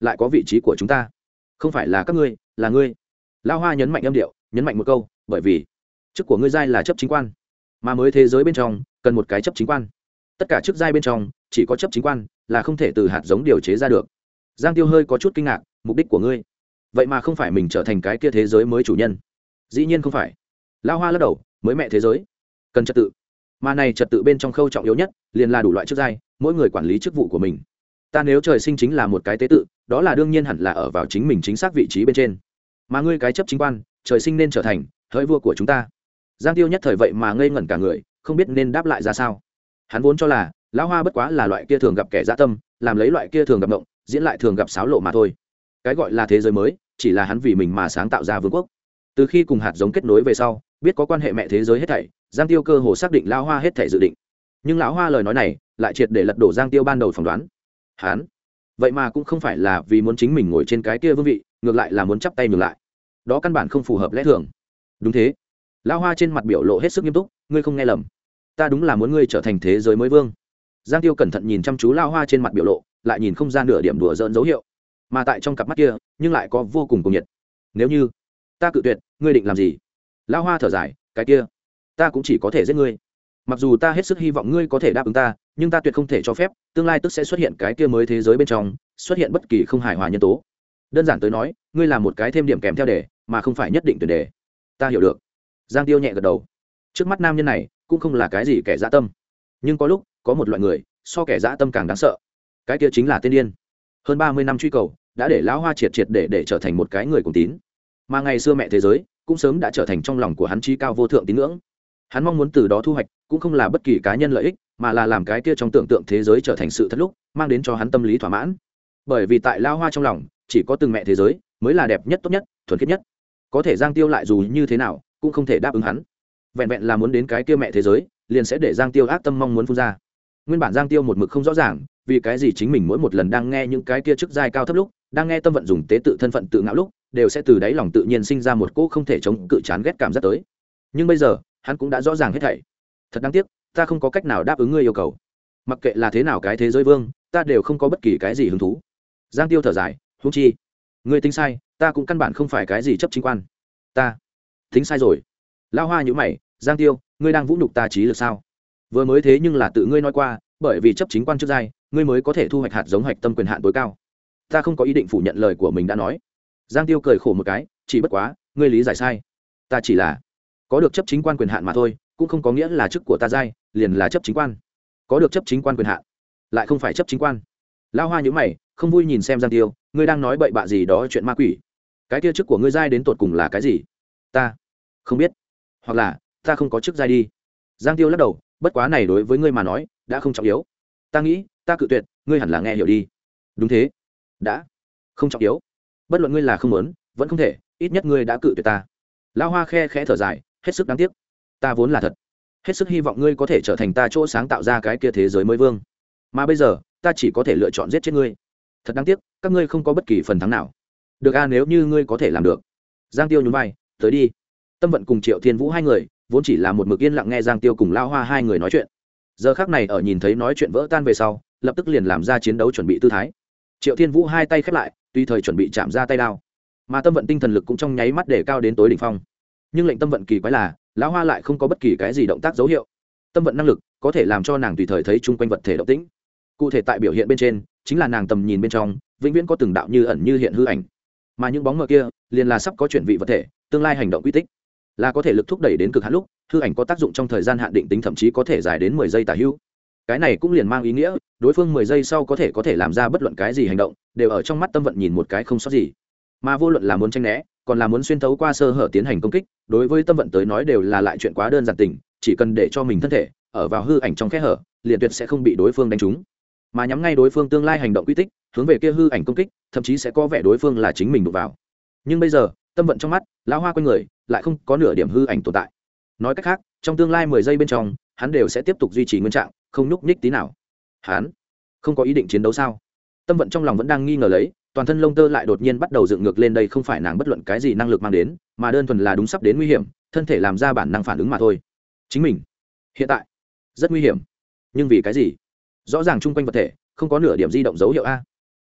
lại có vị trí của chúng ta. Không phải là các ngươi, là ngươi. Lão Hoa nhấn mạnh âm điệu, nhấn mạnh một câu, bởi vì chức của ngươi giai là chấp chính quan, mà mới thế giới bên trong cần một cái chấp chính quan. Tất cả chức giai bên trong chỉ có chấp chính quan là không thể từ hạt giống điều chế ra được. Giang Tiêu hơi có chút kinh ngạc, mục đích của ngươi vậy mà không phải mình trở thành cái kia thế giới mới chủ nhân? Dĩ nhiên không phải. Lão Hoa lắc đầu, mới mẹ thế giới cần trật tự, mà này trật tự bên trong khâu trọng yếu nhất liền là đủ loại chức giai, mỗi người quản lý chức vụ của mình. Ta nếu trời sinh chính là một cái tế tự, đó là đương nhiên hẳn là ở vào chính mình chính xác vị trí bên trên, mà ngươi cái chấp chính quan trời sinh nên trở thành hỡi vua của chúng ta. Giang Tiêu nhất thời vậy mà ngây ngẩn cả người, không biết nên đáp lại ra sao. Hắn vốn cho là Lão Hoa bất quá là loại kia thường gặp kẻ dã tâm, làm lấy loại kia thường gặp động, diễn lại thường gặp xáo lộ mà thôi. Cái gọi là thế giới mới chỉ là hắn vì mình mà sáng tạo ra vương quốc. Từ khi cùng hạt giống kết nối về sau, biết có quan hệ mẹ thế giới hết thảy, Giang Tiêu cơ hồ xác định Lão Hoa hết thảy dự định. Nhưng Lão Hoa lời nói này lại triệt để lật đổ Giang Tiêu ban đầu phỏng đoán. Hắn vậy mà cũng không phải là vì muốn chính mình ngồi trên cái kia vương vị, ngược lại là muốn chắp tay nhường lại. Đó căn bản không phù hợp lẽ thường. Đúng thế. Lão Hoa trên mặt biểu lộ hết sức nghiêm túc, ngươi không nghe lầm, ta đúng là muốn ngươi trở thành thế giới mới vương. Giang Tiêu cẩn thận nhìn chăm chú Lão Hoa trên mặt biểu lộ, lại nhìn không ra nửa điểm đùa giỡn dấu hiệu, mà tại trong cặp mắt kia nhưng lại có vô cùng cuồng nhiệt. Nếu như ta cự tuyệt, ngươi định làm gì? Lão Hoa thở dài, cái kia ta cũng chỉ có thể giết ngươi. Mặc dù ta hết sức hy vọng ngươi có thể đáp ứng ta, nhưng ta tuyệt không thể cho phép tương lai tức sẽ xuất hiện cái kia mới thế giới bên trong xuất hiện bất kỳ không hài hòa nhân tố. Đơn giản tới nói, ngươi là một cái thêm điểm kèm theo đề, mà không phải nhất định tuyển đề. Ta hiểu được. Giang Tiêu nhẹ gật đầu. Trước mắt nam nhân này cũng không là cái gì kẻ dã tâm, nhưng có lúc có một loại người so kẻ dã tâm càng đáng sợ, cái kia chính là tên điên. Hơn 30 năm truy cầu đã để Lão Hoa triệt để trở thành một cái người cùng tín, mà ngày xưa mẹ thế giới cũng sớm đã trở thành trong lòng của hắn chí cao vô thượng tín ngưỡng. Hắn mong muốn từ đó thu hoạch cũng không là bất kỳ cá nhân lợi ích, mà là làm cái kia trong tưởng tượng thế giới trở thành sự thật lúc mang đến cho hắn tâm lý thỏa mãn. Bởi vì tại Lão Hoa trong lòng chỉ có từng mẹ thế giới mới là đẹp nhất, tốt nhất, thuần khiết nhất. Có thể Giang Tiêu lại dù như thế nào cũng không thể đáp ứng hắn. Vẹn vẹn là muốn đến cái kia mẹ thế giới, liền sẽ để Giang Tiêu ác tâm mong muốn phun ra. Nguyên bản Giang Tiêu một mực không rõ ràng, vì cái gì chính mình mỗi một lần đang nghe những cái kia chức giai cao thấp lúc, đang nghe tâm vận dùng tế tự thân phận tự ngạo lúc, đều sẽ từ đáy lòng tự nhiên sinh ra một cỗ không thể chống cự chán ghét cảm giác tới. Nhưng bây giờ, hắn cũng đã rõ ràng hết thảy. Thật đáng tiếc, ta không có cách nào đáp ứng ngươi yêu cầu. Mặc kệ là thế nào cái thế giới vương, ta đều không có bất kỳ cái gì hứng thú. Giang Tiêu thở dài, huống chi, ngươi tính sai, ta cũng căn bản không phải cái gì chấp chính quan. Ta tính sai rồi. Lão Hoa nhíu mày, Giang Tiêu, ngươi đang vũ nhục ta trí lực sao? Vừa mới thế nhưng là tự ngươi nói qua, bởi vì chấp chính quan trước giai, ngươi mới có thể thu hoạch hạt giống hoạch tâm quyền hạn tối cao. Ta không có ý định phủ nhận lời của mình đã nói. Giang Tiêu cười khổ một cái, chỉ bất quá, ngươi lý giải sai. Ta chỉ là có được chấp chính quan quyền hạn mà thôi, cũng không có nghĩa là chức của ta giai liền là chấp chính quan. Có được chấp chính quan quyền hạn, lại không phải chấp chính quan. Lão Hoa nhíu mày, không vui nhìn xem Giang Tiêu, ngươi đang nói bậy bạ gì đó chuyện ma quỷ. Cái kia chức của ngươi giai đến tột cùng là cái gì? Ta không biết, hoặc là ta không có chức giai đi. Giang Tiêu lắc đầu, bất quá này đối với ngươi mà nói đã không trọng yếu. Ta nghĩ ta cự tuyệt, ngươi hẳn là nghe hiểu đi. Đúng thế, đã không trọng yếu. Bất luận ngươi là không muốn vẫn không thể, ít nhất ngươi đã cự tuyệt ta. Lão Hoa khe khẽ thở dài, hết sức đáng tiếc. Ta vốn là thật hết sức hy vọng ngươi có thể trở thành ta chỗ sáng tạo ra cái kia thế giới mới vương, mà bây giờ ta chỉ có thể lựa chọn giết chết ngươi. Thật đáng tiếc, các ngươi không có bất kỳ phần thắng nào. Được a, nếu như ngươi có thể làm được. Giang Tiêu nhún vai, tới đi. Tâm Vận cùng Triệu Thiên Vũ hai người vốn chỉ là một mực yên lặng nghe Giang Tiêu cùng Lão Hoa hai người nói chuyện, giờ khắc này ở nhìn thấy nói chuyện vỡ tan về sau, lập tức liền làm ra chiến đấu chuẩn bị tư thái. Triệu Thiên Vũ hai tay khép lại, tùy thời chuẩn bị chạm ra tay đao, mà Tâm Vận tinh thần lực cũng trong nháy mắt để cao đến tối đỉnh phong. Nhưng lệnh Tâm Vận kỳ quái là, Lão Hoa lại không có bất kỳ cái gì động tác dấu hiệu. Tâm Vận năng lực có thể làm cho nàng tùy thời thấy chung quanh vật thể động tĩnh, cụ thể tại biểu hiện bên trên chính là nàng tầm nhìn bên trong vĩnh viễn có từng đạo như ẩn như hiện hư ảnh, mà những bóng mờ kia liền là sắp có chuyển vị vật thể tương lai hành động quy tích, là có thể lực thúc đẩy đến cực hạn lúc hư ảnh có tác dụng trong thời gian hạn định tính, thậm chí có thể dài đến 10 giây tả hữu. Cái này cũng liền mang ý nghĩa đối phương 10 giây sau có thể làm ra bất luận cái gì hành động đều ở trong mắt Tâm Vận nhìn một cái không sót gì, mà vô luận là muốn tránh né còn là muốn xuyên thấu qua sơ hở tiến hành công kích, đối với Tâm Vận tới nói đều là lại chuyện quá đơn giản tình, chỉ cần để cho mình thân thể ở vào hư ảnh trong kẽ hở, liền tuyệt sẽ không bị đối phương đánh trúng, mà nhắm ngay đối phương tương lai hành động quy tích, hướng về kia hư ảnh công kích, thậm chí sẽ có vẻ đối phương là chính mình đụng vào. Nhưng bây giờ, Tâm Vận trong mắt, Lão Hoa quanh người lại không có nửa điểm hư ảnh tồn tại. Nói cách khác, trong tương lai 10 giây bên trong, hắn đều sẽ tiếp tục duy trì nguyên trạng, không nhúc nhích tí nào. Hắn không có ý định chiến đấu sao? Tâm Vận trong lòng vẫn đang nghi ngờ lấy, toàn thân lông tơ lại đột nhiên bắt đầu dựng ngược lên, đây không phải nàng bất luận cái gì năng lực mang đến, mà đơn thuần là đúng sắp đến nguy hiểm, thân thể làm ra bản năng phản ứng mà thôi. Chính mình hiện tại rất nguy hiểm, nhưng vì cái gì? Rõ ràng chung quanh vật thể không có nửa điểm di động dấu hiệu a.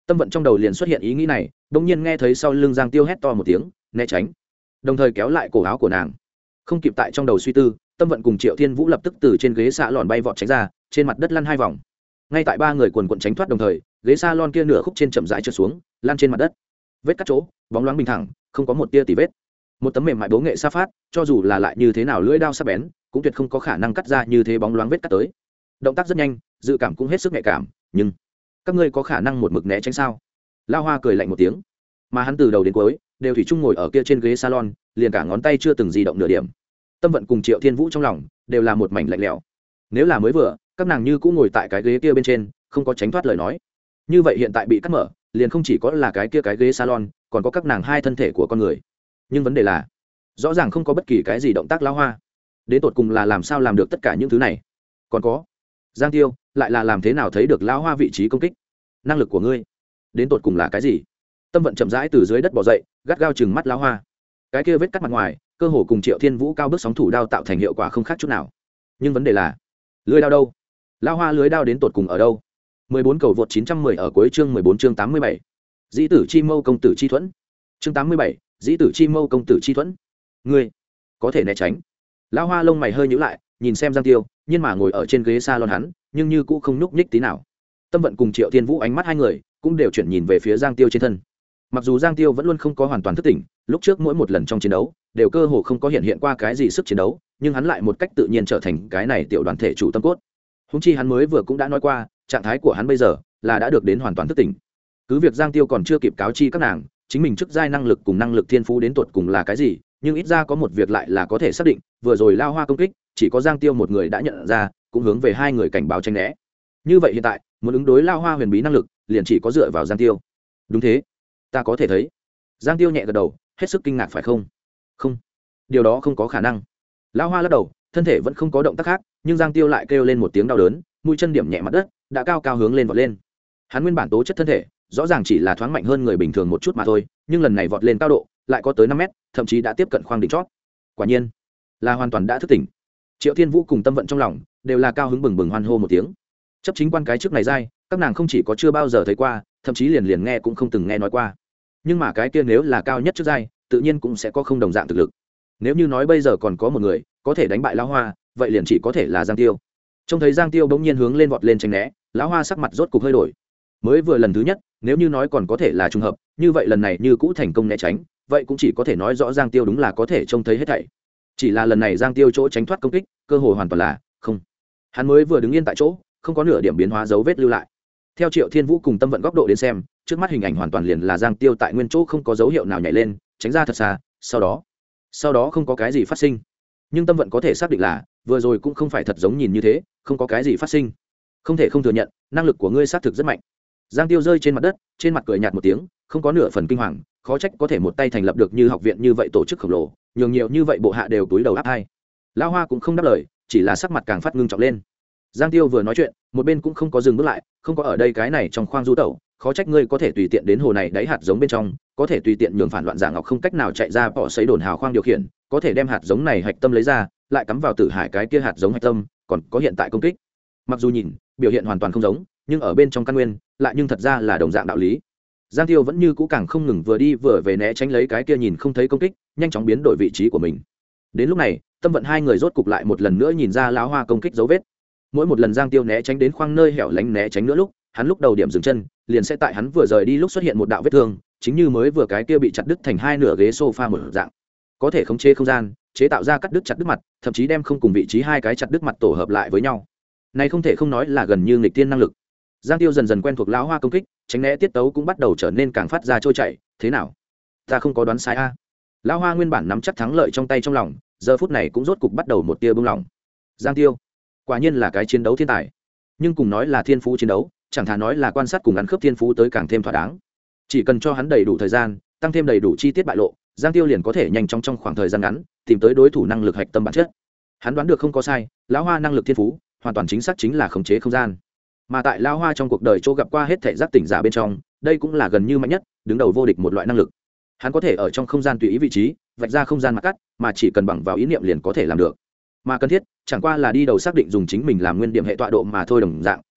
Tâm vận trong đầu liền xuất hiện ý nghĩ này, đột nhiên nghe thấy sau lưng Giang Tiêu hét to một tiếng, né tránh, đồng thời kéo lại cổ áo của nàng. Không kịp tại trong đầu suy tư, Tâm vận cùng Triệu Thiên Vũ lập tức từ trên ghế xạ lòn bay vọt tránh ra, trên mặt đất lăn 2 vòng. Ngay tại 3 người quần quần tránh thoát đồng thời, ghế salon kia nửa khúc trên chậm rãi trượt xuống, lăn trên mặt đất. Vết cắt chỗ, bóng loáng bình thẳng, không có một tia tì vết. Một tấm mềm mại bố nghệ sa phát, cho dù là lại như thế nào lưỡi dao sắc bén, cũng tuyệt không có khả năng cắt ra như thế bóng loáng vết cắt tới. Động tác rất nhanh, dự cảm cũng hết sức nhạy cảm, nhưng các ngươi có khả năng một mực né tránh sao? Lao Hoa cười lạnh một tiếng, mà hắn từ đầu đến cuối đều thủy chung ngồi ở kia trên ghế salon, liền cả ngón tay chưa từng di động nửa điểm. Tâm vận cùng Triệu Thiên Vũ trong lòng đều là một mảnh lạnh lẽo. Nếu là mới vừa, các nàng như cũng ngồi tại cái ghế kia bên trên, không có tránh thoát lời nói. Như vậy hiện tại bị cắt mở, liền không chỉ có là cái kia cái ghế salon, còn có các nàng hai thân thể của con người. Nhưng vấn đề là, rõ ràng không có bất kỳ cái gì động tác Lao Hoa. Đến tột cùng là làm sao làm được tất cả những thứ này? Còn có, Giang Tiêu lại là làm thế nào thấy được Lao Hoa vị trí công kích? Năng lực của ngươi, đến tột cùng là cái gì? Tâm vận chậm rãi từ dưới đất bò dậy, gắt gao chừng mắt Lao Hoa. Cái kia vết cắt mặt ngoài, cơ hồ cùng Triệu Thiên Vũ cao bước sóng thủ đao tạo thành hiệu quả không khác chút nào. Nhưng vấn đề là, lưới đao đâu? Lao Hoa lưới đao đến tột cùng ở đâu? 14 cầu vượt 910 ở cuối chương 14 chương 87. Dĩ tử chi mâu công tử chi thuẫn. Chương 87, dĩ tử chi mâu công tử chi thuẫn. Ngươi có thể né tránh. Lao Hoa lông mày hơi nhíu lại, nhìn xem Giang Tiêu, nhưng mà ngồi ở trên ghế salon hắn, nhưng như cũ không nhúc nhích tí nào. Tâm vận cùng Triệu Thiên Vũ ánh mắt hai người cũng đều chuyển nhìn về phía Giang Tiêu trên thân. Mặc dù Giang Tiêu vẫn luôn không có hoàn toàn thức tỉnh, lúc trước mỗi một lần trong chiến đấu đều cơ hồ không có hiện qua cái gì sức chiến đấu, nhưng hắn lại một cách tự nhiên trở thành cái này tiểu đoàn thể chủ tâm cốt. Húng chi hắn mới vừa cũng đã nói qua, trạng thái của hắn bây giờ là đã được đến hoàn toàn thức tỉnh. Cứ việc Giang Tiêu còn chưa kịp cáo chi các nàng chính mình chức giai năng lực cùng năng lực thiên phú đến tột cùng là cái gì, nhưng ít ra có một việc lại là có thể xác định, vừa rồi Lao Hoa công kích chỉ có Giang Tiêu một người đã nhận ra, cũng hướng về hai người cảnh báo tránh né. Như vậy hiện tại muốn ứng đối Lao Hoa huyền bí năng lực liền chỉ có dựa vào Giang Tiêu. Đúng thế, ta có thể thấy. Giang Tiêu nhẹ gật đầu, hết sức kinh ngạc phải không? Không, điều đó không có khả năng. Lao Hoa lắc đầu, thân thể vẫn không có động tác khác, nhưng Giang Tiêu lại kêu lên một tiếng đau đớn, mũi chân điểm nhẹ mặt đất, đã cao cao hướng lên vọt lên. Hắn nguyên bản tố chất thân thể rõ ràng chỉ là thoáng mạnh hơn người bình thường một chút mà thôi, nhưng lần này vọt lên cao độ lại có tới 5 mét, thậm chí đã tiếp cận khoang đỉnh chót. Quả nhiên là hoàn toàn đã thức tỉnh. Triệu Thiên Vũ cùng Tâm vận trong lòng đều là cao hứng bừng bừng hoan hô một tiếng. Chấp chính quan cái trước này dai, các nàng không chỉ có chưa bao giờ thấy qua, thậm chí liền liền nghe cũng không từng nghe nói qua. Nhưng mà cái kia nếu là cao nhất trước dai, tự nhiên cũng sẽ có không đồng dạng thực lực. Nếu như nói bây giờ còn có một người có thể đánh bại Lão Hoa, vậy liền chỉ có thể là Giang Tiêu. Trông thấy Giang Tiêu bỗng nhiên hướng lên vọt lên tránh né, Lão Hoa sắc mặt rốt cục hơi đổi. Mới vừa lần thứ nhất, nếu như nói còn có thể là trùng hợp, như vậy lần này như cũ thành công né tránh, vậy cũng chỉ có thể nói rõ Giang Tiêu đúng là có thể trông thấy hết thảy. Chỉ là lần này Giang Tiêu chỗ tránh thoát công kích, cơ hội hoàn toàn là không. Hắn mới vừa đứng yên tại chỗ, không có nửa điểm biến hóa dấu vết lưu lại. Theo Triệu Thiên Vũ cùng Tâm vận góc độ đến xem, trước mắt hình ảnh hoàn toàn liền là Giang Tiêu tại nguyên chỗ không có dấu hiệu nào nhảy lên, tránh ra thật xa, sau đó không có cái gì phát sinh. Nhưng Tâm vận có thể xác định là vừa rồi cũng không phải thật giống nhìn như thế, không có cái gì phát sinh. Không thể không thừa nhận, năng lực của ngươi xác thực rất mạnh. Giang Tiêu rơi trên mặt đất, trên mặt cười nhạt một tiếng, không có nửa phần kinh hoàng, khó trách có thể một tay thành lập được như học viện như vậy tổ chức khổng lồ, nhường nhiều như vậy bộ hạ đều túi đầu áp hai. Lao Hoa cũng không đáp lời, chỉ là sắc mặt càng phát ngưng trọng lên. Giang Tiêu vừa nói chuyện, một bên cũng không có dừng bước lại, không có ở đây cái này trong khoang du tẩu, khó trách ngươi có thể tùy tiện đến hồ này đáy hạt giống bên trong, có thể tùy tiện nhường phản loạn giả ngọc không cách nào chạy ra bỏ sấy đồn hào khoang điều khiển, có thể đem hạt giống này hạch tâm lấy ra, lại cắm vào tử hải cái kia hạt giống hạch tâm, còn có hiện tại công kích. Mặc dù nhìn biểu hiện hoàn toàn không giống, nhưng ở bên trong căn nguyên lại nhưng thật ra là đồng dạng đạo lý. Giang Tiêu vẫn như cũ càng không ngừng vừa đi vừa về né tránh lấy cái kia nhìn không thấy công kích, nhanh chóng biến đổi vị trí của mình. Đến lúc này, Tâm vận hai người rốt cục lại một lần nữa nhìn ra Lão Hoa công kích dấu vết. Mỗi một lần Giang Tiêu né tránh đến khoang nơi hẻo lánh né tránh nữa lúc, hắn lúc đầu điểm dừng chân, liền sẽ tại hắn vừa rời đi lúc xuất hiện một đạo vết thương, chính như mới vừa cái kia bị chặt đứt thành hai nửa ghế sofa một dạng. Có thể khống chế không gian, chế tạo ra cắt đứt chặt đứt mặt, thậm chí đem không cùng vị trí hai cái chặt đứt mặt tổ hợp lại với nhau. Này không thể không nói là gần như nghịch tiên năng lực. Giang Tiêu dần dần quen thuộc Lão Hoa công kích, tránh né tiết tấu cũng bắt đầu trở nên càng phát ra trôi chảy. Thế nào, ta không có đoán sai a? Lão Hoa nguyên bản nắm chắc thắng lợi trong tay trong lòng, giờ phút này cũng rốt cục bắt đầu một tia bông lòng. Giang Tiêu quả nhiên là cái chiến đấu thiên tài, nhưng cùng nói là thiên phú chiến đấu, chẳng thà nói là quan sát cùng ăn khớp thiên phú tới càng thêm thỏa đáng. Chỉ cần cho hắn đầy đủ thời gian, tăng thêm đầy đủ chi tiết bại lộ, Giang Tiêu liền có thể nhanh chóng trong khoảng thời gian ngắn tìm tới đối thủ năng lực hạch tâm bản chất. Hắn đoán được không có sai, Lão Hoa năng lực thiên phú hoàn toàn chính xác chính là khống chế không gian. Mà tại Lão Hoa trong cuộc đời chỗ gặp qua hết thể giác tỉnh giả bên trong, đây cũng là gần như mạnh nhất, đứng đầu vô địch một loại năng lực. Hắn có thể ở trong không gian tùy ý vị trí, vạch ra không gian mặt cắt, mà chỉ cần bằng vào ý niệm liền có thể làm được. Mà cần thiết chẳng qua là đi đầu xác định dùng chính mình làm nguyên điểm hệ tọa độ mà thôi đồng dạng,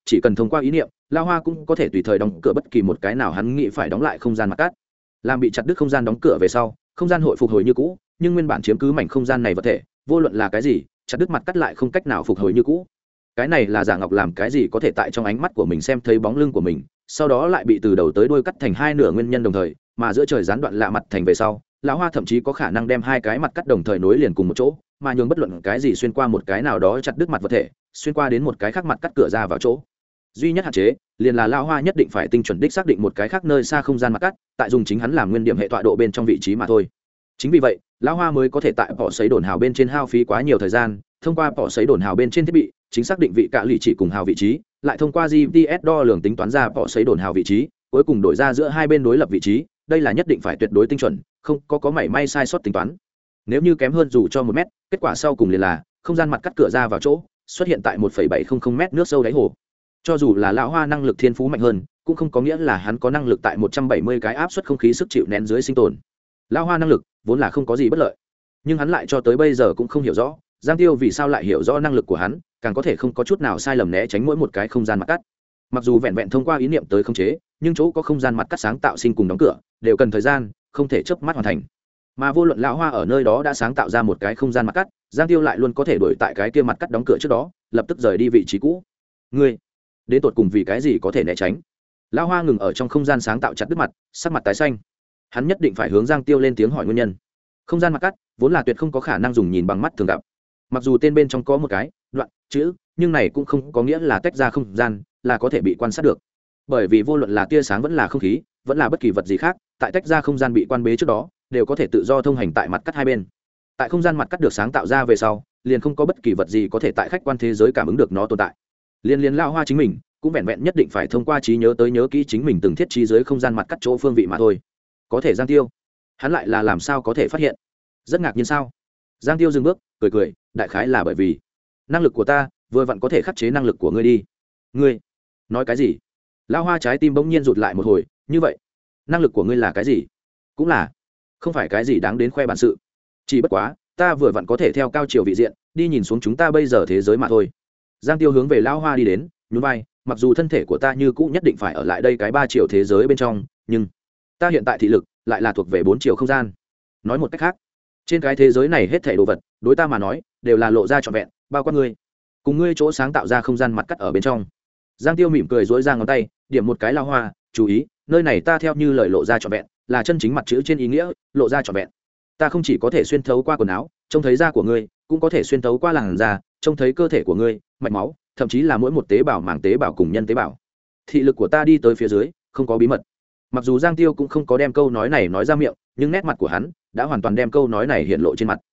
chỉ cần thông qua ý niệm, Lão Hoa cũng có thể tùy thời đóng cửa bất kỳ một cái nào hắn nghĩ phải đóng lại không gian mặt cắt. Làm bị chặt đứt không gian đóng cửa về sau, không gian hội phục hồi như cũ, nhưng nguyên bản chiếm cứ mảnh không gian này vật thể, vô luận là cái gì, chặt đứt mặt cắt lại không cách nào phục hồi như cũ. Cái này là Giả Ngọc làm cái gì có thể tại trong ánh mắt của mình xem thấy bóng lưng của mình, sau đó lại bị từ đầu tới đuôi cắt thành hai nửa nguyên nhân đồng thời, mà giữa trời gián đoạn lạ mặt thành về sau, Lão Hoa thậm chí có khả năng đem hai cái mặt cắt đồng thời nối liền cùng một chỗ, mà nhường bất luận cái gì xuyên qua một cái nào đó chặt đứt mặt vật thể, xuyên qua đến một cái khác mặt cắt cửa ra vào chỗ. Duy nhất hạn chế liền là Lão Hoa nhất định phải tinh chuẩn đích xác định một cái khác nơi xa không gian mặt cắt, tại dùng chính hắn làm nguyên điểm hệ tọa độ bên trong vị trí mà thôi. Chính vì vậy, Lão Hoa mới có thể tại bỏ sấy đồn hào bên trên hao phí quá nhiều thời gian, thông qua bỏ sấy đồn hào bên trên thiết bị chính xác định vị cạ lì chỉ cùng hào vị trí, lại thông qua GPS đo lường tính toán ra bỏ sấy đồn hào vị trí, cuối cùng đổi ra giữa hai bên đối lập vị trí. Đây là nhất định phải tuyệt đối tinh chuẩn, không có mảy may sai sót tính toán. Nếu như kém hơn dù cho 1 mét, kết quả sau cùng liền là không gian mặt cắt cửa ra vào chỗ xuất hiện tại 1,700 mét nước sâu đáy hồ. Cho dù là Lão Hoa năng lực thiên phú mạnh hơn, cũng không có nghĩa là hắn có năng lực tại 170 cái áp suất không khí sức chịu nén dưới sinh tồn. Lão Hoa năng lực vốn là không có gì bất lợi, nhưng hắn lại cho tới bây giờ cũng không hiểu rõ Giang Tiêu vì sao lại hiểu rõ năng lực của hắn, càng có thể không có chút nào sai lầm né tránh mỗi một cái không gian mặt cắt. Mặc dù vẹn vẹn thông qua ý niệm tới khống chế, nhưng chỗ có không gian mặt cắt sáng tạo sinh cùng đóng cửa đều cần thời gian, không thể chớp mắt hoàn thành. Mà vô luận Lão Hoa ở nơi đó đã sáng tạo ra một cái không gian mặt cắt, Giang Tiêu lại luôn có thể đuổi tại cái kia mặt cắt đóng cửa trước đó, lập tức rời đi vị trí cũ. Ngươi đến tột cùng vì cái gì có thể né tránh? Lão Hoa ngừng ở trong không gian sáng tạo chặt đứt mặt, sắc mặt tái xanh. Hắn nhất định phải hướng Giang Tiêu lên tiếng hỏi nguyên nhân. Không gian mặt cắt vốn là tuyệt không có khả năng dùng nhìn bằng mắt thường gặp. Mặc dù tên bên trong có một cái đoạn chữ, nhưng này cũng không có nghĩa là tách ra không gian là có thể bị quan sát được. Bởi vì vô luận là tia sáng vẫn là không khí, vẫn là bất kỳ vật gì khác, tại tách ra không gian bị quan bế trước đó, đều có thể tự do thông hành tại mặt cắt hai bên. Tại không gian mặt cắt được sáng tạo ra về sau, liền không có bất kỳ vật gì có thể tại khách quan thế giới cảm ứng được nó tồn tại. Liên Lão Hoa chính mình cũng vẹn vẹn nhất định phải thông qua trí nhớ tới nhớ kỹ chính mình từng thiết trí dưới không gian mặt cắt chỗ phương vị mà thôi. Có thể Giang Tiêu, hắn lại là làm sao có thể phát hiện? Rất ngạc nhiên sao? Giang Tiêu dừng bước, cười, đại khái là bởi vì năng lực của ta vừa vặn có thể khắc chế năng lực của ngươi đi. Ngươi nói cái gì? Lão Hoa trái tim bỗng nhiên rụt lại một hồi. Như vậy năng lực của ngươi là cái gì? Cũng là không phải cái gì đáng đến khoe bản sự, chỉ bất quá ta vừa vặn có thể theo cao chiều vị diện đi nhìn xuống chúng ta bây giờ thế giới mà thôi. Giang Tiêu hướng về Lão Hoa đi đến, nhún vai, mặc dù thân thể của ta như cũ nhất định phải ở lại đây cái 3 chiều thế giới bên trong, nhưng ta hiện tại thị lực lại là thuộc về 4 chiều không gian. Nói một cách khác, trên cái thế giới này hết thảy đồ vật đối ta mà nói đều là lộ ra trọn vẹn, bao quát ngươi cùng ngươi chỗ sáng tạo ra không gian mặt cắt ở bên trong. Giang Tiêu mỉm cười dỗi ra ngón tay điểm một cái Lão Hoa, chú ý, nơi này ta theo như lời lộ ra trọn vẹn là chân chính mặt chữ trên ý nghĩa lộ ra trọn vẹn. Ta không chỉ có thể xuyên thấu qua quần áo trông thấy da của ngươi, cũng có thể xuyên thấu qua làn da trông thấy cơ thể của ngươi, mạch máu, thậm chí là mỗi một tế bào, màng tế bào cùng nhân tế bào. Thị lực của ta đi tới phía dưới không có bí mật. Mặc dù Giang Tiêu cũng không có đem câu nói này nói ra miệng, nhưng nét mặt của hắn đã hoàn toàn đem câu nói này hiện lộ trên mặt.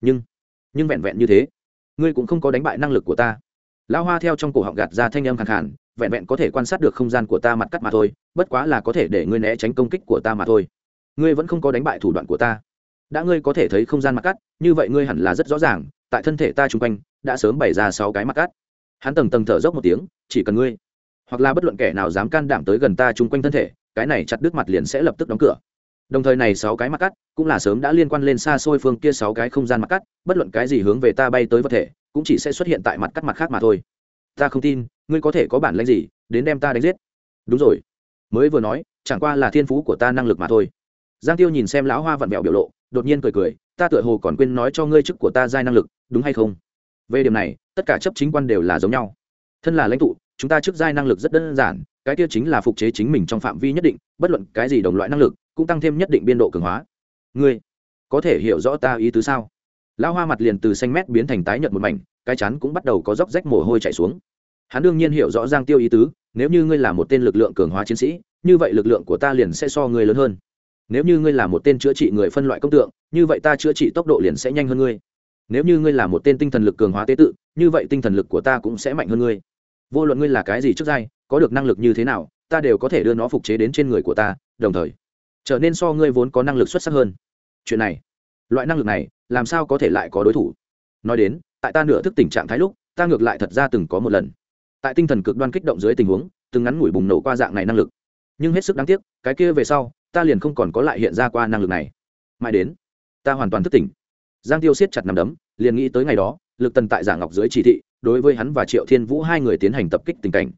Nhưng vẹn vẹn như thế, ngươi cũng không có đánh bại năng lực của ta. Lão Hoa theo trong cổ họng gạt ra thanh âm khàn khàn, vẹn vẹn có thể quan sát được không gian của ta mặt cắt mà thôi, bất quá là có thể để ngươi né tránh công kích của ta mà thôi. Ngươi vẫn không có đánh bại thủ đoạn của ta. Đã ngươi có thể thấy không gian mặt cắt, như vậy ngươi hẳn là rất rõ ràng, tại thân thể ta xung quanh đã sớm bày ra 6 cái mặt cắt. Hắn tầng tầng thở dốc một tiếng, chỉ cần ngươi hoặc là bất luận kẻ nào dám can đảm tới gần ta xung quanh thân thể, cái này chặt đứt mặt liền sẽ lập tức đóng cửa. Đồng thời này 6 cái mặt cắt cũng là sớm đã liên quan lên xa xôi phương kia 6 cái không gian mặt cắt, bất luận cái gì hướng về ta bay tới vật thể, cũng chỉ sẽ xuất hiện tại mặt cắt mặt khác mà thôi. Ta không tin ngươi có thể có bản lĩnh gì đến đem ta đánh giết. Đúng rồi, mới vừa nói chẳng qua là thiên phú của ta năng lực mà thôi. Giang Tiêu nhìn xem Lão Hoa vặn vẹo biểu lộ, đột nhiên cười, ta tựa hồ còn quên nói cho ngươi chức của ta giai năng lực, đúng hay không? Về điểm này tất cả chấp chính quan đều là giống nhau. Thân là lãnh tụ, chúng ta chức giai năng lực rất đơn giản, cái kia chính là phục chế chính mình trong phạm vi nhất định, bất luận cái gì đồng loại năng lực cũng tăng thêm nhất định biên độ cường hóa. Ngươi có thể hiểu rõ ta ý tứ sao? Lão Hoa mặt liền từ xanh mét biến thành tái nhợt một mảnh, cái chán cũng bắt đầu có róc rách mồ hôi chảy xuống. Hắn đương nhiên hiểu rõ Giang Tiêu ý tứ, nếu như ngươi là một tên lực lượng cường hóa chiến sĩ, như vậy lực lượng của ta liền sẽ so ngươi lớn hơn. Nếu như ngươi là một tên chữa trị người phân loại công tượng, như vậy ta chữa trị tốc độ liền sẽ nhanh hơn ngươi. Nếu như ngươi là một tên tinh thần lực cường hóa tế tự, như vậy tinh thần lực của ta cũng sẽ mạnh hơn ngươi. Vô luận ngươi là cái gì trước giai, có được năng lực như thế nào, ta đều có thể đưa nó phục chế đến trên người của ta, đồng thời trở nên so ngươi vốn có năng lực xuất sắc hơn. Chuyện này, loại năng lực này, làm sao có thể lại có đối thủ? Nói đến, tại ta nửa thức tỉnh trạng thái lúc, ta ngược lại thật ra từng có một lần, tại tinh thần cực đoan kích động dưới tình huống, từng ngắn ngủi bùng nổ qua dạng này năng lực. Nhưng hết sức đáng tiếc, cái kia về sau, ta liền không còn có lại hiện ra qua năng lực này. Mãi đến, ta hoàn toàn thức tỉnh. Giang Tiêu siết chặt nắm đấm, liền nghĩ tới ngày đó, Lực Tần tại Giả Ngọc dưới chỉ thị, đối với hắn và Triệu Thiên Vũ hai người tiến hành tập kích tình cảnh.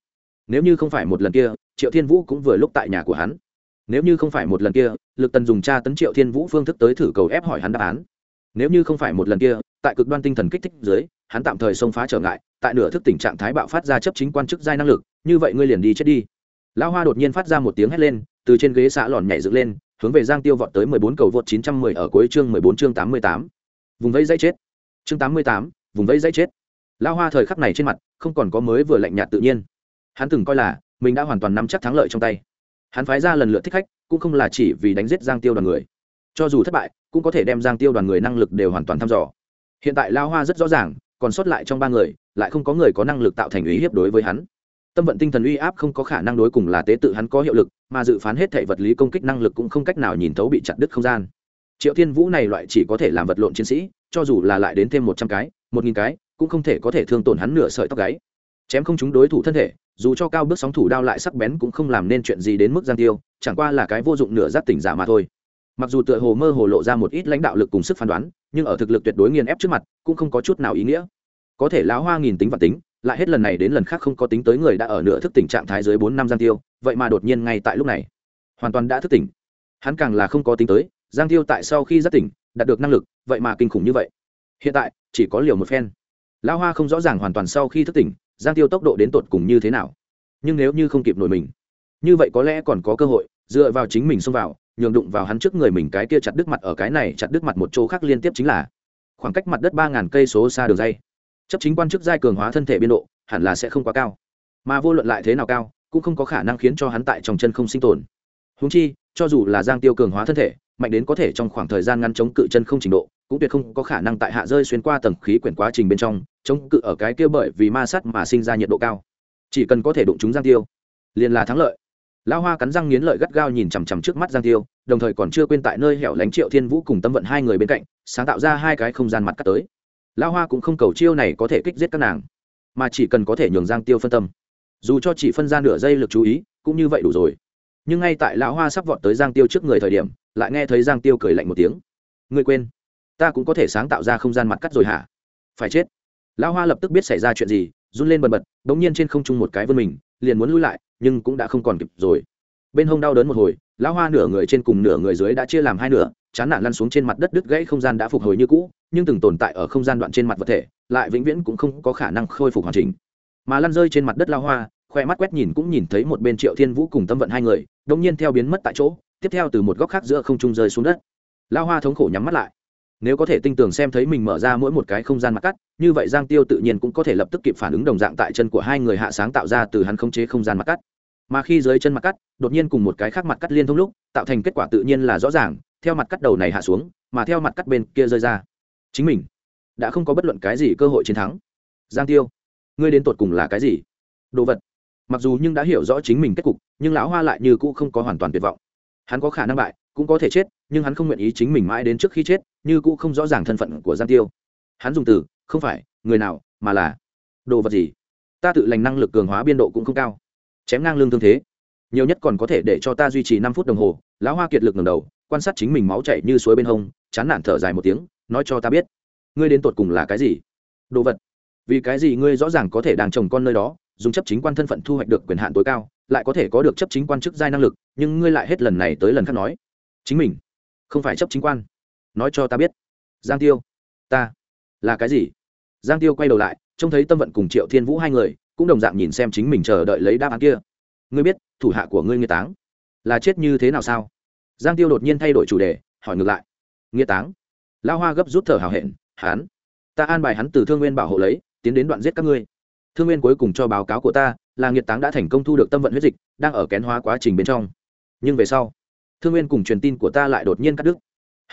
nếu như không phải một lần kia Triệu Thiên Vũ cũng vừa lúc tại nhà của hắn. Nếu như không phải một lần kia Lực Tần dùng tra tấn Triệu Thiên Vũ phương thức tới thử cầu ép hỏi hắn đáp án. Nếu như không phải một lần kia tại cực đoan tinh thần kích thích dưới hắn tạm thời xông phá trở ngại, tại nửa thức tỉnh trạng thái bạo phát ra chấp chính quan chức giai năng lực, như vậy ngươi liền đi chết đi. Lão Hoa đột nhiên phát ra một tiếng hét lên, từ trên ghế xạ lòn nhảy dựng lên, hướng về Giang Tiêu vọt tới 14 cầu vượt 910 ở cuối chương 14 chương 88. Vùng vẫy dãy chết. Chương 88, vùng vẫy dãy chết. Lão Hoa thời khắc này trên mặt không còn có mới vừa lạnh nhạt tự nhiên. Hắn từng coi là mình đã hoàn toàn nắm chắc thắng lợi trong tay. Hắn phái ra lần lượt thích khách, cũng không là chỉ vì đánh giết Giang Tiêu đoàn người. Cho dù thất bại, cũng có thể đem Giang Tiêu đoàn người năng lực đều hoàn toàn thăm dò. Hiện tại Lão Hoa rất rõ ràng, còn sót lại trong ba người, lại không có người có năng lực tạo thành uy hiếp đối với hắn. Tâm vận tinh thần uy áp không có khả năng đối cùng là tế tự hắn có hiệu lực, mà dự phán hết thảy vật lý công kích năng lực cũng không cách nào nhìn thấu bị chặt đứt không gian. Triệu Thiên Vũ này loại chỉ có thể làm vật lộn chiến sĩ, cho dù là lại đến thêm 100 cái, 1000 cái, cũng không thể có thể thương tổn hắn nửa sợi tóc gáy. Chém không trúng đối thủ thân thể, dù cho cao bước sóng thủ đao lại sắc bén cũng không làm nên chuyện gì đến mức Giang Tiêu, chẳng qua là cái vô dụng nửa giác tỉnh giả mà thôi. Mặc dù tựa hồ mơ hồ lộ ra một ít lãnh đạo lực cùng sức phán đoán, nhưng ở thực lực tuyệt đối nghiền ép trước mặt, cũng không có chút nào ý nghĩa. Có thể Lão Hoa nghìn tính và tính, lại hết lần này đến lần khác không có tính tới người đã ở nửa thức tỉnh trạng thái dưới 4 năm Giang Tiêu, vậy mà đột nhiên ngay tại lúc này hoàn toàn đã thức tỉnh. Hắn càng là không có tính tới Giang Tiêu tại sau khi giác tỉnh đạt được năng lực vậy mà kinh khủng như vậy. Hiện tại chỉ có liều một phen. Lão Hoa không rõ ràng hoàn toàn sau khi thức tỉnh Giang Tiêu tốc độ đến tột cùng như thế nào, nhưng nếu như không kịp nổi mình, như vậy có lẽ còn có cơ hội dựa vào chính mình xông vào, nhường đụng vào hắn trước người mình cái kia chặt đứt mặt ở cái này chặt đứt mặt một chỗ khác liên tiếp chính là khoảng cách mặt đất 3000 cây số xa đường dây. Chấp chính quan chức giai cường hóa thân thể biên độ hẳn là sẽ không quá cao, mà vô luận lại thế nào cao cũng không có khả năng khiến cho hắn tại trong chân không sinh tồn. Huống chi cho dù là Giang Tiêu cường hóa thân thể mạnh đến có thể trong khoảng thời gian ngắn chống cự chân không trình độ, cũng tuyệt không có khả năng tại hạ rơi xuyên qua tầng khí quyển quá trình bên trong chống cự ở cái kia bởi vì ma sát mà sinh ra nhiệt độ cao. Chỉ cần có thể đụng trúng Giang Tiêu liền là thắng lợi. Lão Hoa cắn răng nghiến lợi gắt gao nhìn chằm chằm trước mắt Giang Tiêu, đồng thời còn chưa quên tại nơi hẻo lánh Triệu Thiên Vũ cùng Tâm Vận hai người bên cạnh sáng tạo ra hai cái không gian mặt cắt tới. Lão Hoa cũng không cầu chiêu này có thể kích giết các nàng, mà chỉ cần có thể nhường Giang Tiêu phân tâm, dù cho chỉ phân ra nửa giây lực chú ý cũng như vậy đủ rồi. Nhưng ngay tại Lão Hoa sắp vọt tới Giang Tiêu trước người thời điểm, lại nghe thấy Giang Tiêu cười lạnh một tiếng: "Ngươi quên, ta cũng có thể sáng tạo ra không gian mặt cắt rồi hả? Phải chết!" Lão Hoa lập tức biết xảy ra chuyện gì, run lên bần bật, đống nhiên trên không trung một cái vươn mình, liền muốn lui lại, nhưng cũng đã không còn kịp rồi. Bên hông đau đớn một hồi, Lão Hoa nửa người trên cùng nửa người dưới đã chia làm hai nửa, chán nản lăn xuống trên mặt đất, đứt gãy không gian đã phục hồi như cũ, nhưng từng tồn tại ở không gian đoạn trên mặt vật thể lại vĩnh viễn cũng không có khả năng khôi phục hoàn chỉnh. Mà lăn rơi trên mặt đất Lão Hoa, khoe mắt quét nhìn cũng nhìn thấy một bên Triệu Thiên Vũ cùng Tâm Vận hai người đống nhiên theo biến mất tại chỗ, tiếp theo từ một góc khác giữa không trung rơi xuống đất. Lão Hoa thống khổ nhắm mắt lại. Nếu có thể tinh tường xem thấy mình mở ra mỗi một cái không gian mặt cắt, như vậy Giang Tiêu tự nhiên cũng có thể lập tức kịp phản ứng đồng dạng tại chân của hai người hạ sáng tạo ra từ hắn khống chế không gian mặt cắt. Mà khi dưới chân mặt cắt đột nhiên cùng một cái khác mặt cắt liên thông lúc, tạo thành kết quả tự nhiên là rõ ràng, theo mặt cắt đầu này hạ xuống, mà theo mặt cắt bên kia rơi ra. Chính mình đã không có bất luận cái gì cơ hội chiến thắng. Giang Tiêu, ngươi đến tột cùng là cái gì? Đồ vật. Mặc dù nhưng đã hiểu rõ chính mình kết cục, nhưng Lão Hoa lại như cũ không có hoàn toàn tuyệt vọng. Hắn có khả năng bại, cũng có thể chết, nhưng hắn không nguyện ý chính mình mãi đến trước khi chết, như cũ không rõ ràng thân phận của Giang Tiêu. Hắn dùng từ không phải người nào, mà là đồ vật gì? Ta tự lành năng lực cường hóa biên độ cũng không cao, chém ngang lưng thương thế, nhiều nhất còn có thể để cho ta duy trì 5 phút đồng hồ. Lão Hoa kiệt lực ngẩng đầu, quan sát chính mình máu chảy như suối bên hông, chán nản thở dài một tiếng, nói cho ta biết, ngươi đến tột cùng là cái gì? Đồ vật? Vì cái gì ngươi rõ ràng có thể đang trồng con nơi đó, dùng chấp chính quan thân phận thu hoạch được quyền hạn tối cao, lại có thể có được chấp chính quan chức giai năng lực, nhưng ngươi lại hết lần này tới lần khác nói chính mình không phải chấp chính quan. Nói cho ta biết, Giang Tiêu, ta là cái gì? Giang Tiêu quay đầu lại, trông thấy Tâm Vận cùng Triệu Thiên Vũ hai người cũng đồng dạng nhìn xem chính mình, chờ đợi lấy đáp án kia. Ngươi biết thủ hạ của ngươi Nghĩa Táng là chết như thế nào sao? Giang Tiêu đột nhiên thay đổi chủ đề, hỏi ngược lại. Nghĩa Táng? Lão Hoa gấp rút thở hào hẹn, hắn, ta an bài hắn từ Thương Nguyên bảo hộ lấy, tiến đến đoạn giết các ngươi. Thương Nguyên cuối cùng cho báo cáo của ta là Nghĩa Táng đã thành công thu được tâm vận huyết dịch, đang ở kén hóa quá trình bên trong. Nhưng về sau, Thương Nguyên cùng truyền tin của ta lại đột nhiên cắt đứt.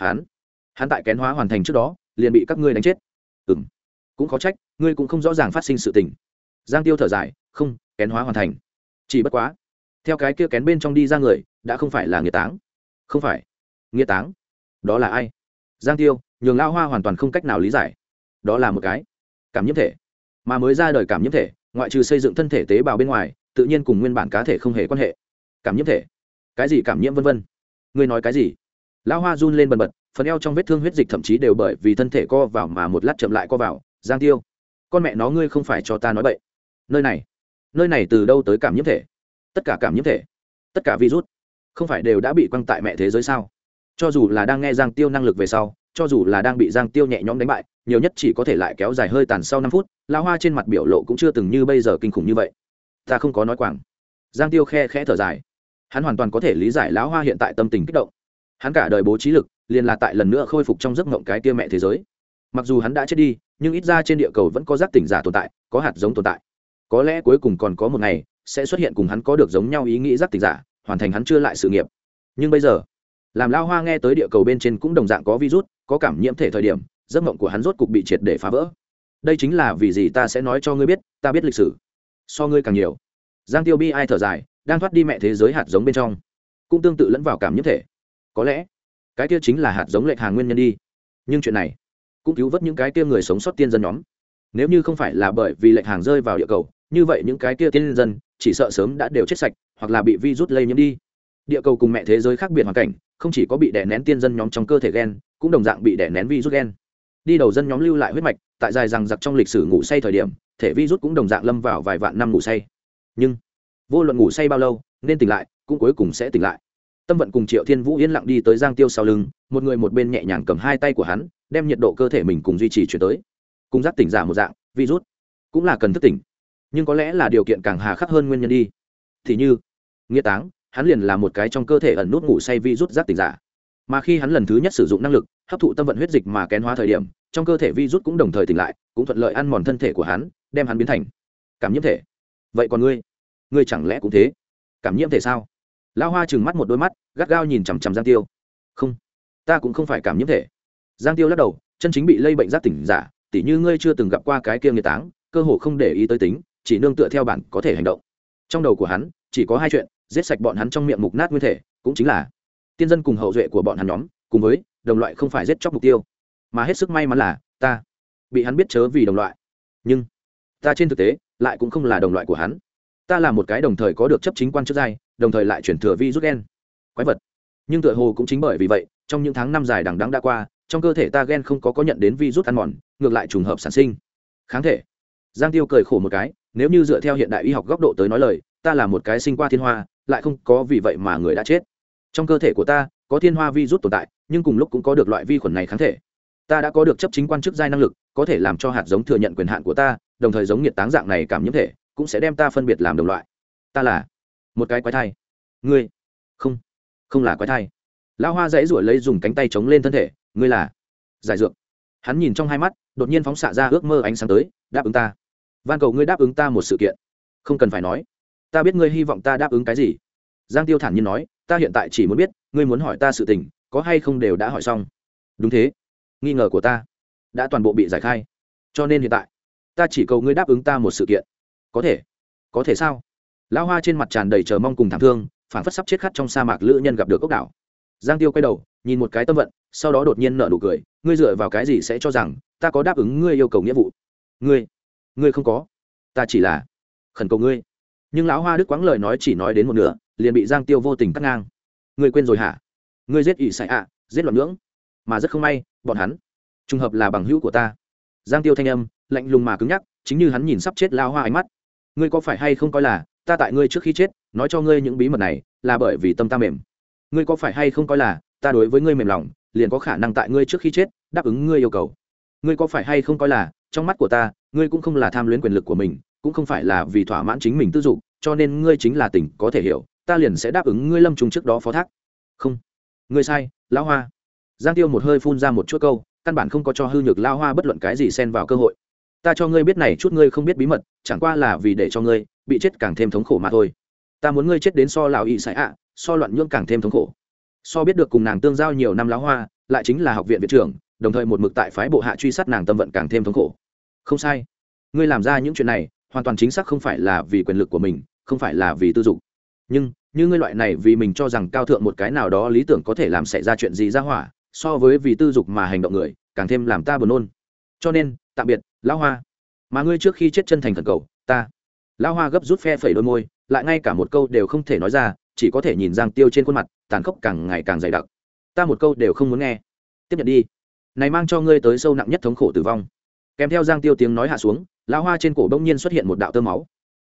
Hắn tại kén hóa hoàn thành trước đó, liền bị các ngươi đánh chết. Cũng khó trách, ngươi cũng không rõ ràng phát sinh sự tình. Giang Tiêu thở dài, không, kén hóa hoàn thành, chỉ bất quá, theo cái kia kén bên trong đi ra người, đã không phải là Nghĩa Táng. Không phải? Nghĩa Táng? Đó là ai? Giang Tiêu, nhường Lão Hoa hoàn toàn không cách nào lý giải. Đó là một cái cảm nhiễm thể, mà mới ra đời cảm nhiễm thể, ngoại trừ xây dựng thân thể tế bào bên ngoài, tự nhiên cùng nguyên bản cá thể không hề quan hệ. Cảm nhiễm thể? Cái gì cảm nhiễm vân vân? Ngươi nói cái gì? Lão Hoa run lên bần bật, phần eo trong vết thương huyết dịch thậm chí đều bởi vì thân thể co vào mà một lát chậm lại co vào. Giang Tiêu, con mẹ nó, ngươi không phải cho ta nói bậy. Nơi này nơi này từ đâu tới cảm nhiễm thể? Tất cả cảm nhiễm thể, tất cả virus không phải đều đã bị quăng tại mẹ thế giới sao? Cho dù là đang nghe Giang Tiêu năng lực về sau, cho dù là đang bị Giang Tiêu nhẹ nhõm đánh bại, nhiều nhất chỉ có thể lại kéo dài hơi tàn sau 5 phút, lão hoa trên mặt biểu lộ cũng chưa từng như bây giờ kinh khủng như vậy. Ta không có nói quảng. Giang Tiêu khe khẽ thở dài. Hắn hoàn toàn có thể lý giải lão hoa hiện tại tâm tình kích động. Hắn cả đời bố trí lực, liền là tại lần nữa khôi phục trong giấc mộng cái kia mẹ thế giới. Mặc dù hắn đã chết đi, nhưng ít ra trên địa cầu vẫn có giác tỉnh giả tồn tại, có hạt giống tồn tại. Có lẽ cuối cùng còn có một ngày sẽ xuất hiện cùng hắn có được giống nhau ý nghĩ giác tỉnh giả, hoàn thành hắn chưa lại sự nghiệp. Nhưng bây giờ, làm lão hoa nghe tới địa cầu bên trên cũng đồng dạng có virus, có cảm nhiễm thể thời điểm, giấc mộng của hắn rốt cục bị triệt để phá vỡ. Đây chính là vì gì ta sẽ nói cho ngươi biết, ta biết lịch sử so ngươi càng nhiều. Giang Tiêu bi ai thở dài, đang thoát đi mẹ thế giới hạt giống bên trong, cũng tương tự lẫn vào cảm nhiễm thể. Có lẽ cái kia chính là hạt giống lệch hàng nguyên nhân đi. Nhưng chuyện này cũng cứu vớt những cái kia người sống sót tiên dân nhóm. Nếu như không phải là bởi vì lệch hàng rơi vào địa cầu, như vậy những cái kia tiên dân chỉ sợ sớm đã đều chết sạch, hoặc là bị virus lây nhiễm đi. Địa cầu cùng mẹ thế giới khác biệt hoàn cảnh, không chỉ có bị đè nén tiên dân nhóm trong cơ thể gen, cũng đồng dạng bị đè nén virus gen. Đi đầu dân nhóm lưu lại huyết mạch, tại dài rằng giặc trong lịch sử ngủ say thời điểm, thể virus cũng đồng dạng lâm vào vài vạn năm ngủ say. Nhưng vô luận ngủ say bao lâu, nên tỉnh lại, cũng cuối cùng sẽ tỉnh lại. Tâm Vận cùng Triệu Thiên Vũ yên lặng đi tới Giang Tiêu sau lưng, một người một bên nhẹ nhàng cầm hai tay của hắn, đem nhiệt độ cơ thể mình cùng duy trì chuyển tới. Cùng giác tỉnh giả một dạng, virus cũng là cần thức tỉnh, nhưng có lẽ là điều kiện càng hà khắc hơn nguyên nhân đi. Thì như Nghĩa Táng, hắn liền là một cái trong cơ thể ẩn nút ngủ say virus giác tỉnh giả, mà khi hắn lần thứ nhất sử dụng năng lực hấp thụ tâm vận huyết dịch mà kén hóa thời điểm, trong cơ thể virus cũng đồng thời tỉnh lại, cũng thuận lợi ăn mòn thân thể của hắn, đem hắn biến thành cảm nhiễm thể. Vậy còn ngươi chẳng lẽ cũng thế? Cảm nhiễm thể sao? Lão Hoa trừng mắt một đôi mắt, gắt gao nhìn chằm chằm Giang Tiêu. Không, ta cũng không phải cảm nhiễm thể. Giang Tiêu lắc đầu, chân chính bị lây bệnh giác tỉnh giả, tỉ như ngươi chưa từng gặp qua cái kia Nghĩa Táng, cơ hồ không để ý tới tính, chỉ nương tựa theo bản có thể hành động. Trong đầu của hắn chỉ có hai chuyện: giết sạch bọn hắn trong miệng mục nát nguyên thể, cũng chính là tiên dân cùng hậu duệ của bọn hắn nhóm, cùng với đồng loại không phải giết chóc mục tiêu. Mà hết sức may mắn là ta bị hắn biết chớ vì đồng loại, nhưng ta trên thực tế lại cũng không là đồng loại của hắn. Ta là một cái đồng thời có được chấp chính quan chức giai, đồng thời lại chuyển thừa virus gen quái vật. Nhưng tựa hồ cũng chính bởi vì vậy, trong những tháng năm dài đằng đẵng đã qua, trong cơ thể ta gen không có nhận đến virus ăn mòn, ngược lại trùng hợp sản sinh kháng thể. Giang Tiêu cười khổ một cái, nếu như dựa theo hiện đại y học góc độ tới nói lời, ta là một cái sinh qua thiên hoa, lại không có vì vậy mà người đã chết. Trong cơ thể của ta có thiên hoa virus tồn tại, nhưng cùng lúc cũng có được loại vi khuẩn này kháng thể. Ta đã có được chấp chính quan chức giai năng lực, có thể làm cho hạt giống thừa nhận quyền hạn của ta, đồng thời giống Nghiệt Táng dạng này cảm nhiễm thể cũng sẽ đem ta phân biệt làm đồng loại. Ta là một cái quái thai. Ngươi không là quái thai. Lão Hoa dãy ruổi lấy dùng cánh tay chống lên thân thể. Ngươi là giải dược. Hắn nhìn trong hai mắt, đột nhiên phóng xạ ra ước mơ ánh sáng tới. Đáp ứng ta, van cầu ngươi đáp ứng ta một sự kiện. Không cần phải nói, ta biết ngươi hy vọng ta đáp ứng cái gì. Giang Tiêu thản nhiên nói, ta hiện tại chỉ muốn biết, ngươi muốn hỏi ta sự tình có hay không đều đã hỏi xong. Đúng thế, nghi ngờ của ta đã toàn bộ bị giải khai, cho nên hiện tại ta chỉ cầu ngươi đáp ứng ta một sự kiện. Có thể sao? Lão Hoa trên mặt tràn đầy chờ mong cùng thảm thương, phảng phất sắp chết khát trong sa mạc lữ nhân gặp được ốc đảo. Giang Tiêu quay đầu nhìn một cái Tâm Vận, sau đó đột nhiên nở nụ cười. Ngươi dựa vào cái gì sẽ cho rằng ta có đáp ứng ngươi yêu cầu nghĩa vụ? Ngươi không có, ta chỉ là khẩn cầu ngươi. Nhưng lão Hoa Đức quãng lời nói chỉ nói đến một nửa, liền bị Giang Tiêu vô tình cắt ngang. Ngươi quên rồi hả? Ngươi giết ỷ sải ạ, giết loạn nhưỡng, mà rất không may, bọn hắn trùng hợp là bằng hữu của ta. Giang Tiêu thanh âm lạnh lùng mà cứng nhắc, chính như hắn nhìn sắp chết lão Hoa ánh mắt. Ngươi có phải hay không coi là ta tại ngươi trước khi chết nói cho ngươi những bí mật này là bởi vì tâm ta mềm? Ngươi có phải hay không coi là ta đối với ngươi mềm lòng liền có khả năng tại ngươi trước khi chết đáp ứng ngươi yêu cầu? Ngươi có phải hay không coi là trong mắt của ta ngươi cũng không là tham luyến quyền lực của mình, cũng không phải là vì thỏa mãn chính mình tư dục, cho nên ngươi chính là tình có thể hiểu, ta liền sẽ đáp ứng ngươi lâm trùng trước đó phó thác? Không, ngươi sai, lão Hoa. Giang Tiêu một hơi phun ra một chuỗi câu, căn bản không có cho hư nhược lão Hoa bất luận cái gì xen vào cơ hội. Ta cho ngươi biết này chút ngươi không biết bí mật, chẳng qua là vì để cho ngươi bị chết càng thêm thống khổ mà thôi. Ta muốn ngươi chết đến so lão ỵ sải ạ, so loạn nhưỡng càng thêm thống khổ, so biết được cùng nàng tương giao nhiều năm lão Hoa, lại chính là học viện viện trưởng, đồng thời một mực tại phái bộ hạ truy sát nàng Tâm Vận càng thêm thống khổ. Không sai, ngươi làm ra những chuyện này hoàn toàn chính xác không phải là vì quyền lực của mình, không phải là vì tư dục, nhưng như ngươi loại này vì mình cho rằng cao thượng một cái nào đó lý tưởng có thể làm xảy ra chuyện gì ra hỏa, so với vì tư dục mà hành động người càng thêm làm ta buồn nôn. Cho nên tạm biệt lão Hoa. Mà ngươi trước khi chết chân thành khẩn cầu ta. Lão Hoa gấp rút phe phẩy đôi môi, lại ngay cả một câu đều không thể nói ra, chỉ có thể nhìn Giang Tiêu trên khuôn mặt tàn khốc càng ngày càng dày đặc. Ta một câu đều không muốn nghe. Tiếp nhận đi, này mang cho ngươi tới sâu nặng nhất thống khổ tử vong. Kèm theo Giang Tiêu tiếng nói hạ xuống, lão Hoa trên cổ bỗng nhiên xuất hiện một đạo tơ máu.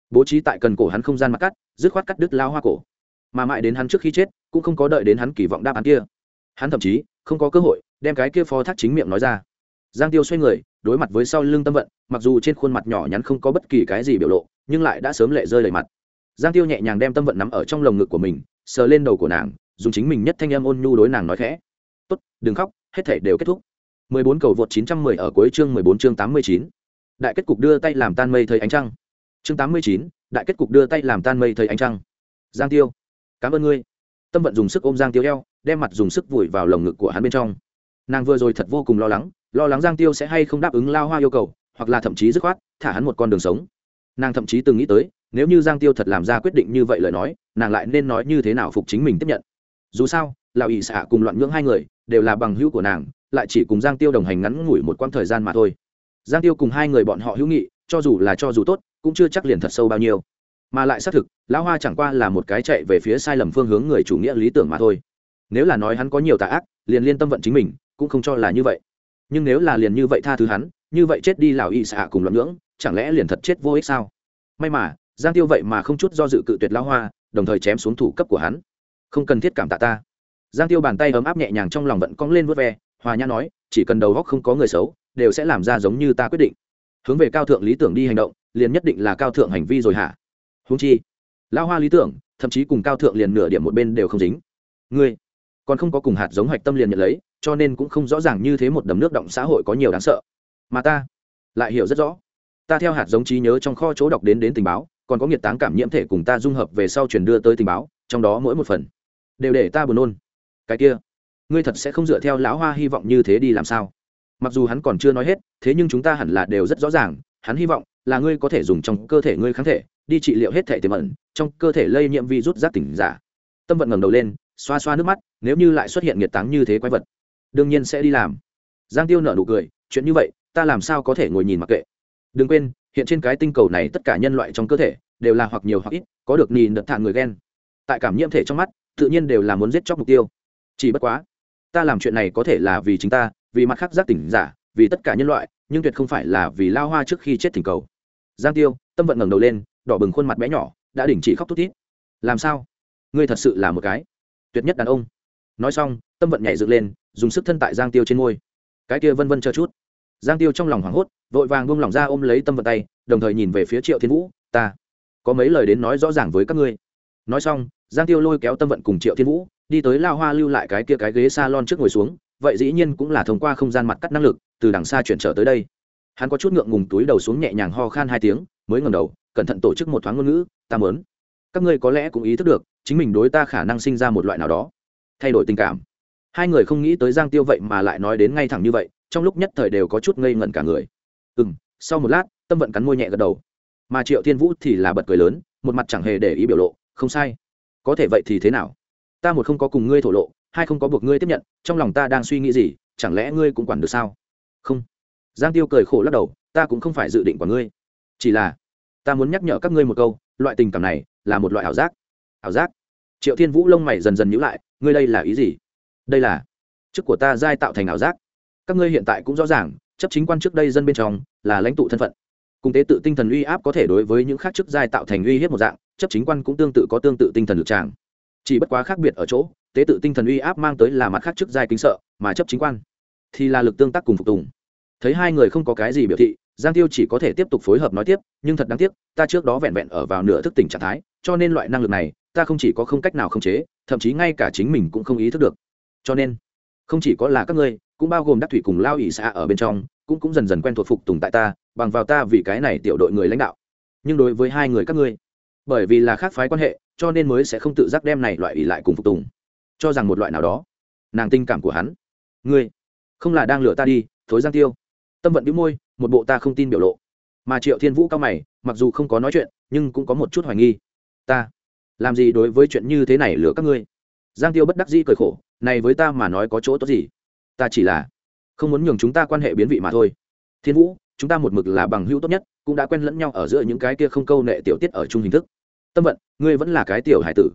bố trí tại cần cổ hắn không gian mặt cắt, dứt khoát cắt đứt lao hoa cổ, mà mãi đến hắn trước khi chết cũng không có đợi đến hắn kỳ vọng đáp án kia. Hắn thậm chí không có cơ hội đem cái kia phó thác chính miệng nói ra. Giang Tiêu xoay người đối mặt với sau lưng Tâm Vận, mặc dù trên khuôn mặt nhỏ nhắn không có bất kỳ cái gì biểu lộ, nhưng lại đã sớm lệ rơi đầy mặt. Giang Tiêu nhẹ nhàng đem Tâm Vận nắm ở trong lồng ngực của mình, sờ lên đầu của nàng, dùng chính mình nhất thanh âm ôn nhu đối nàng nói khẽ: tốt, đừng khóc, hết thảy đều kết thúc. 14 cầu vượt 910 ở cuối chương 14 chương 89. Đại kết cục đưa tay làm tan mây thấy ánh trăng. Chương 89, đại kết cục đưa tay làm tan mây thấy ánh trăng. Giang Tiêu, cảm ơn ngươi. Tâm Vận dùng sức ôm Giang Tiêu eo, đem mặt dùng sức vùi vào lồng ngực của hắn bên trong. Nàng vừa rồi thật vô cùng lo lắng Giang Tiêu sẽ hay không đáp ứng Lao Hoa yêu cầu, hoặc là thậm chí dứt khoát thả hắn một con đường sống. Nàng thậm chí từng nghĩ tới, nếu như Giang Tiêu thật làm ra quyết định như vậy lời nói, nàng lại nên nói như thế nào phục chính mình tiếp nhận. Dù sao, lão ỷ xạ cùng Loạn Nhưỡng hai người đều là bằng hữu của nàng, lại chỉ cùng Giang Tiêu đồng hành ngắn ngủi một quãng thời gian mà thôi. Giang Tiêu cùng hai người bọn họ hữu nghị, cho dù tốt, cũng chưa chắc liền thật sâu bao nhiêu. Mà lại xác thực, Lão Hoa chẳng qua là một cái chạy về phía sai lầm phương hướng người chủ nghĩa lý tưởng mà thôi. Nếu là nói hắn có nhiều tà ác, liền liên tâm vận chính mình, cũng không cho là như vậy. Nhưng nếu là liền như vậy tha thứ hắn, như vậy chết đi lão ỷ xạ cùng Loạn Nhưỡng, chẳng lẽ liền thật chết vô ích sao? May mà, Giang Tiêu vậy mà không chút do dự cự tuyệt Lão Hoa, đồng thời chém xuống thủ cấp của hắn. Không cần thiết cảm tạ ta. Giang Tiêu bàn tay ấm áp nhẹ nhàng trong lòng vận cong lên vuốt ve, hòa nhã nói, chỉ cần đầu óc không có người xấu, đều sẽ làm ra giống như ta quyết định. Hướng về cao thượng lý tưởng đi hành động, liền nhất định là cao thượng hành vi rồi hả? Huống chi, Lão Hoa lý tưởng, thậm chí cùng cao thượng liền nửa điểm một bên đều không dính. Ngươi còn không có cùng hạt giống hoạch tâm liền nhận lấy, cho nên cũng không rõ ràng như thế một đầm nước động xã hội có nhiều đáng sợ. Mà ta lại hiểu rất rõ. Ta theo hạt giống trí nhớ trong kho chỗ đọc đến tình báo, còn có nghiệt táng cảm nhiễm thể cùng ta dung hợp về sau truyền đưa tới tình báo, trong đó mỗi một phần đều để ta buồn nôn. Cái kia, ngươi thật sẽ không dựa theo Lão Hoa hy vọng như thế đi làm sao? Mặc dù hắn còn chưa nói hết, thế nhưng chúng ta hẳn là đều rất rõ ràng, hắn hy vọng là ngươi có thể dùng trong cơ thể ngươi kháng thể đi trị liệu hết thể tiềm ẩn trong cơ thể lây nhiễm virus giác tỉnh giả. Tâm Vận ngẩng đầu lên, xoa xoa nước mắt, nếu như lại xuất hiện nghiệt táng như thế quái vật, đương nhiên sẽ đi làm. Giang Tiêu nở nụ cười, chuyện như vậy, ta làm sao có thể ngồi nhìn mặc kệ. Đừng quên, hiện trên cái tinh cầu này tất cả nhân loại trong cơ thể đều là hoặc nhiều hoặc ít có được nhìn đợt thản người ghen. Tại cảm nhiễm thể trong mắt, tự nhiên đều là muốn giết chóc mục tiêu. Chỉ bất quá, ta làm chuyện này có thể là vì chính ta, vì mặt khác giác tỉnh giả, vì tất cả nhân loại, nhưng tuyệt không phải là vì Lao Hoa trước khi chết thỉnh cầu. Giang Tiêu, Tâm Vận ngẩng đầu lên, đỏ bừng khuôn mặt bé nhỏ đã đình chỉ khóc thút thít. Làm sao? Ngươi thật sự là một cái tuyệt nhất đàn ông. Nói xong, Tâm Vận nhảy dựng lên, dùng sức thân tại Giang Tiêu trên môi. Cái kia vân vân chờ chút. Giang Tiêu trong lòng hoảng hốt, vội vàng buông lỏng ra ôm lấy Tâm Vận tay, đồng thời nhìn về phía Triệu Thiên Vũ, ta có mấy lời đến nói rõ ràng với các ngươi. Nói xong, Giang Tiêu lôi kéo Tâm Vận cùng Triệu Thiên Vũ đi tới Lao Hoa lưu lại cái kia cái ghế salon trước ngồi xuống, vậy dĩ nhiên cũng là thông qua không gian mặt cắt năng lực từ đằng xa chuyển trở tới đây. Hắn có chút ngượng ngùng túi đầu xuống nhẹ nhàng ho khan 2 tiếng, mới ngẩng đầu cẩn thận tổ chức một thoáng ngôn ngữ, ta muốn các ngươi có lẽ cũng ý thức được chính mình đối ta khả năng sinh ra một loại nào đó thay đổi tình cảm. Hai người không nghĩ tới Giang Tiêu vậy mà lại nói đến ngay thẳng như vậy, trong lúc nhất thời đều có chút ngây ngẩn cả người. Sau một lát, Tâm Vận cắn môi nhẹ gật đầu, mà Triệu Thiên Vũ thì là bật cười lớn, một mặt chẳng hề để ý biểu lộ, không sai, có thể vậy thì thế nào? Ta một không có cùng ngươi thổ lộ, hai không có buộc ngươi tiếp nhận, trong lòng ta đang suy nghĩ gì, chẳng lẽ ngươi cũng quản được sao? Không. Giang Tiêu cười khổ lắc đầu, ta cũng không phải dự định của ngươi, chỉ là ta muốn nhắc nhở các ngươi một câu, loại tình cảm này là một loại ảo giác. Ảo giác? Triệu Thiên Vũ lông mày dần dần nhíu lại, ngươi đây là ý gì? Đây là chức của ta giai tạo thành ảo giác. Các ngươi hiện tại cũng rõ ràng, chấp chính quan trước đây dân bên trong là lãnh tụ thân phận, cùng tế tự tinh thần uy áp có thể đối với những khác chức giai tạo thành uy hiếp một dạng, chấp chính quan cũng tương tự có tương tự tinh thần lực tràng. Chỉ bất quá khác biệt ở chỗ, tế tự tinh thần uy áp mang tới là mặt khác chức giai kính sợ, mà chấp chính quan thì là lực tương tác cùng phục tùng. Thấy hai người không có cái gì biểu thị, Giang Tiêu chỉ có thể tiếp tục phối hợp nói tiếp, nhưng thật đáng tiếc, ta trước đó vẹn vẹn ở vào nửa thức tỉnh trạng thái, cho nên loại năng lực này, ta không chỉ có không cách nào khống chế, thậm chí ngay cả chính mình cũng không ý thức được. Cho nên, không chỉ có là các ngươi, cũng bao gồm Đắc Thủy cùng Lao ỷ xã ở bên trong, cũng dần dần quen thuộc phục tùng tại ta, bằng vào ta vì cái này tiểu đội người lãnh đạo. Nhưng đối với hai người các ngươi, bởi vì là khác phái quan hệ, cho nên mới sẽ không tự giác đem này loại ỷ lại cùng phục tùng, cho rằng một loại nào đó, nàng tình cảm của hắn, ngươi không là đang lừa ta đi, thối Giang Tiêu. Tâm Vận bĩu môi, một bộ ta không tin biểu lộ. Mà Triệu Thiên Vũ cao mày, mặc dù không có nói chuyện, nhưng cũng có một chút hoài nghi. Ta làm gì đối với chuyện như thế này lừa các ngươi? Giang Tiêu bất đắc dĩ cười khổ, này với ta mà nói có chỗ tốt gì? Ta chỉ là không muốn nhường chúng ta quan hệ biến vị mà thôi. Thiên Vũ, chúng ta một mực là bằng hữu tốt nhất, cũng đã quen lẫn nhau ở giữa những cái kia không câu nệ tiểu tiết ở chung hình thức. Tâm Vận, ngươi vẫn là cái tiểu hải tử,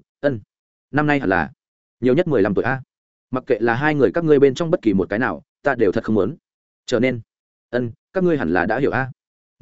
năm nay hẳn là nhiều nhất 15 tuổi a. Mặc kệ là hai người các ngươi bên trong bất kỳ một cái nào, ta đều thật không muốn. Trở nên các ngươi hẳn là đã hiểu a.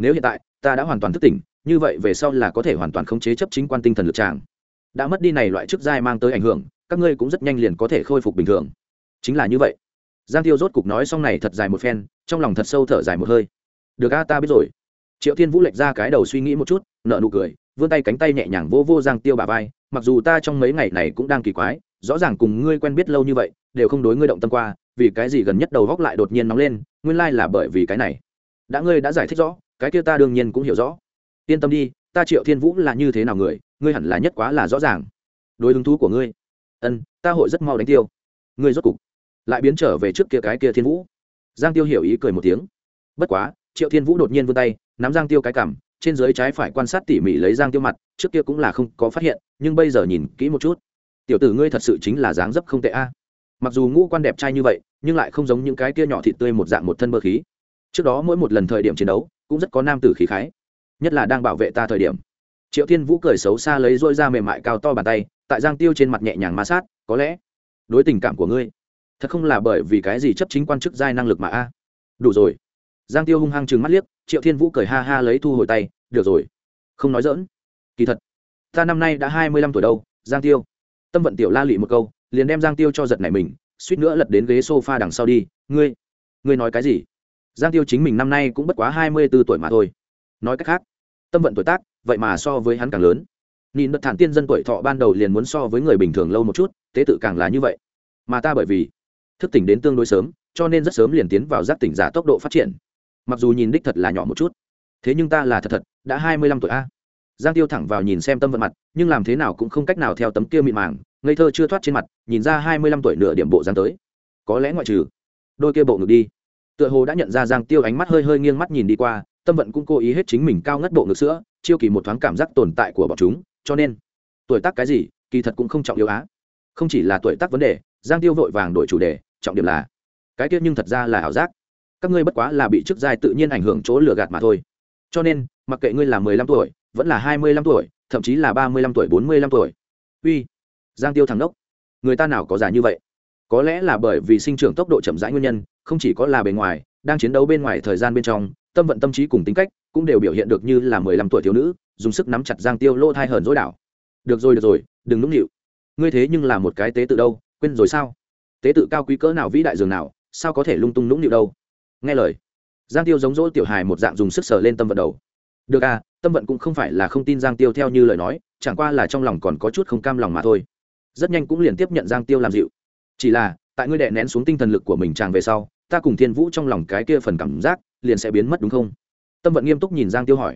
nếu hiện tại ta đã hoàn toàn thức tỉnh, như vậy về sau là có thể hoàn toàn khống chế chấp chính quan tinh thần lực tràng. Đã mất đi này loại chức giai mang tới ảnh hưởng, các ngươi cũng rất nhanh liền có thể khôi phục bình thường. Chính là như vậy. Giang Tiêu rốt cục nói xong này thật dài một phen, trong lòng thật sâu thở dài một hơi. Được a, ta biết rồi. Triệu Thiên Vũ lệch ra cái đầu suy nghĩ một chút, nở nụ cười, vươn tay cánh tay nhẹ nhàng vô vô Giang Tiêu bả vai, mặc dù ta trong mấy ngày này cũng đang kỳ quái, rõ ràng cùng ngươi quen biết lâu như vậy, đều không đối ngươi động tâm qua, vì cái gì gần nhất đầu góc lại đột nhiên nóng lên, nguyên lai là bởi vì cái này. Đã ngươi đã giải thích rõ, cái kia ta đương nhiên cũng hiểu rõ. Yên tâm đi, ta Triệu Thiên Vũ là như thế nào người, ngươi hẳn là nhất quá là rõ ràng. Đối hứng thú của ngươi, ta hội rất mau đánh tiêu. Ngươi rốt cục lại biến trở về trước kia cái kia Thiên Vũ. Giang Tiêu hiểu ý cười một tiếng. Bất quá, Triệu Thiên Vũ đột nhiên vươn tay, nắm Giang Tiêu cái cằm, trên dưới trái phải quan sát tỉ mỉ lấy Giang Tiêu mặt, trước kia cũng là không có phát hiện, nhưng bây giờ nhìn kỹ một chút, tiểu tử ngươi thật sự chính là dáng dấp không tệ a. Mặc dù ngũ quan đẹp trai như vậy, nhưng lại không giống những cái kia nhỏ thịt tươi một dạng một thân bơ khí. Trước đó mỗi một lần thời điểm chiến đấu, cũng rất có nam tử khí khái, nhất là đang bảo vệ ta thời điểm. Triệu Thiên Vũ cười xấu xa lấy rỗi ra mềm mại cao to bàn tay, tại Giang Tiêu trên mặt nhẹ nhàng ma sát, có lẽ đối tình cảm của ngươi thật không là bởi vì cái gì chấp chính quan chức giai năng lực mà a. Đủ rồi. Giang Tiêu hung hăng trừng mắt liếc, Triệu Thiên Vũ cười ha ha lấy thu hồi tay, được rồi, không nói giỡn. Kỳ thật ta năm nay đã 25 tuổi đâu. Giang Tiêu. Tâm Vận tiểu la lị một câu, liền đem Giang Tiêu cho giật nảy mình, suýt nữa lật đến ghế sofa đằng sau đi. Ngươi nói cái gì? Giang Tiêu chính mình năm nay cũng bất quá 24 tuổi mà thôi. Nói cách khác, Tâm Vận tuổi tác vậy mà so với hắn càng lớn. Nhìn đợt thản tiên dân tuổi thọ ban đầu liền muốn so với người bình thường lâu một chút, tế tự càng là như vậy. Mà ta bởi vì thức tỉnh đến tương đối sớm, cho nên rất sớm liền tiến vào giác tỉnh giả tốc độ phát triển. Mặc dù nhìn đích thật là nhỏ một chút, thế nhưng ta là thật đã 25 tuổi a. Giang Tiêu thẳng vào nhìn xem Tâm Vận mặt, nhưng làm thế nào cũng không cách nào theo tấm kia mịn màng ngây thơ chưa thoát trên mặt nhìn ra 25 tuổi nửa điểm bộ Giang tới. Có lẽ ngoại trừ đôi kia bộ ngực đi. Tựa hồ đã nhận ra Giang Tiêu ánh mắt hơi hơi nghiêng mắt nhìn đi qua, Tâm Vận cũng cố ý hết chính mình cao ngất bộ ngực sữa, chiêu kỳ một thoáng cảm giác tồn tại của bọn chúng, cho nên tuổi tác cái gì kỳ thật cũng không trọng yếu á. Không chỉ là tuổi tác vấn đề, Giang Tiêu vội vàng đổi chủ đề, trọng điểm là cái kia nhưng thật ra là ảo giác. Các ngươi bất quá là bị chức giai tự nhiên ảnh hưởng chỗ lừa gạt mà thôi. Cho nên mặc kệ ngươi là 15 tuổi vẫn là 25 tuổi thậm chí là 35 tuổi 45 tuổi. Uy, Giang Tiêu thằng đốc, người ta nào có già như vậy. Có lẽ là bởi vì sinh trưởng tốc độ chậm rãi nguyên nhân, không chỉ có là bề ngoài, đang chiến đấu bên ngoài thời gian bên trong, Tâm Vận tâm trí cùng tính cách cũng đều biểu hiện được như là 15 tuổi thiếu nữ, dùng sức nắm chặt Giang Tiêu lỗ thai hờn dỗi đảo. Được rồi, đừng nũng nịu. Ngươi thế nhưng là một cái tế tự đâu, quên rồi sao? Tế tự cao quý cỡ nào vĩ đại dường nào, sao có thể lung tung nũng nịu đâu? Nghe lời. Giang Tiêu giống dỗ tiểu hài một dạng dùng sức sờ lên Tâm Vận đầu. Được à, Tâm Vận cũng không phải là không tin Giang Tiêu theo như lời nói, chẳng qua là trong lòng còn có chút không cam lòng mà thôi. Rất nhanh cũng liền tiếp nhận Giang Tiêu làm dịu. Chỉ là tại ngươi đè nén xuống tinh thần lực của mình tràng về sau, ta cùng Thiên Vũ trong lòng cái kia phần cảm giác liền sẽ biến mất đúng không? Tâm Vận nghiêm túc nhìn Giang Tiêu hỏi.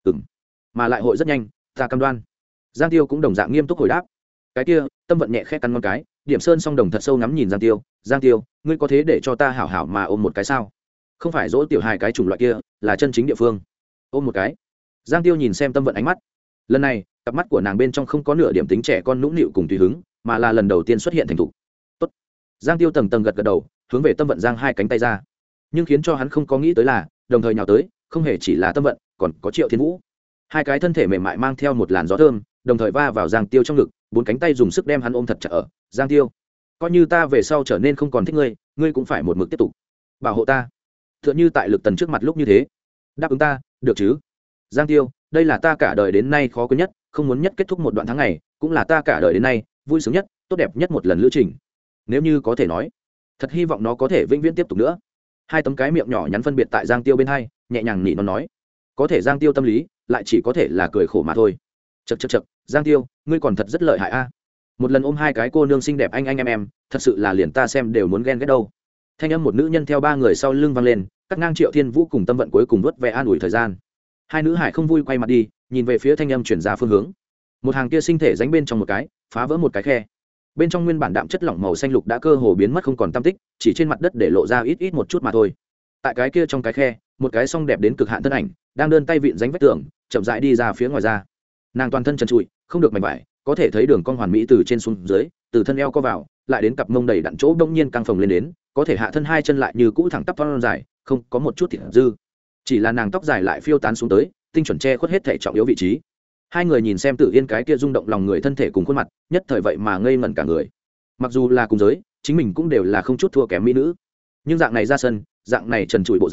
Mà lại hội rất nhanh, ta cam đoan. Giang Tiêu cũng đồng dạng nghiêm túc hồi đáp. Cái kia, Tâm Vận nhẹ khẽ cắn ngón cái, Điểm Sơn song đồng thật sâu ngắm nhìn Giang Tiêu. Giang Tiêu, ngươi có thế để cho ta hảo hảo mà ôm một cái sao? Không phải dỗ tiểu hài cái chủng loại kia, là chân chính địa phương. Ôm một cái. Giang Tiêu nhìn xem Tâm Vận ánh mắt. Lần này, cặp mắt của nàng bên trong không có nửa điểm tính trẻ con nũng nịu cùng tùy hứng, mà là lần đầu tiên xuất hiện thành thục. Tốt. Giang Tiêu tầng tầng gật gật đầu, hướng về Tâm Vận giang hai cánh tay ra. Nhưng khiến cho hắn không có nghĩ tới là, đồng thời nhào tới, không hề chỉ là Tâm Vận, còn có Triệu Thiên Vũ. Hai cái thân thể mềm mại mang theo một làn gió thơm, đồng thời va vào Giang Tiêu trong ngực, bốn cánh tay dùng sức đem hắn ôm thật chặt ở. Giang Tiêu, coi như ta về sau trở nên không còn thích ngươi, ngươi cũng phải một mực tiếp tục bảo hộ ta. Tựa như tại Lực Tần trước mặt lúc như thế. Đáp ứng ta, được chứ? Giang Tiêu, đây là ta cả đời đến nay khó quên nhất, không muốn nhất kết thúc một đoạn tháng ngày, cũng là ta cả đời đến nay vui sướng nhất, tốt đẹp nhất một lần lữ trình. Nếu như có thể nói, thật hy vọng nó có thể vĩnh viễn tiếp tục nữa. Hai tấm cái miệng nhỏ nhắn phân biệt tại Giang Tiêu bên hai, nhẹ nhàng nỉ nó nói. Có thể Giang Tiêu tâm lý lại chỉ có thể là cười khổ mà thôi. Chậc, Giang Tiêu, ngươi còn thật rất lợi hại a. Một lần ôm hai cái cô nương xinh đẹp anh em, thật sự là liền ta xem đều muốn ghen ghét đâu. Thanh âm một nữ nhân theo ba người sau lưng vang lên, cắt ngang Triệu Thiên Vũ cùng Tâm Vận cuối cùng vớt ve an ủi thời gian. Hai nữ hải không vui quay mặt đi, nhìn về phía thanh âm chuyển ra phương hướng. Một hàng kia sinh thể ránh bên trong một cái, phá vỡ một cái khe. Bên trong nguyên bản đạm chất lỏng màu xanh lục đã cơ hồ biến mất không còn tăm tích, chỉ trên mặt đất để lộ ra ít một chút mà thôi. Tại cái kia trong cái khe, một cái song đẹp đến cực hạn thân ảnh, đang đơn tay vịn ránh vách tường, chậm rãi đi ra phía ngoài ra. Nàng toàn thân trần trụi, không được mảnh vải, có thể thấy đường cong hoàn mỹ từ trên xuống dưới, từ thân eo co vào, lại đến cặp mông đầy đặn chỗ đông nhiên căng phồng lên đến, có thể hạ thân hai chân lại như cũ thẳng tắp thon dài, không có một chút thịt dư. Chỉ là nàng tóc dài lại phiêu tán xuống tới, tinh chuẩn che khuất hết thể trọng yếu vị trí. Hai người nhìn xem Tử Yên cái kia rung động lòng người thân thể cùng khuôn mặt, nhất thời vậy mà ngây ngẩn cả người. Mặc dù là cùng giới, chính mình cũng đều là không chút thua kém mỹ nữ, nhưng dạng này ra sân, dạng này trần trụi bộ dáng,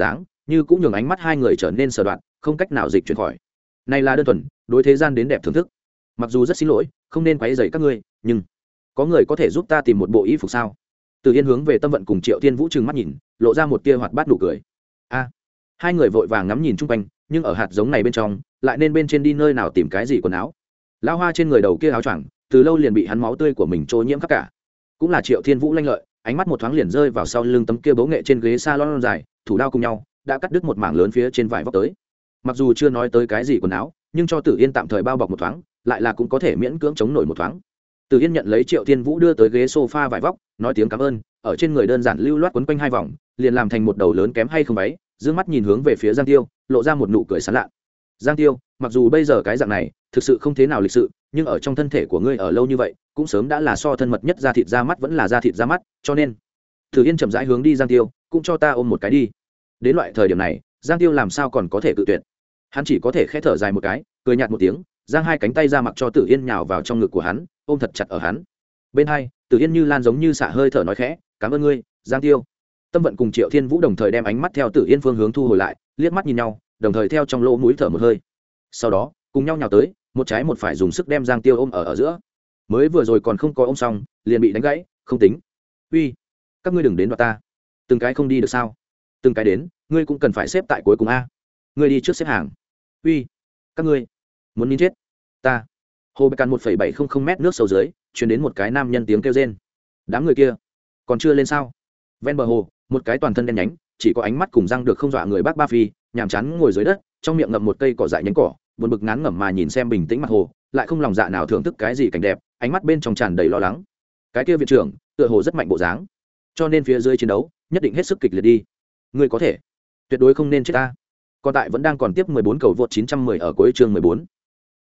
như cũng nhường ánh mắt hai người trở nên sờ đoạn, không cách nào dịch chuyển khỏi. Này là đơn thuần đối thế gian đến đẹp thưởng thức. Mặc dù rất xin lỗi, không nên quấy rầy các ngươi, nhưng có người có thể giúp ta tìm một bộ y phục sao? Từ Yên hướng về Tâm Vận cùng Triệu Thiên Vũ trừng mắt nhìn, lộ ra một tia hoạt bát nụ cười. A, hai người vội vàng ngắm nhìn chung quanh, nhưng ở hạt giống này bên trong, lại nên bên trên đi nơi nào tìm cái gì quần áo? Lão Hoa trên người đầu kia áo choàng, từ lâu liền bị hắn máu tươi của mình trôi nhiễm khắp cả. Cũng là Triệu Thiên Vũ lanh lợi, ánh mắt một thoáng liền rơi vào sau lưng tấm kia bố nghệ trên ghế salon dài, thủ đao cùng nhau, đã cắt đứt một mảng lớn phía trên vải vóc tới. Mặc dù chưa nói tới cái gì quần áo, nhưng cho Tử Yên tạm thời bao bọc một thoáng, lại là cũng có thể miễn cưỡng chống nổi một thoáng. Tử Yên nhận lấy Triệu Thiên Vũ đưa tới ghế sofa vải vóc, nói tiếng cảm ơn, ở trên người đơn giản lưu loát quấn quanh hai vòng, liền làm thành một đầu lớn kém hay không váy, dương mắt nhìn hướng về phía Giang Tiêu, lộ ra một nụ cười sảng lạ. Giang Tiêu, mặc dù bây giờ cái dạng này, thực sự không thế nào lịch sự, nhưng ở trong thân thể của ngươi ở lâu như vậy, cũng sớm đã là so thân mật nhất da thịt da mắt vẫn là da thịt da mắt, cho nên Tử Yên chậm rãi hướng đi Giang Tiêu, cũng cho ta ôm một cái đi. Đến loại thời điểm này, Giang Tiêu làm sao còn có thể cự tuyệt? Hắn chỉ có thể khẽ thở dài một cái, cười nhạt một tiếng, giang hai cánh tay ra mặc cho Tử Yên nhào vào trong ngực của hắn, ôm thật chặt ở hắn. Bên hai, Tử Yên như lan giống như xả hơi thở nói khẽ, "Cảm ơn ngươi, Giang Tiêu." Tâm Vận cùng Triệu Thiên Vũ đồng thời đem ánh mắt theo Tử Yên phương hướng thu hồi lại, liếc mắt nhìn nhau, đồng thời theo trong lỗ mũi thở một hơi. Sau đó, cùng nhau nhào tới, một trái một phải dùng sức đem Giang Tiêu ôm ở giữa. Mới vừa rồi còn không có ôm xong, liền bị đánh gãy, không tính. "Uy, các ngươi đừng đến đoạt ta. Từng cái không đi được sao? Từng cái đến, ngươi cũng cần phải xếp tại cuối cùng a. Ngươi đi trước xếp hàng." "Uy, các ngươi muốn nín chết ta." Hồ bạch cằn 1,700 m nước sâu dưới chuyển đến một cái nam nhân tiếng kêu rên. Đám người kia còn chưa lên sao? Ven bờ hồ, một cái toàn thân đen nhánh, chỉ có ánh mắt cùng răng được không dọa người bác Ba Phi, nhàm chán ngồi dưới đất, trong miệng ngậm một cây cỏ dại nhánh cỏ, buồn bực ngán ngẩm mà nhìn xem bình tĩnh mặt hồ, lại không lòng dạ nào thưởng thức cái gì cảnh đẹp, ánh mắt bên trong tràn đầy lo lắng. Cái kia viện trưởng tựa hồ rất mạnh bộ dáng, cho nên phía dưới chiến đấu nhất định hết sức kịch liệt đi. Ngươi có thể tuyệt đối không nên chết ta. Còn tại vẫn đang còn tiếp 14 cầu vượt 910 ở cuối chương 14.